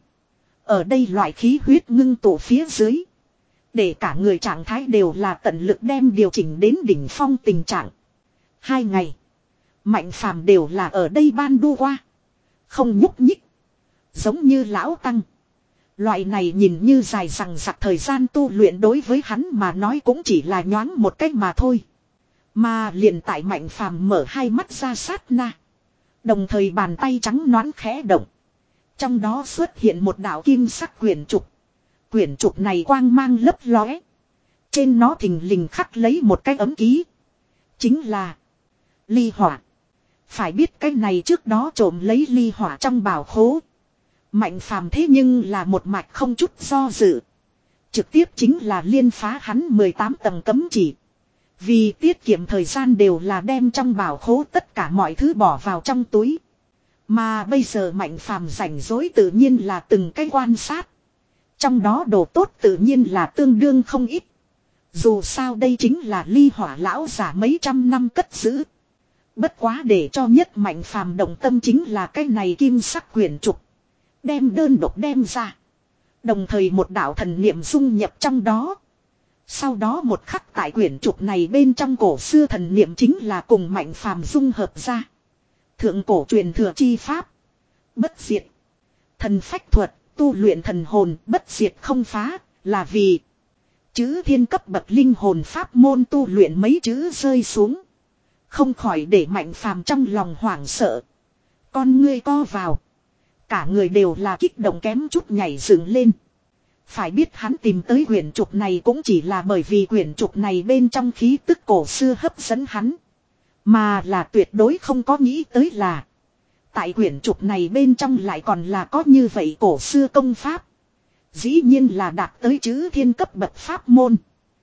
Ở đây loại khí huyết ngưng tụ phía dưới. Để cả người trạng thái đều là tận lực đem điều chỉnh đến đỉnh phong tình trạng. Hai ngày. Mạnh Phàm đều là ở đây ban đu qua. Không nhúc nhích. Giống như lão tăng. Loại này nhìn như dài rằng giặc thời gian tu luyện đối với hắn mà nói cũng chỉ là nhoáng một cách mà thôi. Mà liền tại Mạnh Phàm mở hai mắt ra sát na. Đồng thời bàn tay trắng nõn khẽ động. Trong đó xuất hiện một đạo kim sắc quyển trục. Quyển trục này quang mang lấp lóe. Trên nó thình lình khắc lấy một cái ấm ký. Chính là ly hỏa. Phải biết cái này trước đó trộm lấy ly hỏa trong bảo khố. Mạnh Phàm thế nhưng là một mạch không chút do dự. Trực tiếp chính là liên phá hắn mười tám tầng cấm chỉ. Vì tiết kiệm thời gian đều là đem trong bảo khố tất cả mọi thứ bỏ vào trong túi. Mà bây giờ Mạnh Phàm rảnh rỗi tự nhiên là từng cái quan sát. Trong đó đồ tốt tự nhiên là tương đương không ít. Dù sao đây chính là ly hỏa lão giả mấy trăm năm cất giữ. Bất quá để cho nhất Mạnh Phàm động tâm chính là cái này kim sắc quyển trục. Đem đơn độc đem ra. Đồng thời một đạo thần niệm dung nhập trong đó. Sau đó một khắc tại quyển trục này bên trong cổ xưa thần niệm chính là cùng Mạnh Phàm dung hợp ra. Thượng cổ truyền thừa chi pháp. Bất diệt. Thần phách thuật, tu luyện thần hồn, bất diệt không phá, là vì chữ thiên cấp bậc linh hồn pháp môn tu luyện mấy chữ rơi xuống. Không khỏi để Mạnh Phàm trong lòng hoảng sợ. Con ngươi co vào. Cả người đều là kích động kém chút nhảy dựng lên. Phải biết hắn tìm tới quyển trục này cũng chỉ là bởi vì quyển trục này bên trong khí tức cổ xưa hấp dẫn hắn. Mà là tuyệt đối không có nghĩ tới là tại quyển trục này bên trong lại còn là có như vậy cổ xưa công pháp. Dĩ nhiên là đạt tới chữ thiên cấp bậc pháp môn.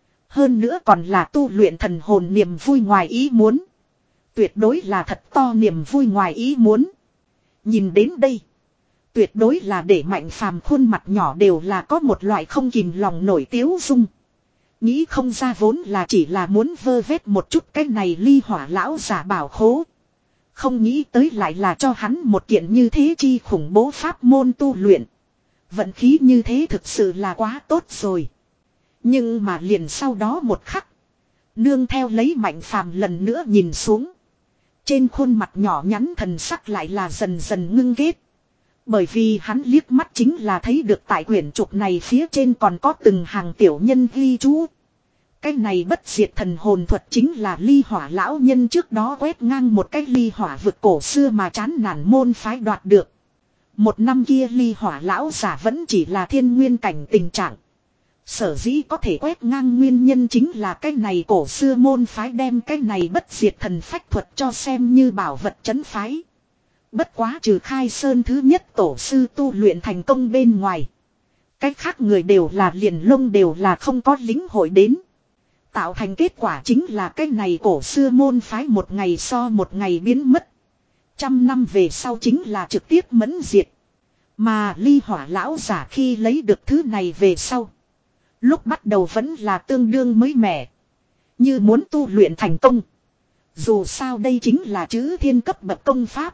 Hơn nữa còn là tu luyện thần hồn niềm vui ngoài ý muốn. Tuyệt đối là thật to niềm vui ngoài ý muốn. Nhìn đến đây. Tuyệt đối là để Mạnh Phàm khuôn mặt nhỏ đều là có một loại không kìm lòng nổi tiếu dung. Nghĩ không ra vốn là chỉ là muốn vơ vét một chút cái này ly hỏa lão giả bảo khố. Không nghĩ tới lại là cho hắn một kiện như thế chi khủng bố pháp môn tu luyện. Vận khí như thế thực sự là quá tốt rồi. Nhưng mà liền sau đó một khắc. Nương theo lấy Mạnh Phàm lần nữa nhìn xuống. Trên khuôn mặt nhỏ nhắn thần sắc lại là dần dần ngưng ghét. Bởi vì hắn liếc mắt chính là thấy được tại quyển trục này phía trên còn có từng hàng tiểu nhân ghi chú. Cái này bất diệt thần hồn thuật chính là ly hỏa lão nhân trước đó quét ngang một cái ly hỏa vực cổ xưa mà chán nản môn phái đoạt được. Một năm kia ly hỏa lão giả vẫn chỉ là thiên nguyên cảnh tình trạng. Sở dĩ có thể quét ngang nguyên nhân chính là cái này cổ xưa môn phái đem cái này bất diệt thần phách thuật cho xem như bảo vật trấn phái. Bất quá trừ Khai Sơn thứ nhất tổ sư tu luyện thành công bên ngoài. Cách khác người đều là liền lông đều là không có lính hội đến. Tạo thành kết quả chính là cái này cổ xưa môn phái một ngày so một ngày biến mất. Trăm năm về sau chính là trực tiếp mẫn diệt. Mà ly hỏa lão giả khi lấy được thứ này về sau. Lúc bắt đầu vẫn là tương đương mới mẻ. Như muốn tu luyện thành công. Dù sao đây chính là chữ thiên cấp bậc công pháp.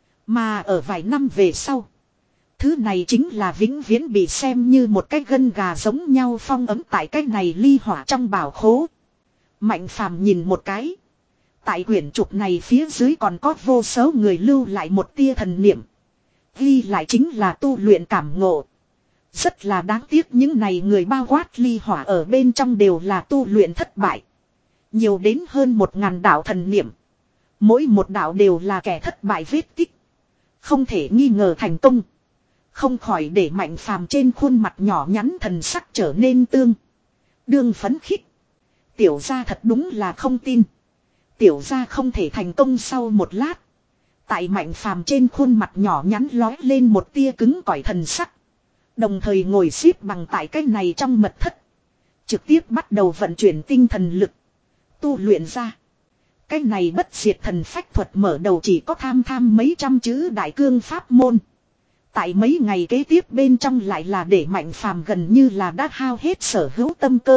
Mà ở vài năm về sau. Thứ này chính là vĩnh viễn bị xem như một cái gân gà giống nhau phong ấm tại cái này ly hỏa trong bảo khố. Mạnh Phàm nhìn một cái. Tại quyển trục này phía dưới còn có vô số người lưu lại một tia thần niệm. Ghi lại chính là tu luyện cảm ngộ. Rất là đáng tiếc những này người bao quát ly hỏa ở bên trong đều là tu luyện thất bại. Nhiều đến hơn một ngàn đạo thần niệm. Mỗi một đạo đều là kẻ thất bại vết tích. Không thể nghi ngờ thành công. Không khỏi để Mạnh Phàm trên khuôn mặt nhỏ nhắn thần sắc trở nên tương đương phấn khích. Tiểu gia thật đúng là không tin. Tiểu gia không thể thành công sau một lát. Tại Mạnh Phàm trên khuôn mặt nhỏ nhắn lói lên một tia cứng cỏi thần sắc. Đồng thời ngồi xếp bằng tại cái này trong mật thất. Trực tiếp bắt đầu vận chuyển tinh thần lực. Tu luyện ra. Cái này bất diệt thần phách thuật mở đầu chỉ có tham tham mấy trăm chữ đại cương pháp môn. Tại mấy ngày kế tiếp bên trong lại là để Mạnh Phàm gần như là đã hao hết sở hữu tâm cơ.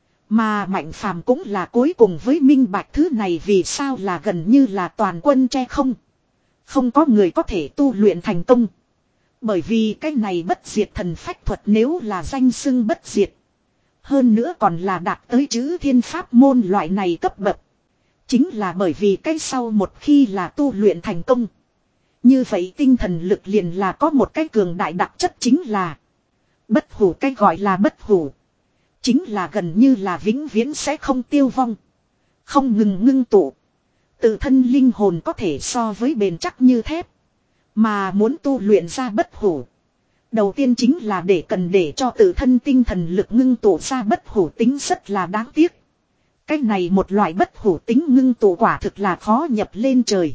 Mà Mạnh Phàm cũng là cuối cùng với minh bạch thứ này vì sao là gần như là toàn quân che không. Không có người có thể tu luyện thành công. Bởi vì cái này bất diệt thần phách thuật nếu là danh xưng bất diệt. Hơn nữa còn là đạt tới chữ thiên pháp môn loại này cấp bậc. Chính là bởi vì cái sau một khi là tu luyện thành công. Như vậy tinh thần lực liền là có một cái cường đại đặc chất chính là bất hủ, cái gọi là bất hủ. Chính là gần như là vĩnh viễn sẽ không tiêu vong. Không ngừng ngưng tụ. Tự thân linh hồn có thể so với bền chắc như thép. Mà muốn tu luyện ra bất hủ. Đầu tiên chính là để cần để cho tự thân tinh thần lực ngưng tụ ra bất hủ tính rất là đáng tiếc. Cái này một loại bất hủ tính ngưng tụ quả thực là khó nhập lên trời.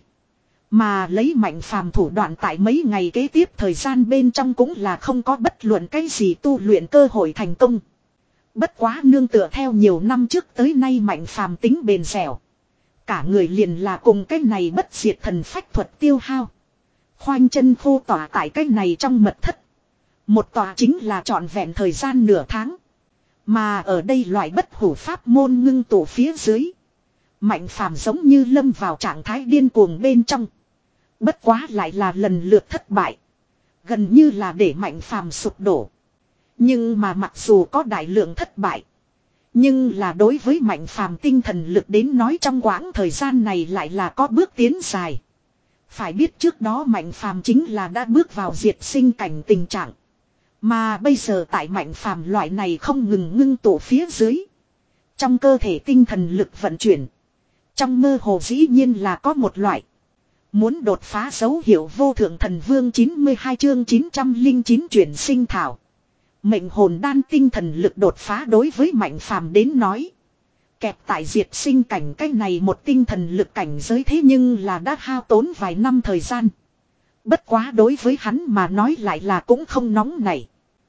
Mà lấy Mạnh Phàm thủ đoạn tại mấy ngày kế tiếp thời gian bên trong cũng là không có bất luận cái gì tu luyện cơ hội thành công. Bất quá nương tựa theo nhiều năm trước tới nay Mạnh Phàm tính bền dẻo. Cả người liền là cùng cái này bất diệt thần phách thuật tiêu hao. Khoanh chân khô tỏa tại cái này trong mật thất. Một tòa chính là trọn vẹn thời gian nửa tháng. Mà ở đây loại bất hủ pháp môn ngưng tụ phía dưới. Mạnh phàm giống như lâm vào trạng thái điên cuồng bên trong. Bất quá lại là lần lượt thất bại. Gần như là để mạnh phàm sụp đổ. Nhưng mà mặc dù có đại lượng thất bại. Nhưng là đối với mạnh phàm tinh thần lực đến nói trong quãng thời gian này lại là có bước tiến dài. Phải biết trước đó mạnh phàm chính là đã bước vào diệt sinh cảnh tình trạng. Mà bây giờ tại mạnh phàm loại này không ngừng ngưng tụ phía dưới. Trong cơ thể tinh thần lực vận chuyển. Trong mơ hồ dĩ nhiên là có một loại. Muốn đột phá dấu hiệu vô thượng thần vương chín mươi hai chương chín trăm lẻ chín chuyển sinh thảo. Mệnh hồn đan tinh thần lực đột phá đối với mạnh phàm đến nói. Kẹp tại diệt sinh cảnh cái này một tinh thần lực cảnh giới thế nhưng là đã hao tốn vài năm thời gian. Bất quá đối với hắn mà nói lại là cũng không nóng nảy.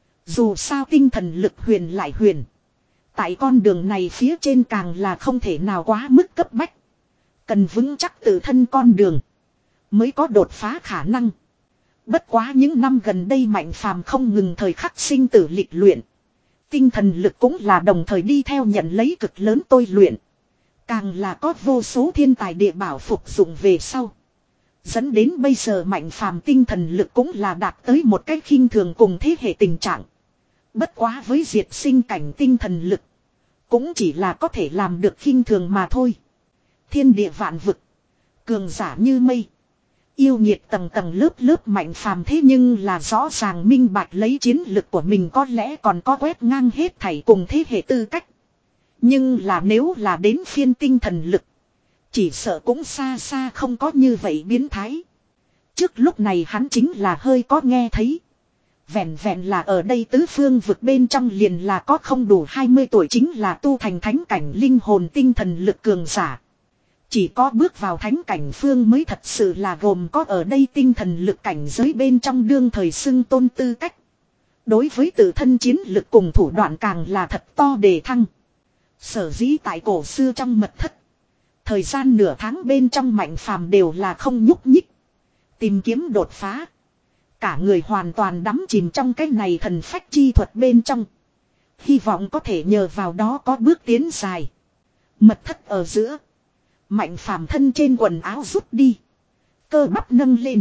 Dù sao tinh thần lực huyền lại huyền. Tại con đường này phía trên càng là không thể nào quá mức cấp bách. Cần vững chắc tự thân con đường. Mới có đột phá khả năng. Bất quá những năm gần đây mạnh phàm không ngừng thời khắc sinh tử lịch luyện. Tinh thần lực cũng là đồng thời đi theo nhận lấy cực lớn tôi luyện. Càng là có vô số thiên tài địa bảo phục dụng về sau. Dẫn đến bây giờ mạnh phàm tinh thần lực cũng là đạt tới một cách khinh thường cùng thế hệ tình trạng. Bất quá với diệt sinh cảnh tinh thần lực. Cũng chỉ là có thể làm được khinh thường mà thôi. Thiên địa vạn vực. Cường giả như mây. Yêu nhiệt tầng tầng lớp lớp mạnh phàm thế nhưng là rõ ràng minh bạch lấy chiến lực của mình có lẽ còn có quét ngang hết thảy cùng thế hệ tư cách. Nhưng là nếu là đến phiên tinh thần lực. Chỉ sợ cũng xa xa không có như vậy biến thái. Trước lúc này hắn chính là hơi có nghe thấy. Vẹn vẹn là ở đây tứ phương vực bên trong liền là có không đủ hai mươi tuổi chính là tu thành thánh cảnh linh hồn tinh thần lực cường giả. Chỉ có bước vào thánh cảnh phương mới thật sự là gồm có ở đây tinh thần lực cảnh giới bên trong đương thời xưng tôn tư cách. Đối với tự thân chiến lực cùng thủ đoạn càng là thật to đề thăng. Sở dĩ tại cổ xưa trong mật thất. Thời gian nửa tháng bên trong mạnh phàm đều là không nhúc nhích. Tìm kiếm đột phá. Cả người hoàn toàn đắm chìm trong cái này thần phách chi thuật bên trong. Hy vọng có thể nhờ vào đó có bước tiến dài. Mật thất ở giữa. Mạnh phàm thân trên quần áo rút đi. Cơ bắp nâng lên.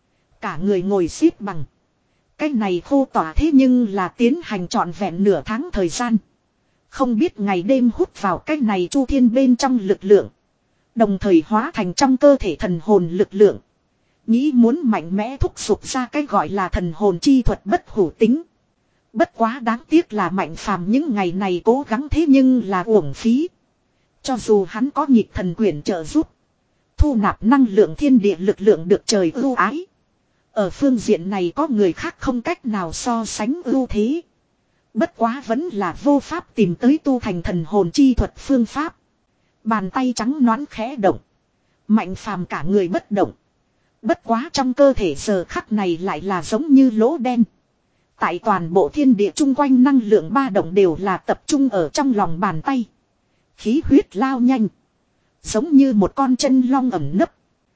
Cả người ngồi xếp bằng. Cái này khô tỏa thế nhưng là tiến hành trọn vẹn nửa tháng thời gian. Không biết ngày đêm hút vào cái này chu thiên bên trong lực lượng. Đồng thời hóa thành trong cơ thể thần hồn lực lượng. Nghĩ muốn mạnh mẽ thúc giục ra cái gọi là thần hồn chi thuật bất hủ tính. Bất quá đáng tiếc là mạnh phàm những ngày này cố gắng thế nhưng là uổng phí. Cho dù hắn có nhịp thần quyền trợ giúp. Thu nạp năng lượng thiên địa lực lượng được trời ưu ái. Ở phương diện này có người khác không cách nào so sánh ưu thế. Bất quá vẫn là vô pháp tìm tới tu thành thần hồn chi thuật phương pháp. Bàn tay trắng nõn khẽ động. Mạnh phàm cả người bất động. Bất quá trong cơ thể giờ khắc này lại là giống như lỗ đen. Tại toàn bộ thiên địa chung quanh năng lượng ba động đều là tập trung ở trong lòng bàn tay. Khí huyết lao nhanh. Giống như một con chân long ẩm nấp.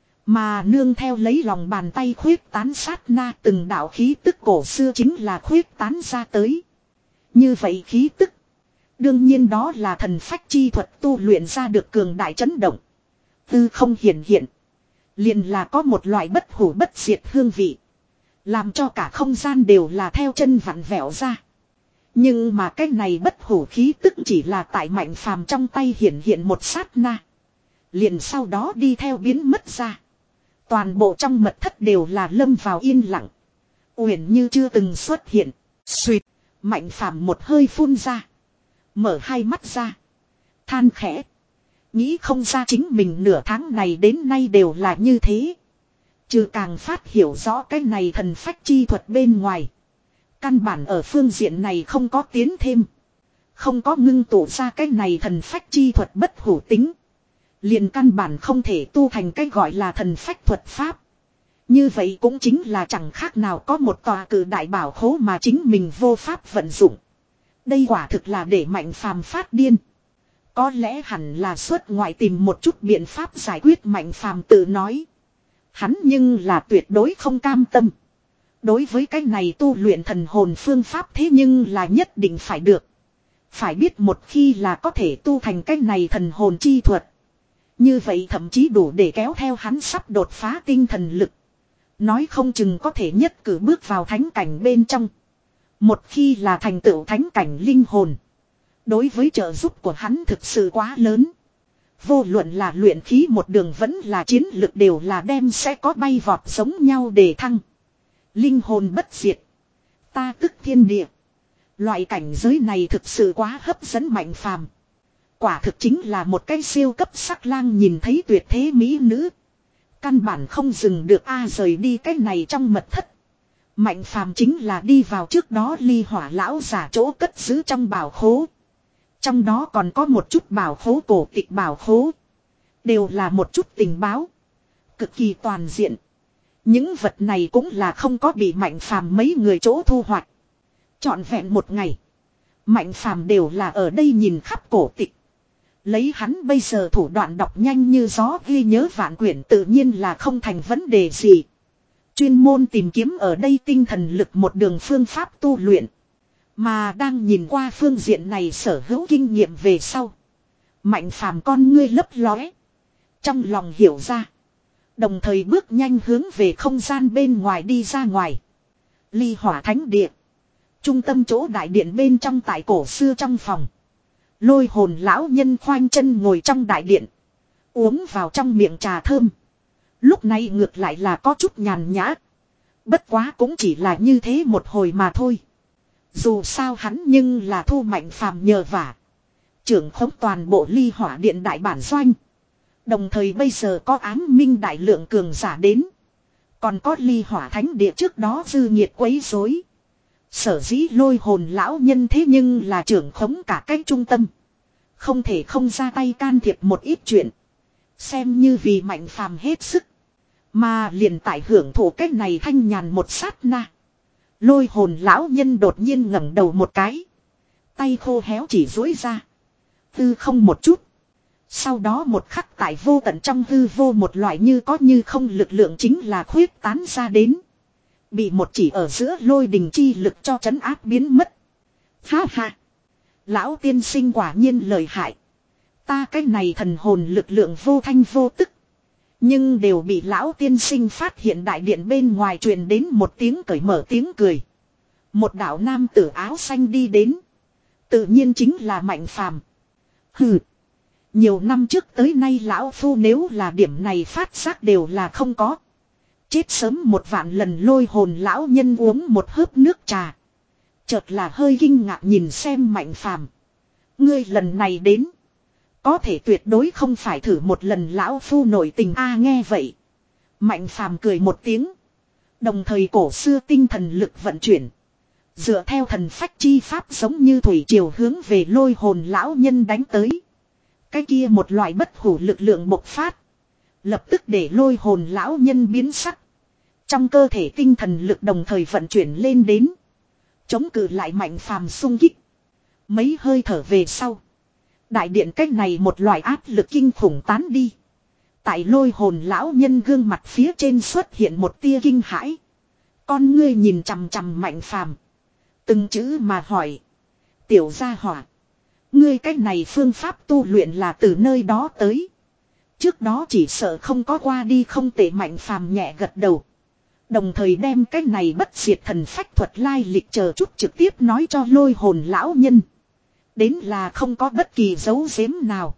Mà nương theo lấy lòng bàn tay khuyết tán sát na từng đạo khí tức cổ xưa chính là khuyết tán ra tới. Như vậy khí tức. Đương nhiên đó là thần phách chi thuật tu luyện ra được cường đại chấn động. Tư không hiển hiện. Liền là có một loại bất hủ bất diệt hương vị. Làm cho cả không gian đều là theo chân vặn vẹo ra. Nhưng mà cái này bất hủ khí tức chỉ là tại mạnh phàm trong tay hiển hiện một sát na. Liền sau đó đi theo biến mất ra. Toàn bộ trong mật thất đều là lâm vào yên lặng. Uyển như chưa từng xuất hiện. Xuyệt. Mạnh phàm một hơi phun ra. Mở hai mắt ra. Than khẽ. Nghĩ không ra chính mình nửa tháng này đến nay đều là như thế. Trừ càng phát hiểu rõ cái này thần phách chi thuật bên ngoài. Căn bản ở phương diện này không có tiến thêm. Không có ngưng tụ ra cái này thần phách chi thuật bất hủ tính. Liền căn bản không thể tu thành cái gọi là thần phách thuật pháp. Như vậy cũng chính là chẳng khác nào có một tòa cử đại bảo khố mà chính mình vô pháp vận dụng. Đây quả thực là để mạnh phàm phát điên. Có lẽ hẳn là xuất ngoại tìm một chút biện pháp giải quyết mạnh phàm tự nói. Hắn nhưng là tuyệt đối không cam tâm. Đối với cái này tu luyện thần hồn phương pháp thế nhưng là nhất định phải được. Phải biết một khi là có thể tu thành cái này thần hồn chi thuật. Như vậy thậm chí đủ để kéo theo hắn sắp đột phá tinh thần lực. Nói không chừng có thể nhất cử bước vào thánh cảnh bên trong. Một khi là thành tựu thánh cảnh linh hồn. Đối với trợ giúp của hắn thực sự quá lớn. Vô luận là luyện khí một đường vẫn là chiến lực đều là đem sẽ có bay vọt giống nhau để thăng. Linh hồn bất diệt. Ta tức thiên địa. Loại cảnh giới này thực sự quá hấp dẫn Mạnh Phàm. Quả thực chính là một cái siêu cấp sắc lang nhìn thấy tuyệt thế mỹ nữ. Căn bản không dừng được a rời đi cái này trong mật thất. Mạnh Phàm chính là đi vào trước đó Ly Hỏa lão giả chỗ cất giữ trong bảo khố. Trong đó còn có một chút bảo khố cổ tịch bảo khố. Đều là một chút tình báo. Cực kỳ toàn diện. Những vật này cũng là không có bị Mạnh Phàm mấy người chỗ thu hoạch. Trọn vẹn một ngày. Mạnh Phàm đều là ở đây nhìn khắp cổ tịch. Lấy hắn bây giờ thủ đoạn đọc nhanh như gió ghi nhớ vạn quyển tự nhiên là không thành vấn đề gì. Chuyên môn tìm kiếm ở đây tinh thần lực một đường phương pháp tu luyện. Mà đang nhìn qua phương diện này sở hữu kinh nghiệm về sau. Mạnh Phàm con ngươi lấp lóe. Trong lòng hiểu ra. Đồng thời bước nhanh hướng về không gian bên ngoài đi ra ngoài. Ly Hỏa Thánh Địa. Trung tâm chỗ đại điện bên trong tại cổ xưa trong phòng. Lôi hồn lão nhân khoanh chân ngồi trong đại điện. Uống vào trong miệng trà thơm. Lúc này ngược lại là có chút nhàn nhã. Bất quá cũng chỉ là như thế một hồi mà thôi. Dù sao hắn nhưng là thu Mạnh Phàm nhờ vả. Trưởng khống toàn bộ Ly Hỏa Điện đại bản doanh. Đồng thời bây giờ có ám minh đại lượng cường giả đến. Còn có Ly Hỏa Thánh Địa trước đó dư nhiệt quấy rối. Sở dĩ lôi hồn lão nhân thế nhưng là trưởng khống cả cái trung tâm. Không thể không ra tay can thiệp một ít chuyện. Xem như vì Mạnh Phàm hết sức. Mà liền tại hưởng thụ cách này thanh nhàn một sát na. Lôi hồn lão nhân đột nhiên ngẩng đầu một cái. Tay khô héo chỉ duỗi ra. Tư không một chút. Sau đó một khắc tại vô tận trong hư vô một loại như có như không lực lượng chính là khuyết tán ra đến. Bị một chỉ ở giữa lôi đình chi lực cho trấn áp biến mất. Ha ha. Lão tiên sinh quả nhiên lợi hại. Ta cái này thần hồn lực lượng vô thanh vô tức. Nhưng đều bị lão tiên sinh phát hiện đại điện bên ngoài truyền đến một tiếng cởi mở tiếng cười. Một đạo nam tử áo xanh đi đến. Tự nhiên chính là Mạnh Phàm. Hừ. Nhiều năm trước tới nay lão phu nếu là điểm này phát giác đều là không có. Chết sớm một vạn lần lôi hồn lão nhân uống một hớp nước trà. Chợt là hơi kinh ngạc nhìn xem Mạnh Phàm. Ngươi lần này đến. Có thể tuyệt đối không phải thử một lần lão phu nổi tình a nghe vậy. Mạnh Phàm cười một tiếng. Đồng thời cổ xưa tinh thần lực vận chuyển. Dựa theo thần phách chi pháp giống như thủy triều hướng về lôi hồn lão nhân đánh tới. Cái kia một loại bất hủ lực lượng bộc phát. Lập tức để lôi hồn lão nhân biến sắc. Trong cơ thể tinh thần lực đồng thời vận chuyển lên đến. Chống cự lại Mạnh Phàm xung kích. Mấy hơi thở về sau. Đại điện cách này một loại áp lực kinh khủng tán đi. Tại lôi hồn lão nhân gương mặt phía trên xuất hiện một tia kinh hãi. Con ngươi nhìn chằm chằm Mạnh Phàm. Từng chữ mà hỏi. Tiểu gia hỏa. Ngươi cách này phương pháp tu luyện là từ nơi đó tới. Trước đó chỉ sợ không có qua đi không tệ Mạnh Phàm nhẹ gật đầu. Đồng thời đem cách này bất diệt thần phách thuật lai lịch chờ chút trực tiếp nói cho lôi hồn lão nhân. Đến là không có bất kỳ dấu giếm nào.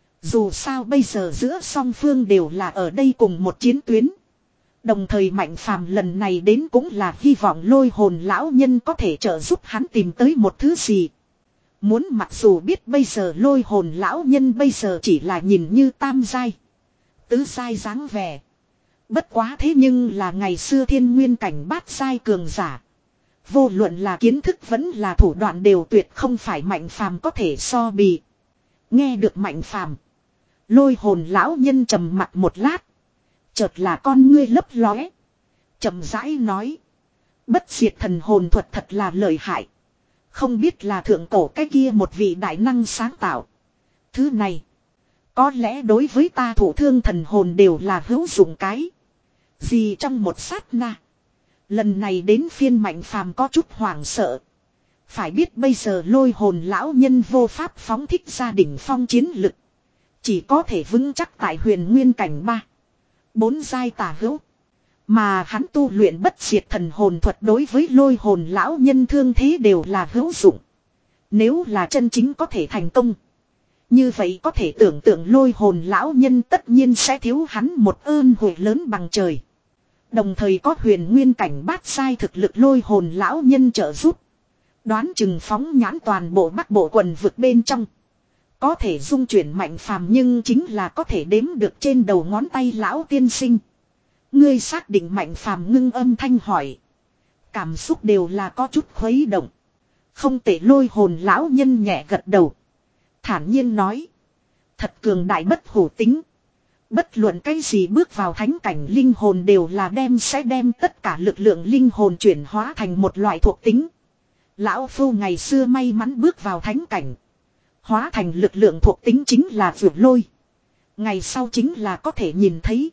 Dù sao bây giờ giữa song phương đều là ở đây cùng một chiến tuyến. Đồng thời Mạnh Phàm lần này đến cũng là hy vọng lôi hồn lão nhân có thể trợ giúp hắn tìm tới một thứ gì. Muốn mặc dù biết bây giờ lôi hồn lão nhân bây giờ chỉ là nhìn như tam giai. Tứ giai dáng vẻ. Bất quá thế nhưng là ngày xưa thiên nguyên cảnh bát giai cường giả. Vô luận là kiến thức vẫn là thủ đoạn đều tuyệt không phải Mạnh Phàm có thể so bì. Nghe được Mạnh Phàm, lôi hồn lão nhân trầm mặt một lát. Chợt là con ngươi lấp lóe. Chậm rãi nói. Bất diệt thần hồn thuật thật là lợi hại. Không biết là thượng cổ cái kia một vị đại năng sáng tạo. Thứ này. Có lẽ đối với ta thủ thương thần hồn đều là hữu dụng cái. Gì trong một sát na. Lần này đến phiên Mạnh Phàm có chút hoảng sợ. Phải biết bây giờ lôi hồn lão nhân vô pháp phóng thích ra đỉnh phong chiến lực. Chỉ có thể vững chắc tại huyền nguyên cảnh ba. Bốn giai tả hữu. Mà hắn tu luyện bất diệt thần hồn thuật đối với lôi hồn lão nhân thương thế đều là hữu dụng. Nếu là chân chính có thể thành công. Như vậy có thể tưởng tượng lôi hồn lão nhân tất nhiên sẽ thiếu hắn một ơn huệ lớn bằng trời. Đồng thời có huyền nguyên cảnh bát sai thực lực lôi hồn lão nhân trợ giúp. Đoán chừng phóng nhãn toàn bộ bắc bộ quần vực bên trong. Có thể dung chuyển mạnh phàm nhưng chính là có thể đếm được trên đầu ngón tay lão tiên sinh. Ngươi xác định mạnh phàm ngưng âm thanh hỏi. Cảm xúc đều là có chút khuấy động. Không tệ lôi hồn lão nhân nhẹ gật đầu. Thản nhiên nói. Thật cường đại bất hủ tính. Bất luận cái gì bước vào thánh cảnh linh hồn đều là đem sẽ đem tất cả lực lượng linh hồn chuyển hóa thành một loại thuộc tính. Lão Phu ngày xưa may mắn bước vào thánh cảnh. Hóa thành lực lượng thuộc tính chính là vượt lôi. Ngày sau chính là có thể nhìn thấy.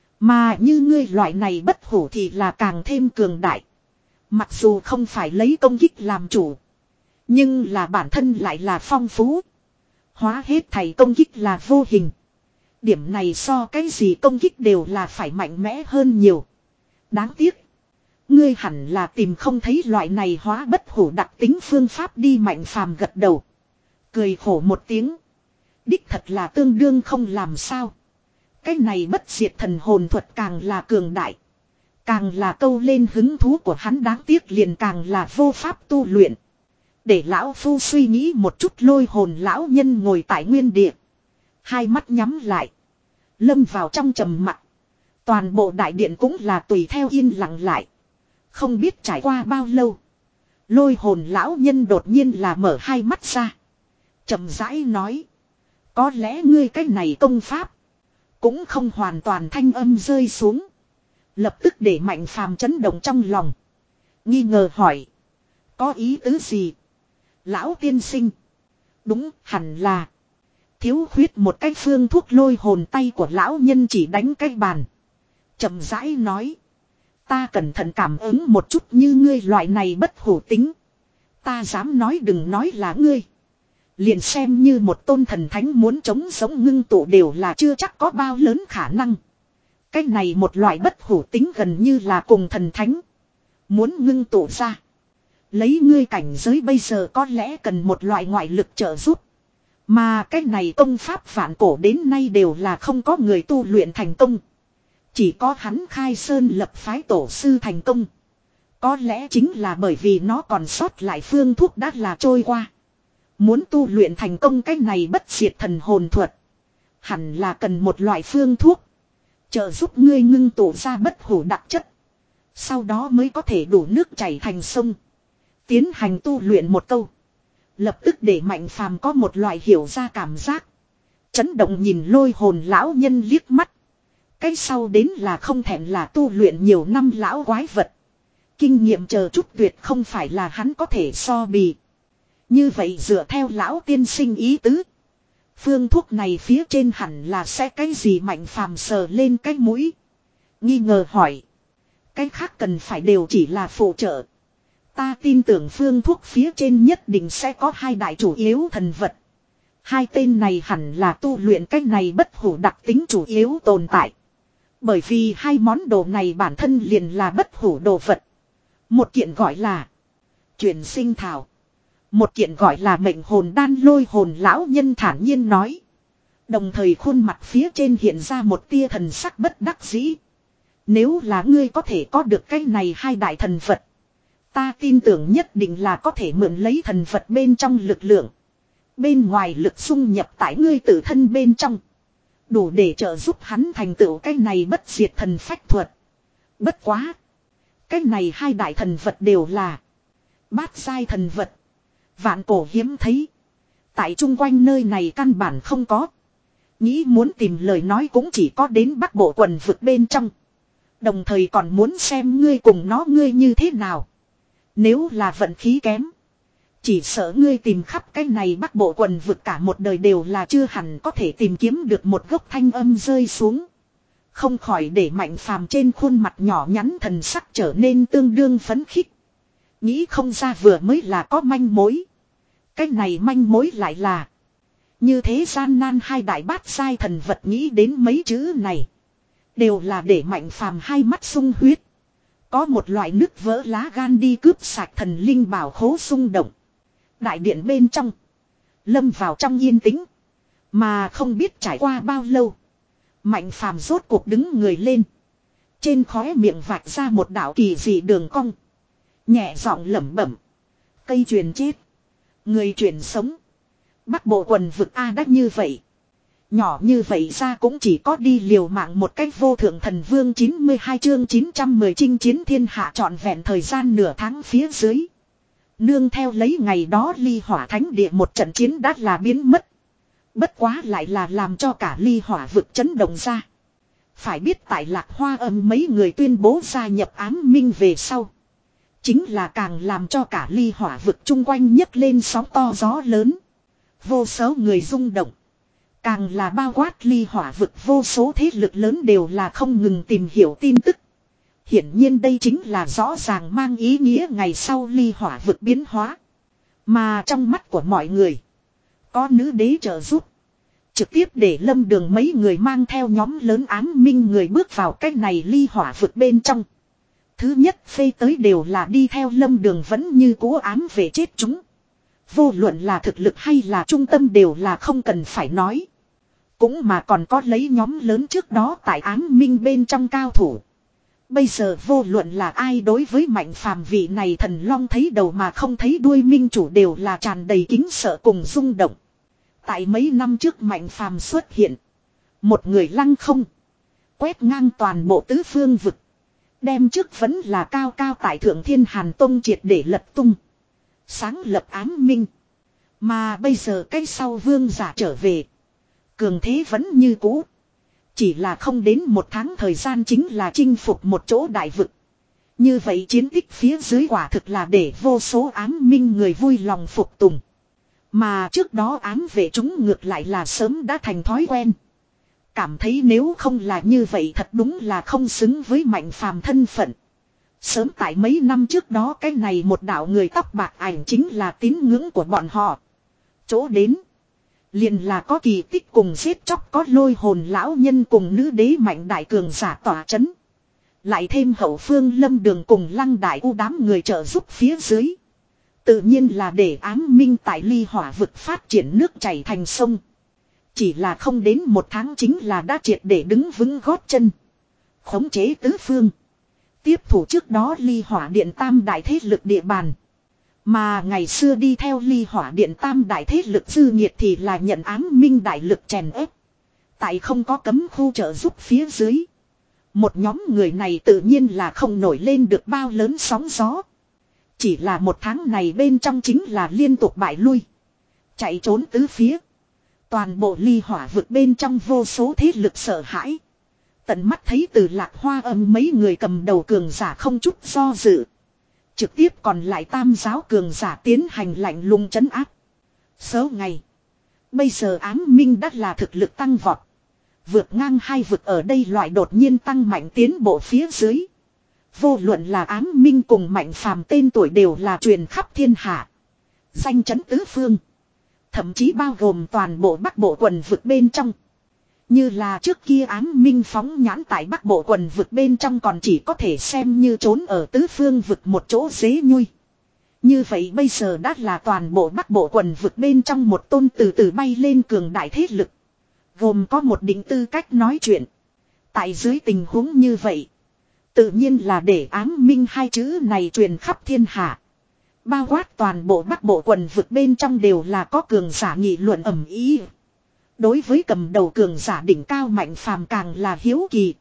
Mà như ngươi loại này bất hủ thì là càng thêm cường đại. Mặc dù không phải lấy công kích làm chủ. Nhưng là bản thân lại là phong phú. Hóa hết thầy công kích là vô hình. Điểm này so cái gì công kích đều là phải mạnh mẽ hơn nhiều. Đáng tiếc. Ngươi hẳn là tìm không thấy loại này hóa bất hủ đặc tính phương pháp đi mạnh phàm gật đầu. Cười khổ một tiếng. Đích thật là tương đương không làm sao. Cái này bất diệt thần hồn thuật càng là cường đại. Càng là câu lên hứng thú của hắn đáng tiếc liền càng là vô pháp tu luyện. Để lão Phu suy nghĩ một chút lôi hồn lão nhân ngồi tại nguyên địa. Hai mắt nhắm lại. Lâm vào trong trầm mặc. Toàn bộ đại điện cũng là tùy theo yên lặng lại. Không biết trải qua bao lâu. Lôi hồn lão nhân đột nhiên là mở hai mắt ra. Chậm rãi nói. Có lẽ ngươi cái này công pháp. Cũng không hoàn toàn thanh âm rơi xuống. Lập tức để mạnh phàm chấn động trong lòng. Nghi ngờ hỏi. Có ý tứ gì? Lão tiên sinh. Đúng hẳn là. Thiếu khuyết một cái phương thuốc lôi hồn tay của lão nhân chỉ đánh cái bàn. Chậm rãi nói. Ta cẩn thận cảm ứng một chút như ngươi loại này bất hủ tính. Ta dám nói đừng nói là ngươi. Liền xem như một tôn thần thánh muốn chống sống ngưng tụ đều là chưa chắc có bao lớn khả năng. Cái này một loại bất hủ tính gần như là cùng thần thánh. Muốn ngưng tụ ra. Lấy ngươi cảnh giới bây giờ có lẽ cần một loại ngoại lực trợ giúp. Mà cái này công pháp vạn cổ đến nay đều là không có người tu luyện thành công. Chỉ có hắn khai sơn lập phái tổ sư thành công. Có lẽ chính là bởi vì nó còn sót lại phương thuốc đã là trôi qua. Muốn tu luyện thành công cái này bất diệt thần hồn thuật. Hẳn là cần một loại phương thuốc. Trợ giúp ngươi ngưng tụ ra bất hủ đặc chất. Sau đó mới có thể đủ nước chảy thành sông. Tiến hành tu luyện một câu. Lập tức để mạnh phàm có một loại hiểu ra cảm giác. Chấn động nhìn lôi hồn lão nhân liếc mắt. Cái sau đến là không thèm là tu luyện nhiều năm lão quái vật. Kinh nghiệm chờ chút tuyệt không phải là hắn có thể so bì. Như vậy dựa theo lão tiên sinh ý tứ. Phương thuốc này phía trên hẳn là sẽ cái gì mạnh phàm sờ lên cái mũi. Nghi ngờ hỏi. Cái khác cần phải đều chỉ là phụ trợ. Ta tin tưởng phương thuốc phía trên nhất định sẽ có hai đại chủ yếu thần vật. Hai tên này hẳn là tu luyện cái này bất hủ đặc tính chủ yếu tồn tại. Bởi vì hai món đồ này bản thân liền là bất hủ đồ vật. Một kiện gọi là chuyển sinh thảo. Một kiện gọi là mệnh hồn đan lôi hồn lão nhân thản nhiên nói. Đồng thời khuôn mặt phía trên hiện ra một tia thần sắc bất đắc dĩ. Nếu là ngươi có thể có được cái này hai đại thần vật. Ta tin tưởng nhất định là có thể mượn lấy thần vật bên trong lực lượng. Bên ngoài lực xung nhập tại ngươi tự thân bên trong. Đủ để trợ giúp hắn thành tựu cái này bất diệt thần phách thuật. Bất quá. Cái này hai đại thần vật đều là bát giai thần vật. Vạn cổ hiếm thấy. Tại chung quanh nơi này căn bản không có. Nghĩ muốn tìm lời nói cũng chỉ có đến bắc bộ quần vực bên trong. Đồng thời còn muốn xem ngươi cùng nó ngươi như thế nào. Nếu là vận khí kém. Chỉ sợ ngươi tìm khắp cái này bắc bộ quần vực cả một đời đều là chưa hẳn có thể tìm kiếm được một gốc thanh âm rơi xuống. Không khỏi để mạnh phàm trên khuôn mặt nhỏ nhắn thần sắc trở nên tương đương phấn khích. Nghĩ không ra vừa mới là có manh mối. Cái này manh mối lại là. Như thế gian nan hai đại bát giai thần vật nghĩ đến mấy chữ này. Đều là để Mạnh Phàm hai mắt sung huyết. Có một loại nứt vỡ lá gan đi cướp sạch thần linh bảo khố xung động. Đại điện bên trong. Lâm vào trong yên tĩnh. Mà không biết trải qua bao lâu. Mạnh Phàm rốt cuộc đứng người lên. Trên khóe miệng vạch ra một đạo kỳ dị đường cong. Nhẹ giọng lẩm bẩm. Cây truyền chết. Người truyền sống. Bắc bộ quần vực A đắc như vậy. Nhỏ như vậy ra cũng chỉ có đi liều mạng một cách vô thượng thần vương chín mươi hai chương chín trăm mười chinh chiến thiên hạ trọn vẹn thời gian nửa tháng phía dưới. Nương theo lấy ngày đó ly hỏa thánh địa một trận chiến đã là biến mất. Bất quá lại là làm cho cả ly hỏa vực chấn động ra. Phải biết tại Lạc Hoa Âm mấy người tuyên bố gia nhập ám minh về sau. Chính là càng làm cho cả ly hỏa vực chung quanh nhấc lên sóng to gió lớn. Vô số người rung động. Càng là bao quát ly hỏa vực vô số thế lực lớn đều là không ngừng tìm hiểu tin tức. Hiển nhiên đây chính là rõ ràng mang ý nghĩa ngày sau ly hỏa vực biến hóa. Mà trong mắt của mọi người. Có nữ đế trợ giúp. Trực tiếp để Lâm Đường mấy người mang theo nhóm lớn ám minh người bước vào cách này ly hỏa vực bên trong. Thứ nhất phê tới đều là đi theo Lâm Đường vẫn như cố ám về chết chúng. Vô luận là thực lực hay là trung tâm đều là không cần phải nói. Cũng mà còn có lấy nhóm lớn trước đó tại ám minh bên trong cao thủ. Bây giờ vô luận là ai đối với Mạnh Phàm vị này thần long thấy đầu mà không thấy đuôi minh chủ đều là tràn đầy kính sợ cùng rung động. Tại mấy năm trước Mạnh Phàm xuất hiện. Một người lăng không. Quét ngang toàn bộ tứ phương vực. Đem trước vẫn là cao cao tại Thượng Thiên Hàn Tông triệt để lật tung. Sáng lập ám minh. Mà bây giờ cái sau vương giả trở về. Cường thế vẫn như cũ. Chỉ là không đến một tháng thời gian chính là chinh phục một chỗ đại vực. Như vậy chiến tích phía dưới quả thực là để vô số ám minh người vui lòng phục tùng. Mà trước đó ám vệ chúng ngược lại là sớm đã thành thói quen. Cảm thấy nếu không là như vậy thật đúng là không xứng với Mạnh Phàm thân phận. Sớm tại mấy năm trước đó cái này một đạo người tóc bạc ảnh chính là tín ngưỡng của bọn họ. Chỗ đến. Liền là có kỳ tích cùng giết chóc có lôi hồn lão nhân cùng nữ đế mạnh đại cường giả tỏa chấn. Lại thêm hậu phương Lâm Đường cùng Lăng Đại U đám người trợ giúp phía dưới. Tự nhiên là để ám minh tại ly hỏa vực phát triển nước chảy thành sông. Chỉ là không đến một tháng chính là đã triệt để đứng vững gót chân. Khống chế tứ phương. Tiếp thủ trước đó ly hỏa điện tam đại thế lực địa bàn. Mà ngày xưa đi theo ly hỏa điện tam đại thế lực dư nhiệt thì là nhận ám minh đại lực chèn ép. Tại không có cấm khu trợ giúp phía dưới. Một nhóm người này tự nhiên là không nổi lên được bao lớn sóng gió. Chỉ là một tháng này bên trong chính là liên tục bại lui. Chạy trốn tứ phía. Toàn bộ ly hỏa vực bên trong vô số thế lực sợ hãi. Tận mắt thấy từ Lạc Hoa Âm mấy người cầm đầu cường giả không chút do dự. Trực tiếp còn lại tam giáo cường giả tiến hành lạnh lùng trấn áp. Số ngày. Bây giờ ám minh đã là thực lực tăng vọt. Vượt ngang hai vực ở đây loại đột nhiên tăng mạnh tiến bộ phía dưới. Vô luận là ám minh cùng Mạnh Phàm tên tuổi đều là truyền khắp thiên hạ. Danh chấn tứ phương. Thậm chí bao gồm toàn bộ Bắc Bộ quần vực bên trong. Như là trước kia ám minh phóng nhãn tại Bắc Bộ quần vực bên trong còn chỉ có thể xem như trốn ở tứ phương vực một chỗ dế nhui. Như vậy bây giờ đã là toàn bộ Bắc Bộ quần vực bên trong một tôn từ từ bay lên cường đại thế lực. Gồm có một định tư cách nói chuyện. Tại dưới tình huống như vậy. Tự nhiên là để ám minh hai chữ này truyền khắp thiên hạ. Bao quát toàn bộ Bắc Bộ quần vực bên trong đều là có cường giả nghị luận ầm ĩ. Đối với cầm đầu cường giả đỉnh cao Mạnh Phàm càng là hiếu kỳ.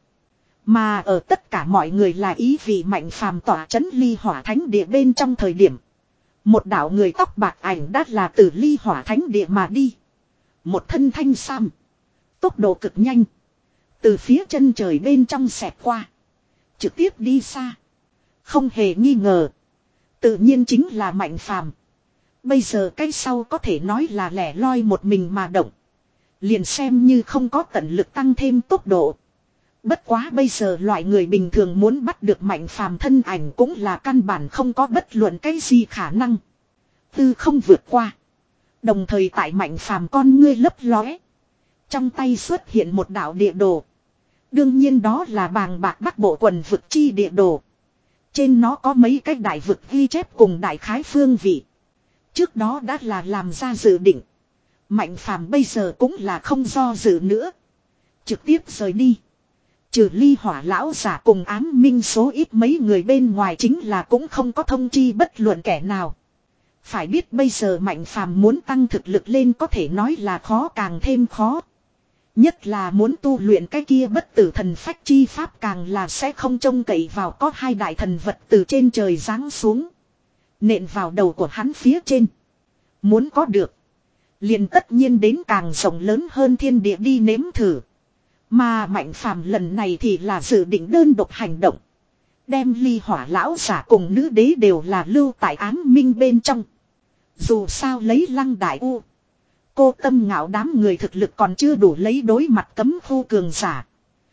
Mà ở tất cả mọi người là ý vị Mạnh Phàm tỏa chấn ly hỏa thánh địa bên trong thời điểm. Một đạo người tóc bạc ảnh đã là từ ly hỏa thánh địa mà đi. Một thân thanh sam. Tốc độ cực nhanh. Từ phía chân trời bên trong xẹt qua. Trực tiếp đi xa. Không hề nghi ngờ. Tự nhiên chính là Mạnh Phàm. Bây giờ cái sau có thể nói là lẻ loi một mình mà động. Liền xem như không có tận lực tăng thêm tốc độ. Bất quá bây giờ loại người bình thường muốn bắt được Mạnh Phàm thân ảnh cũng là căn bản không có bất luận cái gì khả năng. Tư không vượt qua. Đồng thời tại Mạnh Phàm con ngươi lấp lóe. Trong tay xuất hiện một đạo địa đồ. Đương nhiên đó là bàng bạc Bắc Bộ quần vực chi địa đồ. Trên nó có mấy cái đại vực ghi chép cùng đại khái phương vị. Trước đó đã là làm ra dự định. Mạnh Phàm bây giờ cũng là không do dự nữa. Trực tiếp rời đi. Trừ Ly Hỏa lão giả cùng ám minh số ít mấy người bên ngoài chính là cũng không có thông chi bất luận kẻ nào. Phải biết bây giờ Mạnh Phàm muốn tăng thực lực lên có thể nói là khó càng thêm khó. Nhất là muốn tu luyện cái kia bất tử thần phách chi pháp càng là sẽ không trông cậy vào có hai đại thần vật từ trên trời giáng xuống. Nện vào đầu của hắn phía trên. Muốn có được. Liền tất nhiên đến càng rộng lớn hơn thiên địa đi nếm thử. Mà Mạnh Phàm lần này thì là dự định đơn độc hành động. Đem Ly Hỏa lão giả cùng nữ đế đều là lưu tại ám minh bên trong. Dù sao lấy Lăng Đại U. Cô Tâm Ngạo đám người thực lực còn chưa đủ lấy đối mặt cấm khu cường giả.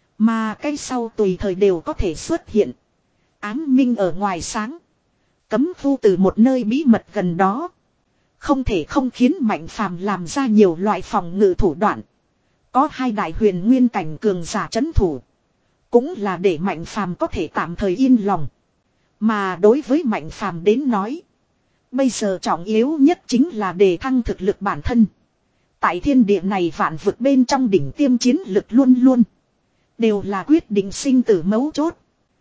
Mà cái sau tùy thời đều có thể xuất hiện. Ám minh ở ngoài sáng. Cấm khu từ một nơi bí mật gần đó. Không thể không khiến Mạnh Phàm làm ra nhiều loại phòng ngự thủ đoạn. Có hai đại huyền nguyên cảnh cường giả trấn thủ. Cũng là để Mạnh Phàm có thể tạm thời yên lòng. Mà đối với Mạnh Phàm đến nói. Bây giờ trọng yếu nhất chính là đề thăng thực lực bản thân. Tại thiên địa này vạn vực bên trong đỉnh tiêm chiến lực luôn luôn. Đều là quyết định sinh tử mấu chốt.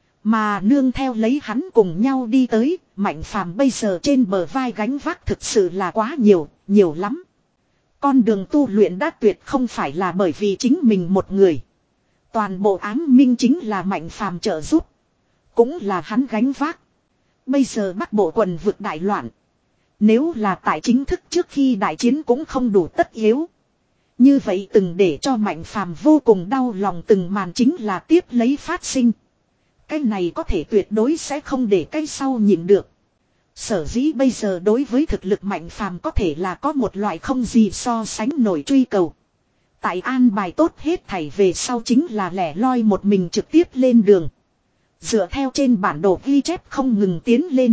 Mà nương theo lấy hắn cùng nhau đi tới. Mạnh Phàm bây giờ trên bờ vai gánh vác thực sự là quá nhiều, nhiều lắm. Con đường tu luyện đã tuyệt không phải là bởi vì chính mình một người. Toàn bộ ám minh chính là Mạnh Phàm trợ giúp. Cũng là hắn gánh vác. Bây giờ Bắc Bộ quần vực đại loạn. Nếu là tại chính thức trước khi đại chiến cũng không đủ tất yếu. Như vậy từng để cho Mạnh Phàm vô cùng đau lòng từng màn chính là tiếp lấy phát sinh. Cái này có thể tuyệt đối sẽ không để cái sau nhịn được. Sở dĩ bây giờ đối với thực lực Mạnh Phàm có thể là có một loại không gì so sánh nổi truy cầu. Tại an bài tốt hết thảy về sau chính là lẻ loi một mình trực tiếp lên đường. Dựa theo trên bản đồ ghi chép không ngừng tiến lên.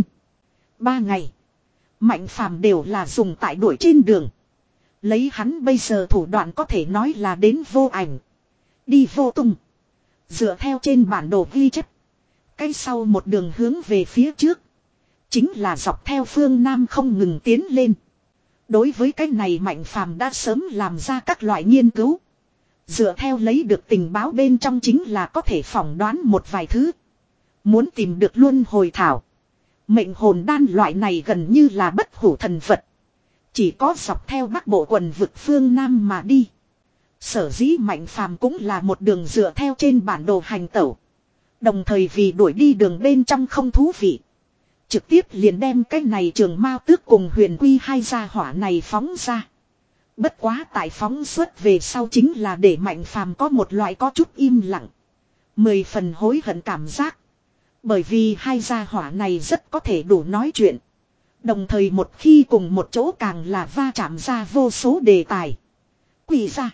Ba ngày. Mạnh Phàm đều là dùng tại đuổi trên đường. Lấy hắn bây giờ thủ đoạn có thể nói là đến vô ảnh. Đi vô tung. Dựa theo trên bản đồ ghi chép. Cái sau một đường hướng về phía trước. Chính là dọc theo phương Nam không ngừng tiến lên. Đối với cái này Mạnh Phàm đã sớm làm ra các loại nghiên cứu. Dựa theo lấy được tình báo bên trong chính là có thể phỏng đoán một vài thứ. Muốn tìm được luân hồi thảo. Mệnh hồn đan loại này gần như là bất hủ thần vật. Chỉ có dọc theo Bắc Bộ quần vực phương Nam mà đi. Sở dĩ Mạnh Phàm cũng là một đường dựa theo trên bản đồ hành tẩu. Đồng thời vì đuổi đi đường bên trong không thú vị. Trực tiếp liền đem cái này Trường Mao Tước cùng Huyền Quy hai gia hỏa này phóng ra. Bất quá tại phóng xuất về sau chính là để Mạnh Phàm có một loại có chút im lặng. Mười phần hối hận cảm giác. Bởi vì hai gia hỏa này rất có thể đủ nói chuyện. Đồng thời một khi cùng một chỗ càng là va chạm ra vô số đề tài. Quỳ ra.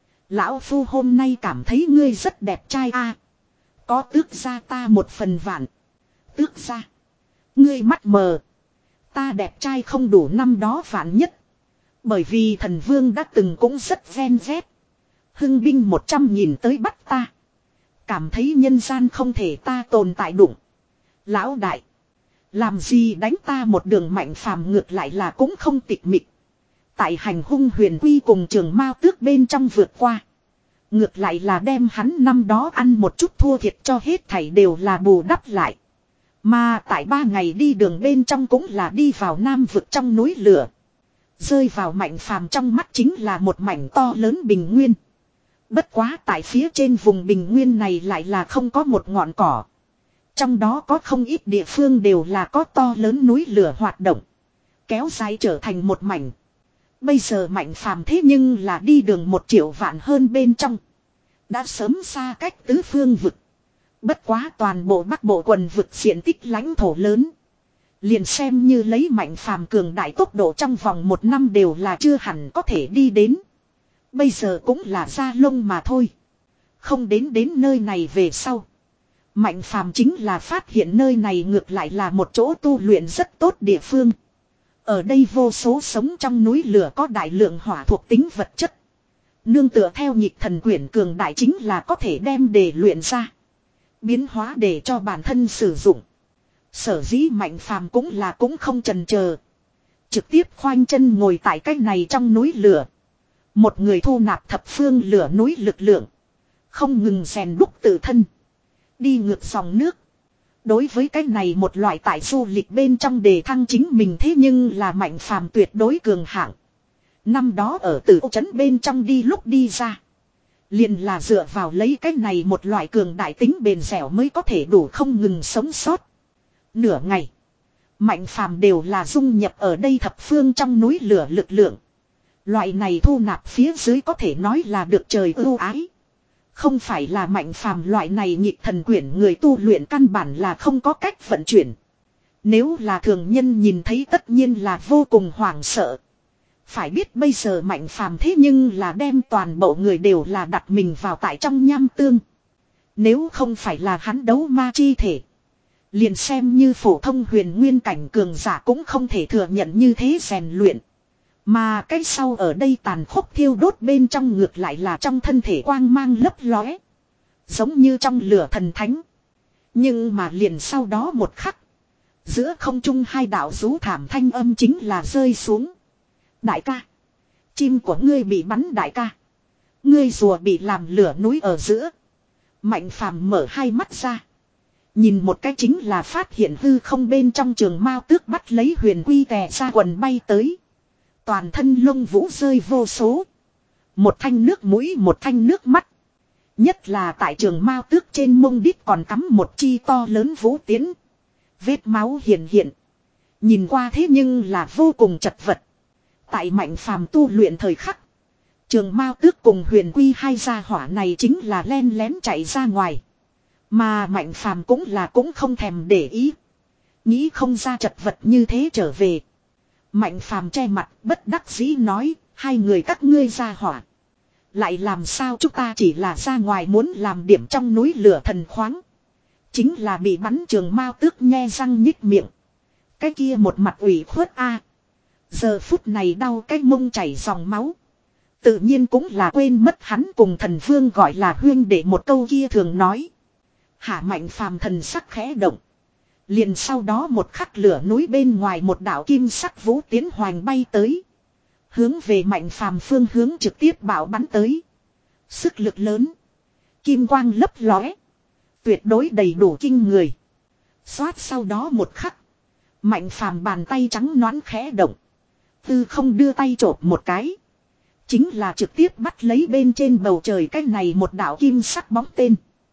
Lão Phu hôm nay cảm thấy ngươi rất đẹp trai a. Có tước ra ta một phần vạn. Tước ra. Ngươi mắt mờ. Ta đẹp trai không đủ năm đó vạn nhất. Bởi vì thần vương đã từng cũng rất ven vét. Hưng binh một trăm nhìn tới bắt ta. Cảm thấy nhân gian không thể ta tồn tại đụng. Lão đại. Làm gì đánh ta một đường Mạnh Phàm ngược lại là cũng không tịch mịch. Tại hành hung Huyền Quy cùng Trường Mao Tước bên trong vượt qua. Ngược lại là đem hắn năm đó ăn một chút thua thiệt cho hết thảy đều là bù đắp lại. Mà tại ba ngày đi đường bên trong cũng là đi vào Nam vực trong núi lửa. Rơi vào Mạnh Phàm trong mắt chính là một mảnh to lớn bình nguyên. Bất quá tại phía trên vùng bình nguyên này lại là không có một ngọn cỏ. Trong đó có không ít địa phương đều là có to lớn núi lửa hoạt động. Kéo dài trở thành một mảnh. Bây giờ Mạnh Phàm thế nhưng là đi đường một triệu vạn hơn bên trong. Đã sớm xa cách tứ phương vực. Bất quá toàn bộ Bắc Bộ quần vực diện tích lãnh thổ lớn. Liền xem như lấy Mạnh Phàm cường đại tốc độ trong vòng một năm đều là chưa hẳn có thể đi đến. Bây giờ cũng là da lông mà thôi. Không đến đến nơi này về sau. Mạnh Phàm chính là phát hiện nơi này ngược lại là một chỗ tu luyện rất tốt địa phương. Ở đây vô số sống trong núi lửa có đại lượng hỏa thuộc tính vật chất. Nương tựa theo nhịp thần quyển cường đại chính là có thể đem để luyện ra. Biến hóa để cho bản thân sử dụng. Sở dĩ Mạnh Phàm cũng là cũng không chần chờ. Trực tiếp khoanh chân ngồi tại cái này trong núi lửa. Một người thu nạp thập phương lửa núi lực lượng. Không ngừng rèn đúc tự thân. Đi ngược dòng nước. Đối với cái này một loại tại du lịch bên trong đề thăng chính mình thế nhưng là Mạnh Phàm tuyệt đối cường hạng. Năm đó ở Tử Ô trấn bên trong đi lúc đi ra. Liền là dựa vào lấy cái này một loại cường đại tính bền dẻo mới có thể đủ không ngừng sống sót. Nửa ngày. Mạnh Phàm đều là dung nhập ở đây thập phương trong núi lửa lực lượng. Loại này thu nạp phía dưới có thể nói là được trời ưu ái. Không phải là Mạnh Phàm loại này nhịp thần quyển người tu luyện căn bản là không có cách vận chuyển. Nếu là thường nhân nhìn thấy tất nhiên là vô cùng hoảng sợ. Phải biết bây giờ Mạnh Phàm thế nhưng là đem toàn bộ người đều là đặt mình vào tại trong nham tương. Nếu không phải là hắn đấu ma chi thể. Liền xem như phổ thông huyền nguyên cảnh cường giả cũng không thể thừa nhận như thế rèn luyện. Mà cái sau ở đây tàn khốc thiêu đốt bên trong ngược lại là trong thân thể quang mang lấp lóe. Giống như trong lửa thần thánh. Nhưng mà liền sau đó một khắc. Giữa không trung hai đạo rú thảm thanh âm chính là rơi xuống. Đại ca. Chim của ngươi bị bắn đại ca. Ngươi rùa bị làm lửa núi ở giữa. Mạnh Phàm mở hai mắt ra. Nhìn một cái chính là phát hiện hư không bên trong trường mao tước bắt lấy huyền quy tè ra quần bay tới. Toàn thân lông vũ rơi vô số. Một thanh nước mũi một thanh nước mắt. Nhất là tại trường mao tước trên mông đít còn cắm một chi to lớn vũ tiến. Vết máu hiện hiện. Nhìn qua thế nhưng là vô cùng chật vật. Tại Mạnh Phàm tu luyện thời khắc. Trường mao tước cùng huyền quy hai gia hỏa này chính là len lén chạy ra ngoài. Mà Mạnh Phàm cũng là cũng không thèm để ý. Nghĩ không ra chật vật như thế trở về. Mạnh Phàm che mặt bất đắc dĩ nói. Hai người các ngươi ra hỏa. Lại làm sao chúng ta chỉ là ra ngoài muốn làm điểm trong núi lửa thần khoáng. Chính là bị bắn trường mao tước nhe răng nhích miệng. Cái kia một mặt ủy khuất a. Giờ phút này đau cái mông chảy dòng máu. Tự nhiên cũng là quên mất hắn cùng thần vương gọi là huyên để một câu kia thường nói. Hạ Mạnh Phàm thần sắc khẽ động. Liền sau đó một khắc lửa núi bên ngoài một đạo kim sắc vũ tiến hoành bay tới. Hướng về Mạnh Phàm phương hướng trực tiếp bạo bắn tới. Sức lực lớn. Kim quang lấp lóe. Tuyệt đối đầy đủ kinh người. Xoát sau đó một khắc. Mạnh Phàm bàn tay trắng nõn khẽ động. Tư không đưa tay chộp một cái. Chính là trực tiếp bắt lấy bên trên bầu trời cái này một đạo kim sắc bóng tên.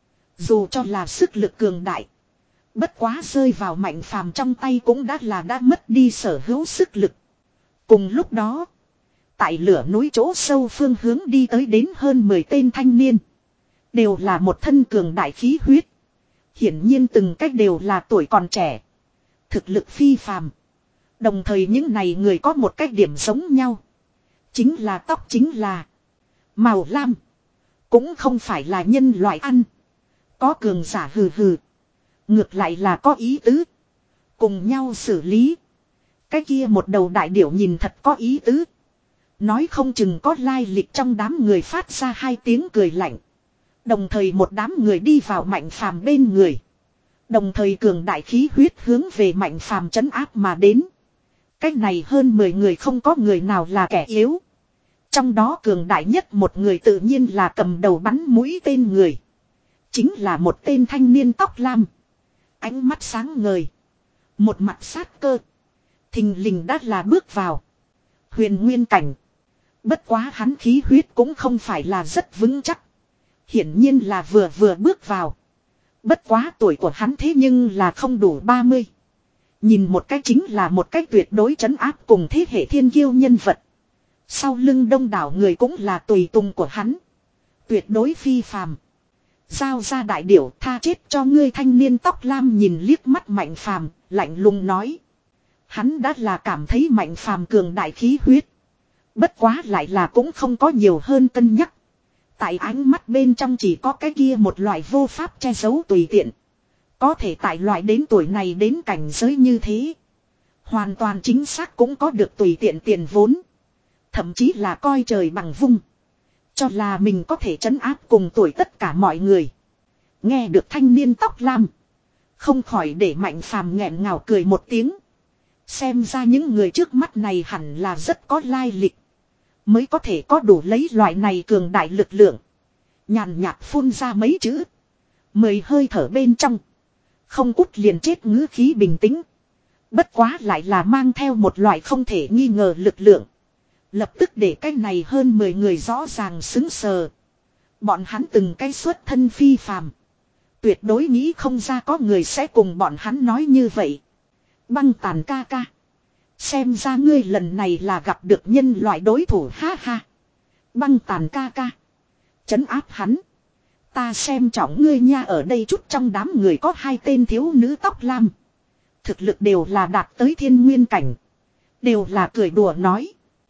Dù cho là sức lực cường đại. Bất quá rơi vào Mạnh Phàm trong tay cũng đã là đã mất đi sở hữu sức lực. Cùng lúc đó. Tại lửa núi chỗ sâu phương hướng đi tới đến hơn mười tên thanh niên. Đều là một thân cường đại khí huyết. Hiển nhiên từng cách đều là tuổi còn trẻ. Thực lực phi phàm. Đồng thời những này người có một cách điểm giống nhau. Chính là tóc chính là màu lam. Cũng không phải là nhân loại ăn. Có cường giả hừ hừ. Ngược lại là có ý tứ. Cùng nhau xử lý. Cái kia một đầu đại điểu nhìn thật có ý tứ. Nói không chừng có lai lịch trong đám người phát ra hai tiếng cười lạnh. Đồng thời một đám người đi vào Mạnh Phàm bên người. Đồng thời cường đại khí huyết hướng về Mạnh Phàm trấn áp mà đến. Cách này hơn mười người không có người nào là kẻ yếu. Trong đó cường đại nhất một người tự nhiên là cầm đầu bắn mũi tên người. Chính là một tên thanh niên tóc lam. Ánh mắt sáng ngời. Một mặt sát cơ. Thình lình đã là bước vào. Huyền nguyên cảnh. Bất quá hắn khí huyết cũng không phải là rất vững chắc. Hiển nhiên là vừa vừa bước vào. Bất quá tuổi của hắn thế nhưng là không đủ ba mươi. Nhìn một cách chính là một cách tuyệt đối trấn áp cùng thế hệ thiên kiêu nhân vật. Sau lưng đông đảo người cũng là tùy tùng của hắn. Tuyệt đối phi phàm. Giao ra đại điểu tha chết cho ngươi thanh niên tóc lam nhìn liếc mắt Mạnh Phàm, lạnh lùng nói. Hắn đã là cảm thấy Mạnh Phàm cường đại khí huyết. Bất quá lại là cũng không có nhiều hơn cân nhắc. Tại ánh mắt bên trong chỉ có cái kia một loại vô pháp che giấu tùy tiện. Có thể tại loại đến tuổi này đến cảnh giới như thế. Hoàn toàn chính xác cũng có được tùy tiện tiền vốn. Thậm chí là coi trời bằng vung. Cho là mình có thể trấn áp cùng tuổi tất cả mọi người. Nghe được thanh niên tóc lam. Không khỏi để Mạnh Phàm nghẹn ngào cười một tiếng. Xem ra những người trước mắt này hẳn là rất có lai lịch. Mới có thể có đủ lấy loại này cường đại lực lượng. Nhàn nhạt phun ra mấy chữ. Mười hơi thở bên trong. Không cút liền chết ngữ khí bình tĩnh. Bất quá lại là mang theo một loại không thể nghi ngờ lực lượng. Lập tức để cái này hơn mười người rõ ràng xứng sờ. Bọn hắn từng cái xuất thân phi phàm. Tuyệt đối nghĩ không ra có người sẽ cùng bọn hắn nói như vậy. Băng Tàn ca ca. Xem ra ngươi lần này là gặp được nhân loại đối thủ ha ha. Băng Tàn ca ca. Trấn áp hắn. Ta xem trọng ngươi nha, ở đây chút trong đám người có hai tên thiếu nữ tóc lam. Thực lực đều là đạt tới thiên nguyên cảnh. Đều là cười đùa nói.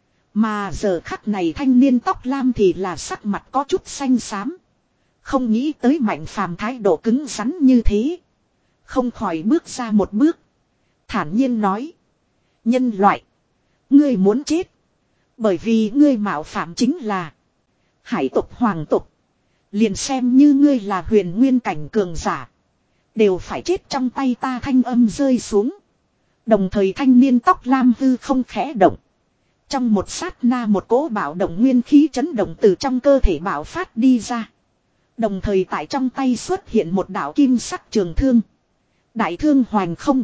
Mà giờ khắc này thanh niên tóc lam thì là sắc mặt có chút xanh xám. Không nghĩ tới Mạnh Phàm thái độ cứng rắn như thế. Không khỏi bước ra một bước. Thản nhiên nói. Nhân loại. Ngươi muốn chết. Bởi vì ngươi mạo phạm chính là hải tộc hoàng tộc. Liền xem như ngươi là huyền nguyên cảnh cường giả. Đều phải chết trong tay ta, thanh âm rơi xuống. Đồng thời thanh niên tóc lam hư không khẽ động. Trong một sát na một cỗ bạo động nguyên khí chấn động từ trong cơ thể bạo phát đi ra. Đồng thời tại trong tay xuất hiện một đạo kim sắc trường thương. Đại thương hoành không.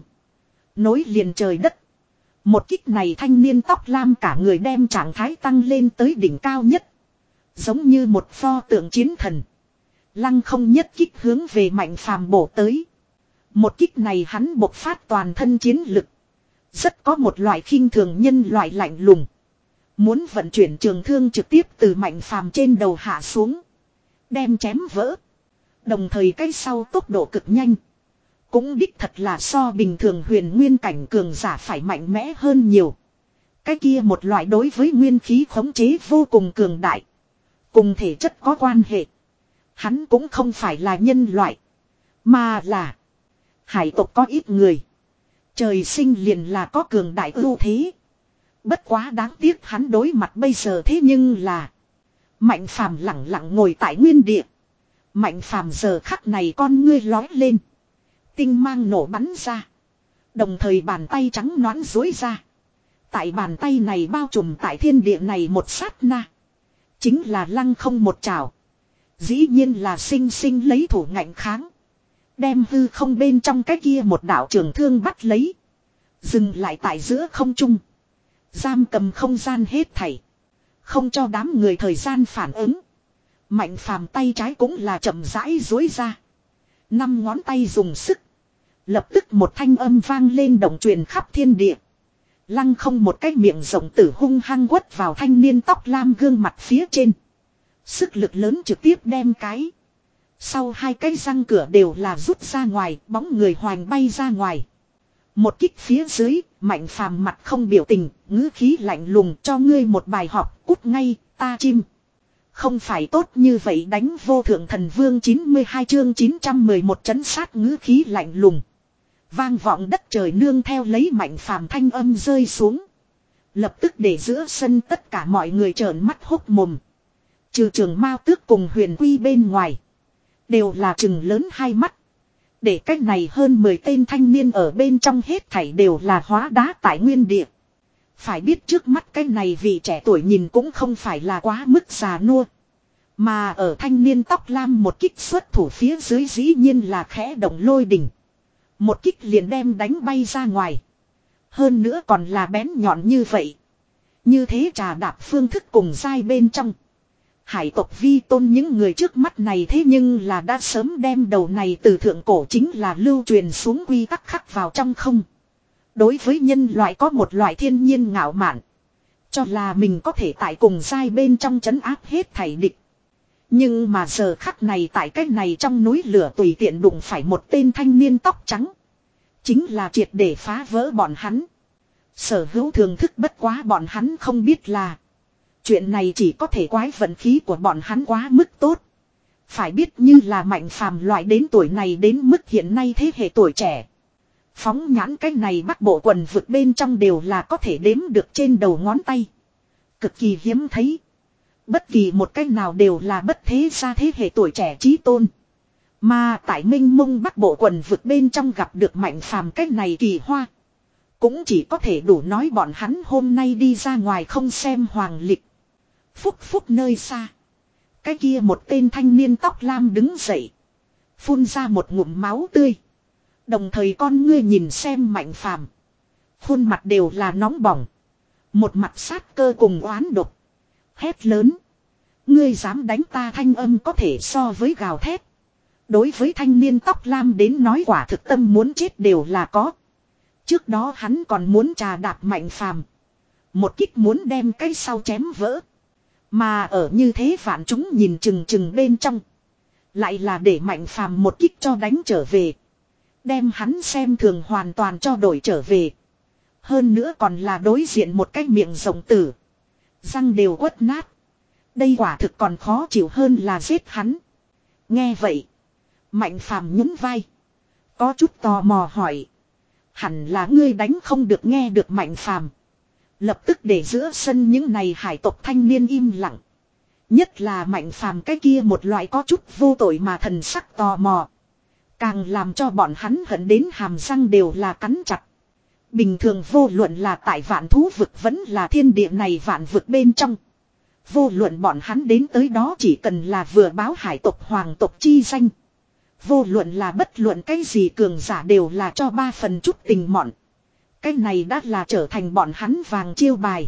Nối liền trời đất. Một kích này thanh niên tóc lam cả người đem trạng thái tăng lên tới đỉnh cao nhất. Giống như một pho tượng chiến thần. Lăng không nhất kích hướng về Mạnh Phàm bổ tới. Một kích này hắn bộc phát toàn thân chiến lực. Rất có một loại khinh thường nhân loại lạnh lùng. Muốn vận chuyển trường thương trực tiếp từ Mạnh Phàm trên đầu hạ xuống. Đem chém vỡ. Đồng thời cái sau tốc độ cực nhanh. Cũng đích thật là so bình thường huyền nguyên cảnh cường giả phải mạnh mẽ hơn nhiều. Cái kia một loại đối với nguyên khí khống chế vô cùng cường đại. Cùng thể chất có quan hệ. Hắn cũng không phải là nhân loại. Mà là hải tộc có ít người. Trời sinh liền là có cường đại ưu thế. Bất quá đáng tiếc hắn đối mặt bây giờ thế nhưng là Mạnh Phàm lặng lặng ngồi tại nguyên địa. Mạnh Phàm giờ khắc này con ngươi lói lên. Tinh mang nổ bắn ra. Đồng thời bàn tay trắng nõn duỗi ra. Tại bàn tay này bao trùm tại thiên địa này một sát na. Chính là lăng không một trảo. Dĩ nhiên là sinh sinh lấy thủ ngạnh kháng. Đem hư không bên trong cái kia một đạo trường thương bắt lấy. Dừng lại tại giữa không trung. Giam cầm không gian hết thảy. Không cho đám người thời gian phản ứng. Mạnh Phàm tay trái cũng là chậm rãi duỗi ra. Năm ngón tay dùng sức. Lập tức một thanh âm vang lên động truyền khắp thiên địa. Lăng không một cái miệng rộng tử hung hăng quất vào thanh niên tóc lam gương mặt phía trên. Sức lực lớn trực tiếp đem cái. Sau hai cái răng cửa đều là rút ra ngoài, bóng người hoành bay ra ngoài. Một kích phía dưới, Mạnh Phàm mặt không biểu tình, ngữ khí lạnh lùng, cho ngươi một bài học, cút ngay, ta chim. Không phải tốt như vậy đánh vô thượng thần vương chín mươi hai chương chín trăm mười một trấn sát, ngữ khí lạnh lùng. Vang vọng đất trời nương theo lấy Mạnh Phàm thanh âm rơi xuống. Lập tức để giữa sân tất cả mọi người trợn mắt hốc mồm. Trừ Trường Mao Tước cùng Huyền Quy bên ngoài. Đều là trừng lớn hai mắt. Để cách này hơn mười tên thanh niên ở bên trong hết thảy đều là hóa đá tại nguyên địa. Phải biết trước mắt cái này vì trẻ tuổi nhìn cũng không phải là quá mức già nua. Mà ở thanh niên tóc lam một kích xuất thủ phía dưới dĩ nhiên là khẽ động lôi đỉnh. Một kích liền đem đánh bay ra ngoài. Hơn nữa còn là bén nhọn như vậy. Như thế trà đạp phương thức cùng dai bên trong. Hải tộc vi tôn những người trước mắt này thế nhưng là đã sớm đem đầu này từ thượng cổ chính là lưu truyền xuống quy tắc khắc vào trong không. Đối với nhân loại có một loại thiên nhiên ngạo mạn. Cho là mình có thể tại cùng dai bên trong trấn áp hết thảy địch. Nhưng mà giờ khắc này tại cách này trong núi lửa tùy tiện đụng phải một tên thanh niên tóc trắng. Chính là triệt để phá vỡ bọn hắn. Sở hữu thường thức bất quá bọn hắn không biết là. Chuyện này chỉ có thể quái vận khí của bọn hắn quá mức tốt. Phải biết như là Mạnh Phàm loại đến tuổi này đến mức hiện nay thế hệ tuổi trẻ. Phóng nhãn cái này bắc bộ quần vực bên trong đều là có thể đếm được trên đầu ngón tay. Cực kỳ hiếm thấy. Bất kỳ một cái nào đều là bất thế gia thế hệ tuổi trẻ chí tôn. Mà tại minh mông bắc bộ quần vực bên trong gặp được Mạnh Phàm cái này kỳ hoa. Cũng chỉ có thể đủ nói bọn hắn hôm nay đi ra ngoài không xem hoàng lịch. Phúc phúc nơi xa. Cái kia một tên thanh niên tóc lam đứng dậy. Phun ra một ngụm máu tươi. Đồng thời con ngươi nhìn xem Mạnh Phàm, khuôn mặt đều là nóng bỏng. Một mặt sát cơ cùng oán độc. Hét lớn. Ngươi dám đánh ta, thanh âm có thể so với gào thét. Đối với thanh niên tóc lam đến nói quả thực tâm muốn chết đều là có. Trước đó hắn còn muốn trà đạp Mạnh Phàm, một kích muốn đem cái sau chém vỡ. Mà ở như thế vạn chúng nhìn chừng chừng bên trong, lại là để Mạnh Phàm một kích cho đánh trở về. Đem hắn xem thường hoàn toàn cho đổi trở về. Hơn nữa còn là đối diện một cái miệng rộng tử. Răng đều quất nát. Đây quả thực còn khó chịu hơn là giết hắn. Nghe vậy, Mạnh Phàm nhún vai, có chút tò mò hỏi. Hẳn là ngươi đánh không được. Nghe được Mạnh Phàm, lập tức để giữa sân những này hải tộc thanh niên im lặng. Nhất là Mạnh Phàm cái kia một loại có chút vô tội mà thần sắc tò mò, càng làm cho bọn hắn hận đến hàm răng đều là cắn chặt. Bình thường vô luận là tại vạn thú vực vẫn là thiên địa này vạn vực bên trong, vô luận bọn hắn đến tới đó chỉ cần là vừa báo hải tộc hoàng tộc chi danh. Vô luận là bất luận cái gì cường giả đều là cho ba phần chút tình mọn. Cái này đã là trở thành bọn hắn vàng chiêu bài.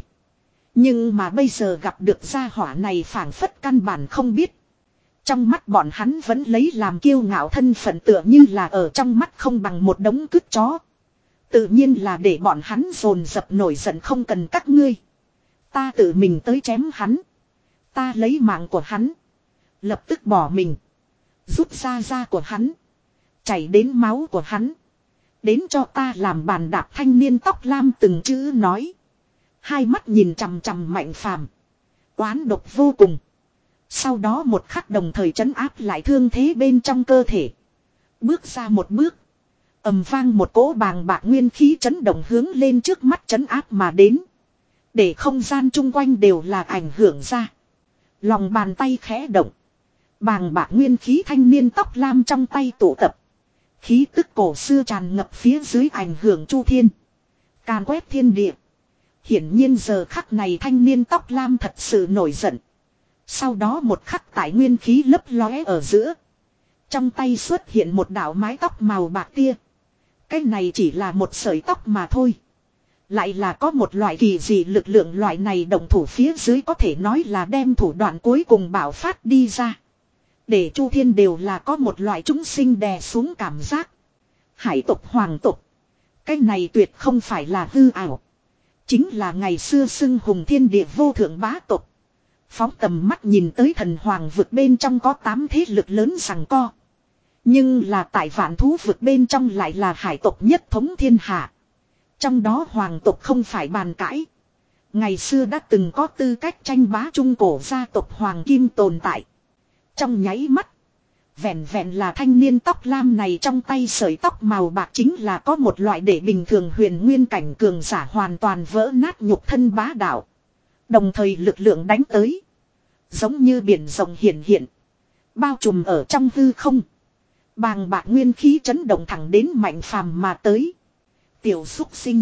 Nhưng mà bây giờ gặp được gia hỏa này phảng phất căn bản không biết. Trong mắt bọn hắn vẫn lấy làm kiêu ngạo thân phận, tựa như là ở trong mắt không bằng một đống cứt chó. Tự nhiên là để bọn hắn dồn dập nổi giận, không cần các ngươi. Ta tự mình tới chém hắn. Ta lấy mạng của hắn. Lập tức bỏ mình. Rút ra da của hắn. Chảy đến máu của hắn. Đến cho ta làm bàn đạp. Thanh niên tóc lam từng chữ nói. Hai mắt nhìn chằm chằm Mạnh Phàm, oán độc vô cùng. Sau đó một khắc đồng thời trấn áp lại thương thế bên trong cơ thể. Bước ra một bước. Ầm vang một cỗ bàng bạc nguyên khí chấn động hướng lên trước mắt trấn áp mà đến. Để không gian chung quanh đều là ảnh hưởng ra. Lòng bàn tay khẽ động. Bàng bạc nguyên khí thanh niên tóc lam trong tay tụ tập. Khí tức cổ xưa tràn ngập phía dưới ảnh hưởng chu thiên. Càn quét thiên địa. Hiển nhiên giờ khắc này thanh niên tóc lam thật sự nổi giận. Sau đó một khắc tại nguyên khí lấp lóe ở giữa. Trong tay xuất hiện một đạo mái tóc màu bạc tia. Cái này chỉ là một sợi tóc mà thôi. Lại là có một loại kỳ dị lực lượng, loại này động thủ phía dưới có thể nói là đem thủ đoạn cuối cùng bảo phát đi ra. Để chu thiên đều là có một loại chúng sinh đè xuống cảm giác. Hải tộc hoàng tộc. Cái này tuyệt không phải là hư ảo. Chính là ngày xưa xưng hùng thiên địa vô thượng bá tộc. Phóng tầm mắt nhìn tới thần hoàng vực bên trong có tám thế lực lớn giằng co. Nhưng là tại vạn thú vực bên trong lại là hải tộc nhất thống thiên hạ. Trong đó hoàng tộc không phải bàn cãi. Ngày xưa đã từng có tư cách tranh bá trung cổ gia tộc Hoàng Kim tồn tại. Trong nháy mắt, vẹn vẹn là thanh niên tóc lam này trong tay sợi tóc màu bạc chính là có một loại để bình thường huyền nguyên cảnh cường giả hoàn toàn vỡ nát nhục thân bá đạo. Đồng thời lực lượng đánh tới. Giống như biển rộng hiển hiện. Bao trùm ở trong hư không. Bàng bạc nguyên khí chấn động thẳng đến Mạnh Phàm mà tới. Tiểu xúc sinh.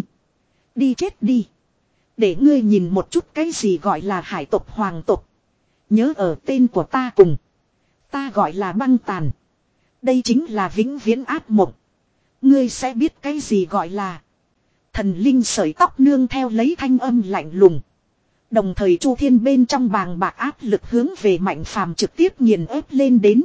Đi chết đi. Để ngươi nhìn một chút cái gì gọi là hải tộc hoàng tộc. Nhớ ở tên của ta cùng. Ta gọi là băng tàn. Đây chính là vĩnh viễn ác mộng. Ngươi sẽ biết cái gì gọi là thần linh sợi tóc nương theo lấy thanh âm lạnh lùng. Đồng thời chu thiên bên trong bàng bạc áp lực hướng về Mạnh Phàm trực tiếp nghiền ép lên đến.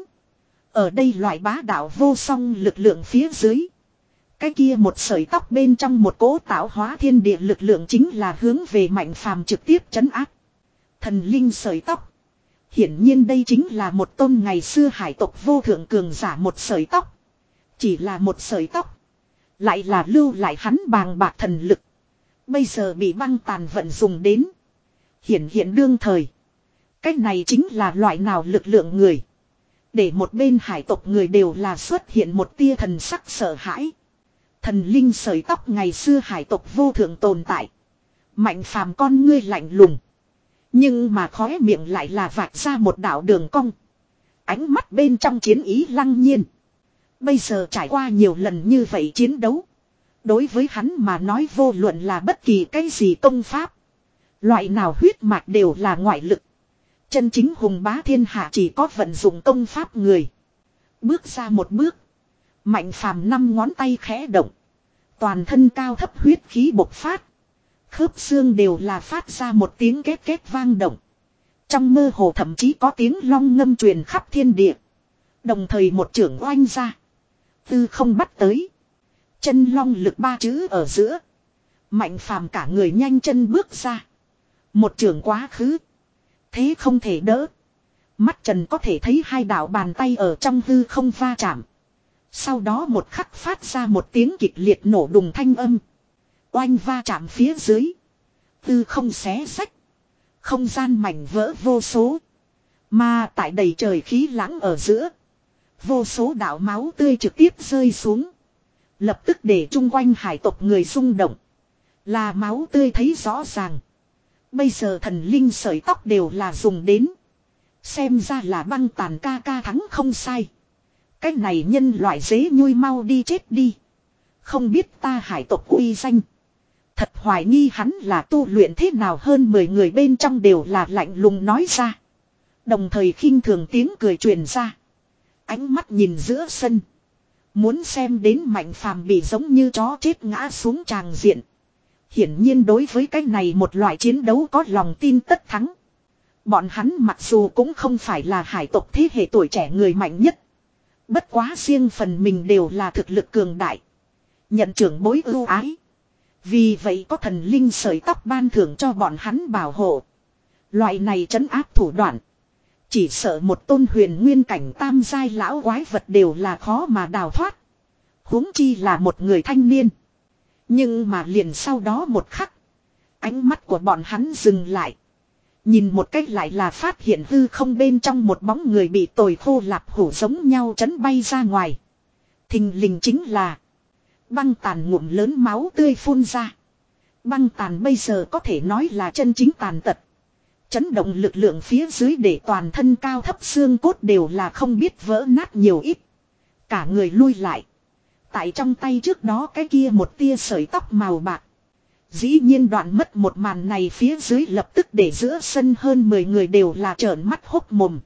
Ở đây loại bá đạo vô song lực lượng phía dưới. Cái kia một sợi tóc bên trong một cỗ tạo hóa thiên địa lực lượng chính là hướng về Mạnh Phàm trực tiếp trấn áp. Thần linh sợi tóc. Hiển nhiên đây chính là một tôn ngày xưa hải tộc vô thượng cường giả một sợi tóc. Chỉ là một sợi tóc. Lại là lưu lại hắn bàng bạc thần lực. Bây giờ bị băng tàn vận dùng đến. Hiển hiện đương thời. Cái này chính là loại nào lực lượng người. Để một bên hải tộc người đều là xuất hiện một tia thần sắc sợ hãi. Thần linh sợi tóc ngày xưa hải tộc vô thượng tồn tại. Mạnh phàm con ngươi lạnh lùng. Nhưng mà khóe miệng lại là vạch ra một đạo đường cong. Ánh mắt bên trong chiến ý lăng nhiên. Bây giờ trải qua nhiều lần như vậy chiến đấu. Đối với hắn mà nói vô luận là bất kỳ cái gì công pháp. Loại nào huyết mạch đều là ngoại lực. Chân chính hùng bá thiên hạ chỉ có vận dụng công pháp người. Bước ra một bước. Mạnh phàm năm ngón tay khẽ động. Toàn thân cao thấp huyết khí bộc phát. Khớp xương đều là phát ra một tiếng két két vang động. Trong mơ hồ thậm chí có tiếng long ngâm truyền khắp thiên địa. Đồng thời một trưởng oanh ra. Tư không bắt tới. Chân long lực ba chữ ở giữa. Mạnh phàm cả người nhanh chân bước ra. Một trưởng quá khứ. Thế không thể đỡ. Mắt trần có thể thấy hai đạo bàn tay ở trong hư không va chạm. Sau đó một khắc phát ra một tiếng kịch liệt nổ đùng thanh âm. Oanh va chạm phía dưới. Hư không xé rách. Không gian mảnh vỡ vô số. Mà tại đầy trời khí lãng ở giữa. Vô số đạo máu tươi trực tiếp rơi xuống. Lập tức để chung quanh hải tộc người rung động. Là máu tươi thấy rõ ràng. Bây giờ thần linh sợi tóc đều là dùng đến. Xem ra là băng tàn ca ca thắng không sai. Cái này nhân loại dế nhui mau đi chết đi. Không biết ta hải tộc uy danh. Thật hoài nghi hắn là tu luyện thế nào hơn mười người bên trong đều là lạnh lùng nói ra. Đồng thời khinh thường tiếng cười truyền ra. Ánh mắt nhìn giữa sân. Muốn xem đến Mạnh Phàm bị giống như chó chết ngã xuống tràng diện. Hiển nhiên đối với cái này một loại chiến đấu có lòng tin tất thắng. Bọn hắn mặc dù cũng không phải là hải tộc thế hệ tuổi trẻ người mạnh nhất. Bất quá riêng phần mình đều là thực lực cường đại. Nhận trưởng bối ưu ái. Vì vậy có thần linh sợi tóc ban thưởng cho bọn hắn bảo hộ. Loại này trấn áp thủ đoạn. Chỉ sợ một tôn huyền nguyên cảnh tam giai lão quái vật đều là khó mà đào thoát. Huống chi là một người thanh niên. Nhưng mà liền sau đó một khắc. Ánh mắt của bọn hắn dừng lại. Nhìn một cách lại là phát hiện hư không bên trong một bóng người bị tồi khô lạp hủ giống nhau chấn bay ra ngoài. Thình lình chính là băng tàn ngụm lớn máu tươi phun ra. Băng tàn bây giờ có thể nói là chân chính tàn tật. Chấn động lực lượng phía dưới để toàn thân cao thấp xương cốt đều là không biết vỡ nát nhiều ít. Cả người lui lại. Tại trong tay trước đó cái kia một tia sợi tóc màu bạc. Dĩ nhiên đoạn mất một màn này phía dưới lập tức để giữa sân hơn mười người đều là trợn mắt hốc mồm.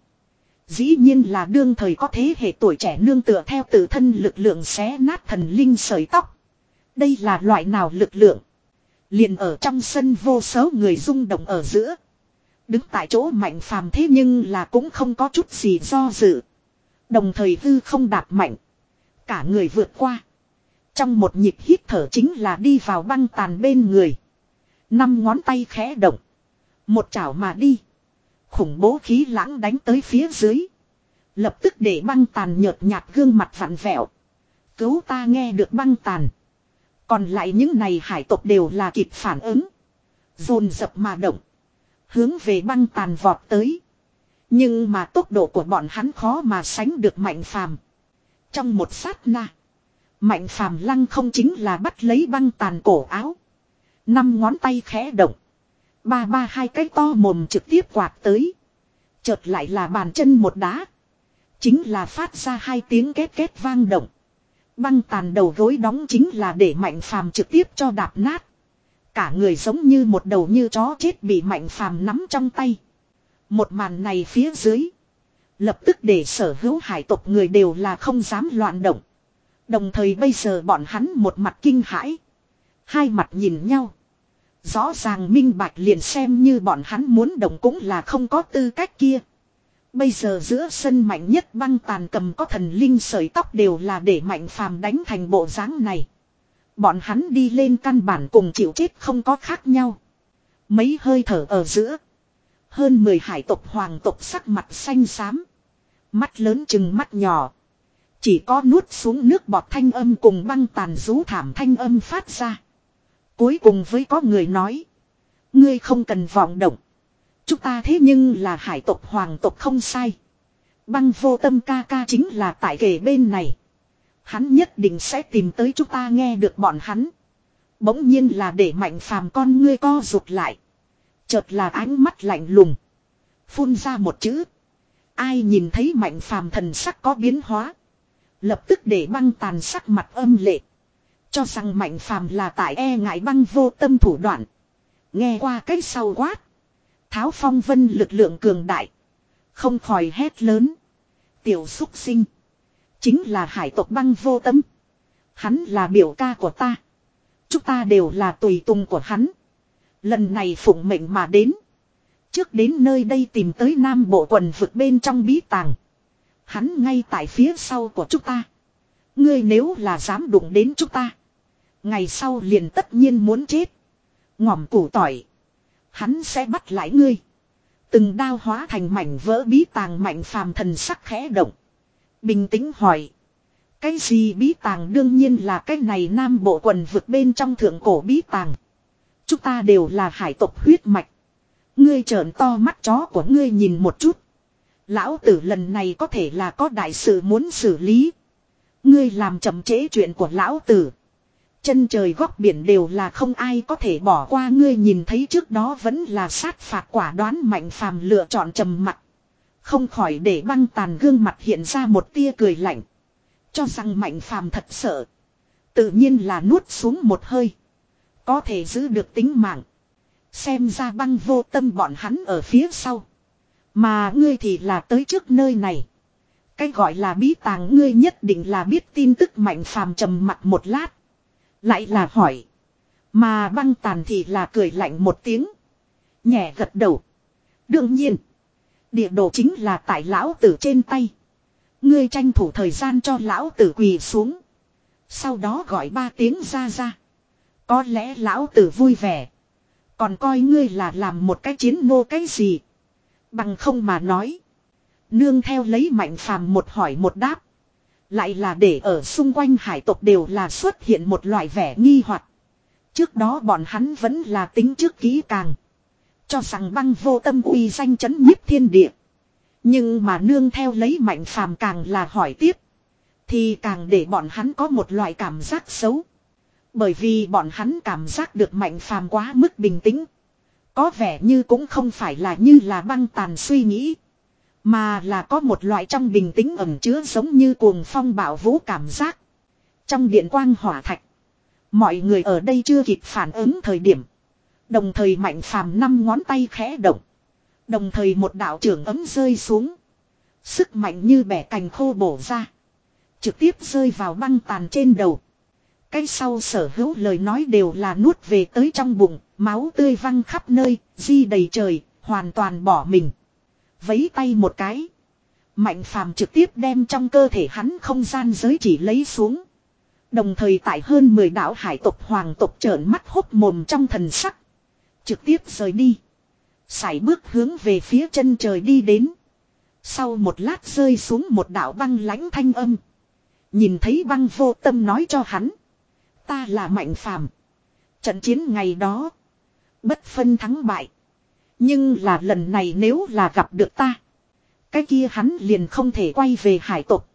Dĩ nhiên là đương thời có thế hệ tuổi trẻ nương tựa theo tự thân lực lượng xé nát thần linh sợi tóc. Đây là loại nào lực lượng? Liền ở trong sân vô số người rung động ở giữa. Đứng tại chỗ Mạnh Phàm thế nhưng là cũng không có chút gì do dự. Đồng thời hư không đạp mạnh. Cả người vượt qua. Trong một nhịp hít thở chính là đi vào băng tàn bên người. Năm ngón tay khẽ động. Một chảo mà đi. Khủng bố khí lãng đánh tới phía dưới. Lập tức để băng tàn nhợt nhạt gương mặt vặn vẹo. Cứu ta nghe được băng tàn. Còn lại những này hải tộc đều là kịp phản ứng. Dồn dập mà động. Hướng về băng tàn vọt tới. Nhưng mà tốc độ của bọn hắn khó mà sánh được Mạnh Phàm. Trong một sát na. Mạnh Phàm lăng không chính là bắt lấy băng tàn cổ áo. Năm ngón tay khẽ động. Ba ba hai cái to mồm trực tiếp quạt tới. Chợt lại là bàn chân một đá. Chính là phát ra hai tiếng két két vang động. Băng tàn đầu gối đóng chính là để Mạnh Phàm trực tiếp cho đạp nát. Cả người giống như một đầu như chó chết bị Mạnh Phàm nắm trong tay. Một màn này phía dưới. Lập tức để sở hữu hải tộc người đều là không dám loạn động. Đồng thời bây giờ bọn hắn một mặt kinh hãi. Hai mặt nhìn nhau. Rõ ràng minh bạch liền xem như bọn hắn muốn động cũng là không có tư cách kia. Bây giờ giữa sân mạnh nhất băng tàn cầm có thần linh sợi tóc đều là để Mạnh Phàm đánh thành bộ dáng này. Bọn hắn đi lên căn bản cùng chịu chết không có khác nhau. Mấy hơi thở ở giữa. Hơn mười hải tộc hoàng tộc sắc mặt xanh xám. Mắt lớn chừng mắt nhỏ. Chỉ có nuốt xuống nước bọt thanh âm cùng băng tàn rú thảm thanh âm phát ra. Cuối cùng với có người nói. Ngươi không cần vọng động. Chúng ta thế nhưng là hải tộc hoàng tộc không sai. Băng vô tâm ca ca chính là tại kề bên này. Hắn nhất định sẽ tìm tới chúng ta. Nghe được bọn hắn. Bỗng nhiên là để Mạnh Phàm con ngươi co rụt lại. Chợt là ánh mắt lạnh lùng. Phun ra một chữ. Ai nhìn thấy Mạnh Phàm thần sắc có biến hóa. Lập tức để Băng Tàn sắc mặt âm lệ. Cho rằng Mạnh Phàm là tại e ngại Băng Vô Tâm thủ đoạn. Nghe qua cái sau quát. Tháo phong vân lực lượng cường đại. Không khỏi hét lớn. Tiểu xúc sinh. Chính là hải tộc Băng Vô Tâm. Hắn là biểu ca của ta. Chúng ta đều là tùy tùng của hắn. Lần này phụng mệnh mà đến. Trước đến nơi đây tìm tới Nam Bộ quần vực bên trong bí tàng. Hắn ngay tại phía sau của chúng ta. Ngươi nếu là dám đụng đến chúng ta. Ngày sau liền tất nhiên muốn chết. Ngỏm củ tỏi. Hắn sẽ bắt lại ngươi. Từng đao hóa thành mảnh vỡ bí tàng. Mạnh Phàm thần sắc khẽ động. Bình tĩnh hỏi. Cái gì bí tàng? Đương nhiên là cái này Nam Bộ quần vực bên trong thượng cổ bí tàng. Chúng ta đều là hải tộc huyết mạch. Ngươi trợn to mắt chó của ngươi nhìn một chút. Lão tử lần này có thể là có đại sự muốn xử lý. Ngươi làm chậm trễ chuyện của lão tử. Chân trời góc biển đều là không ai có thể bỏ qua. Ngươi nhìn thấy trước đó vẫn là sát phạt quả đoán. Mạnh Phàm lựa chọn trầm mặt. Không khỏi để Băng Tàn gương mặt hiện ra một tia cười lạnh. Cho rằng Mạnh Phàm thật sợ. Tự nhiên là nuốt xuống một hơi. Có thể giữ được tính mạng. Xem ra Băng Vô Tâm bọn hắn ở phía sau. Mà ngươi thì là tới trước nơi này. Cái gọi là bí tàng ngươi nhất định là biết tin tức. Mạnh Phàm trầm mặt một lát. Lại là hỏi. Mà Băng Tàn thì là cười lạnh một tiếng. Nhẹ gật đầu. Đương nhiên. Địa đồ chính là tại lão tử trên tay. Ngươi tranh thủ thời gian cho lão tử quỳ xuống. Sau đó gọi ba tiếng ra ra. Có lẽ lão tử vui vẻ. Còn coi ngươi là làm một cái chiến nô cái gì. Bằng không mà nói. Nương theo lấy Mạnh Phàm một hỏi một đáp. Lại là để ở xung quanh hải tộc đều là xuất hiện một loại vẻ nghi hoặc. Trước đó bọn hắn vẫn là tính trước kỹ càng. Cho rằng Băng Vô Tâm uy danh chấn nhiếp thiên địa. Nhưng mà nương theo lấy Mạnh Phàm càng là hỏi tiếp. Thì càng để bọn hắn có một loại cảm giác xấu. Bởi vì bọn hắn cảm giác được Mạnh Phàm quá mức bình tĩnh. Có vẻ như cũng không phải là như là Băng Tàn suy nghĩ. Mà là có một loại trong bình tĩnh ẩn chứa giống như cuồng phong bạo vũ cảm giác. Trong điện quang hỏa thạch. Mọi người ở đây chưa kịp phản ứng thời điểm. Đồng thời Mạnh Phàm năm ngón tay khẽ động. Đồng thời một đạo trưởng ấm rơi xuống. Sức mạnh như bẻ cành khô bổ ra. Trực tiếp rơi vào Băng Tàn trên đầu. Cái sau sở hữu lời nói đều là nuốt về tới trong bụng. Máu tươi văng khắp nơi, di đầy trời, hoàn toàn bỏ mình. Vấy tay một cái. Mạnh Phàm trực tiếp đem trong cơ thể hắn không gian giới chỉ lấy xuống. Đồng thời tại hơn mười đạo hải tộc hoàng tộc trợn mắt hốc mồm trong thần sắc. Trực tiếp rời đi. Sải bước hướng về phía chân trời đi đến. Sau một lát rơi xuống một đạo băng lãnh thanh âm. Nhìn thấy Băng Vô Tâm nói cho hắn. Ta là Mạnh Phàm. Trận chiến ngày đó. Bất phân thắng bại. Nhưng là lần này nếu là gặp được ta. Cái kia hắn liền không thể quay về hải tộc.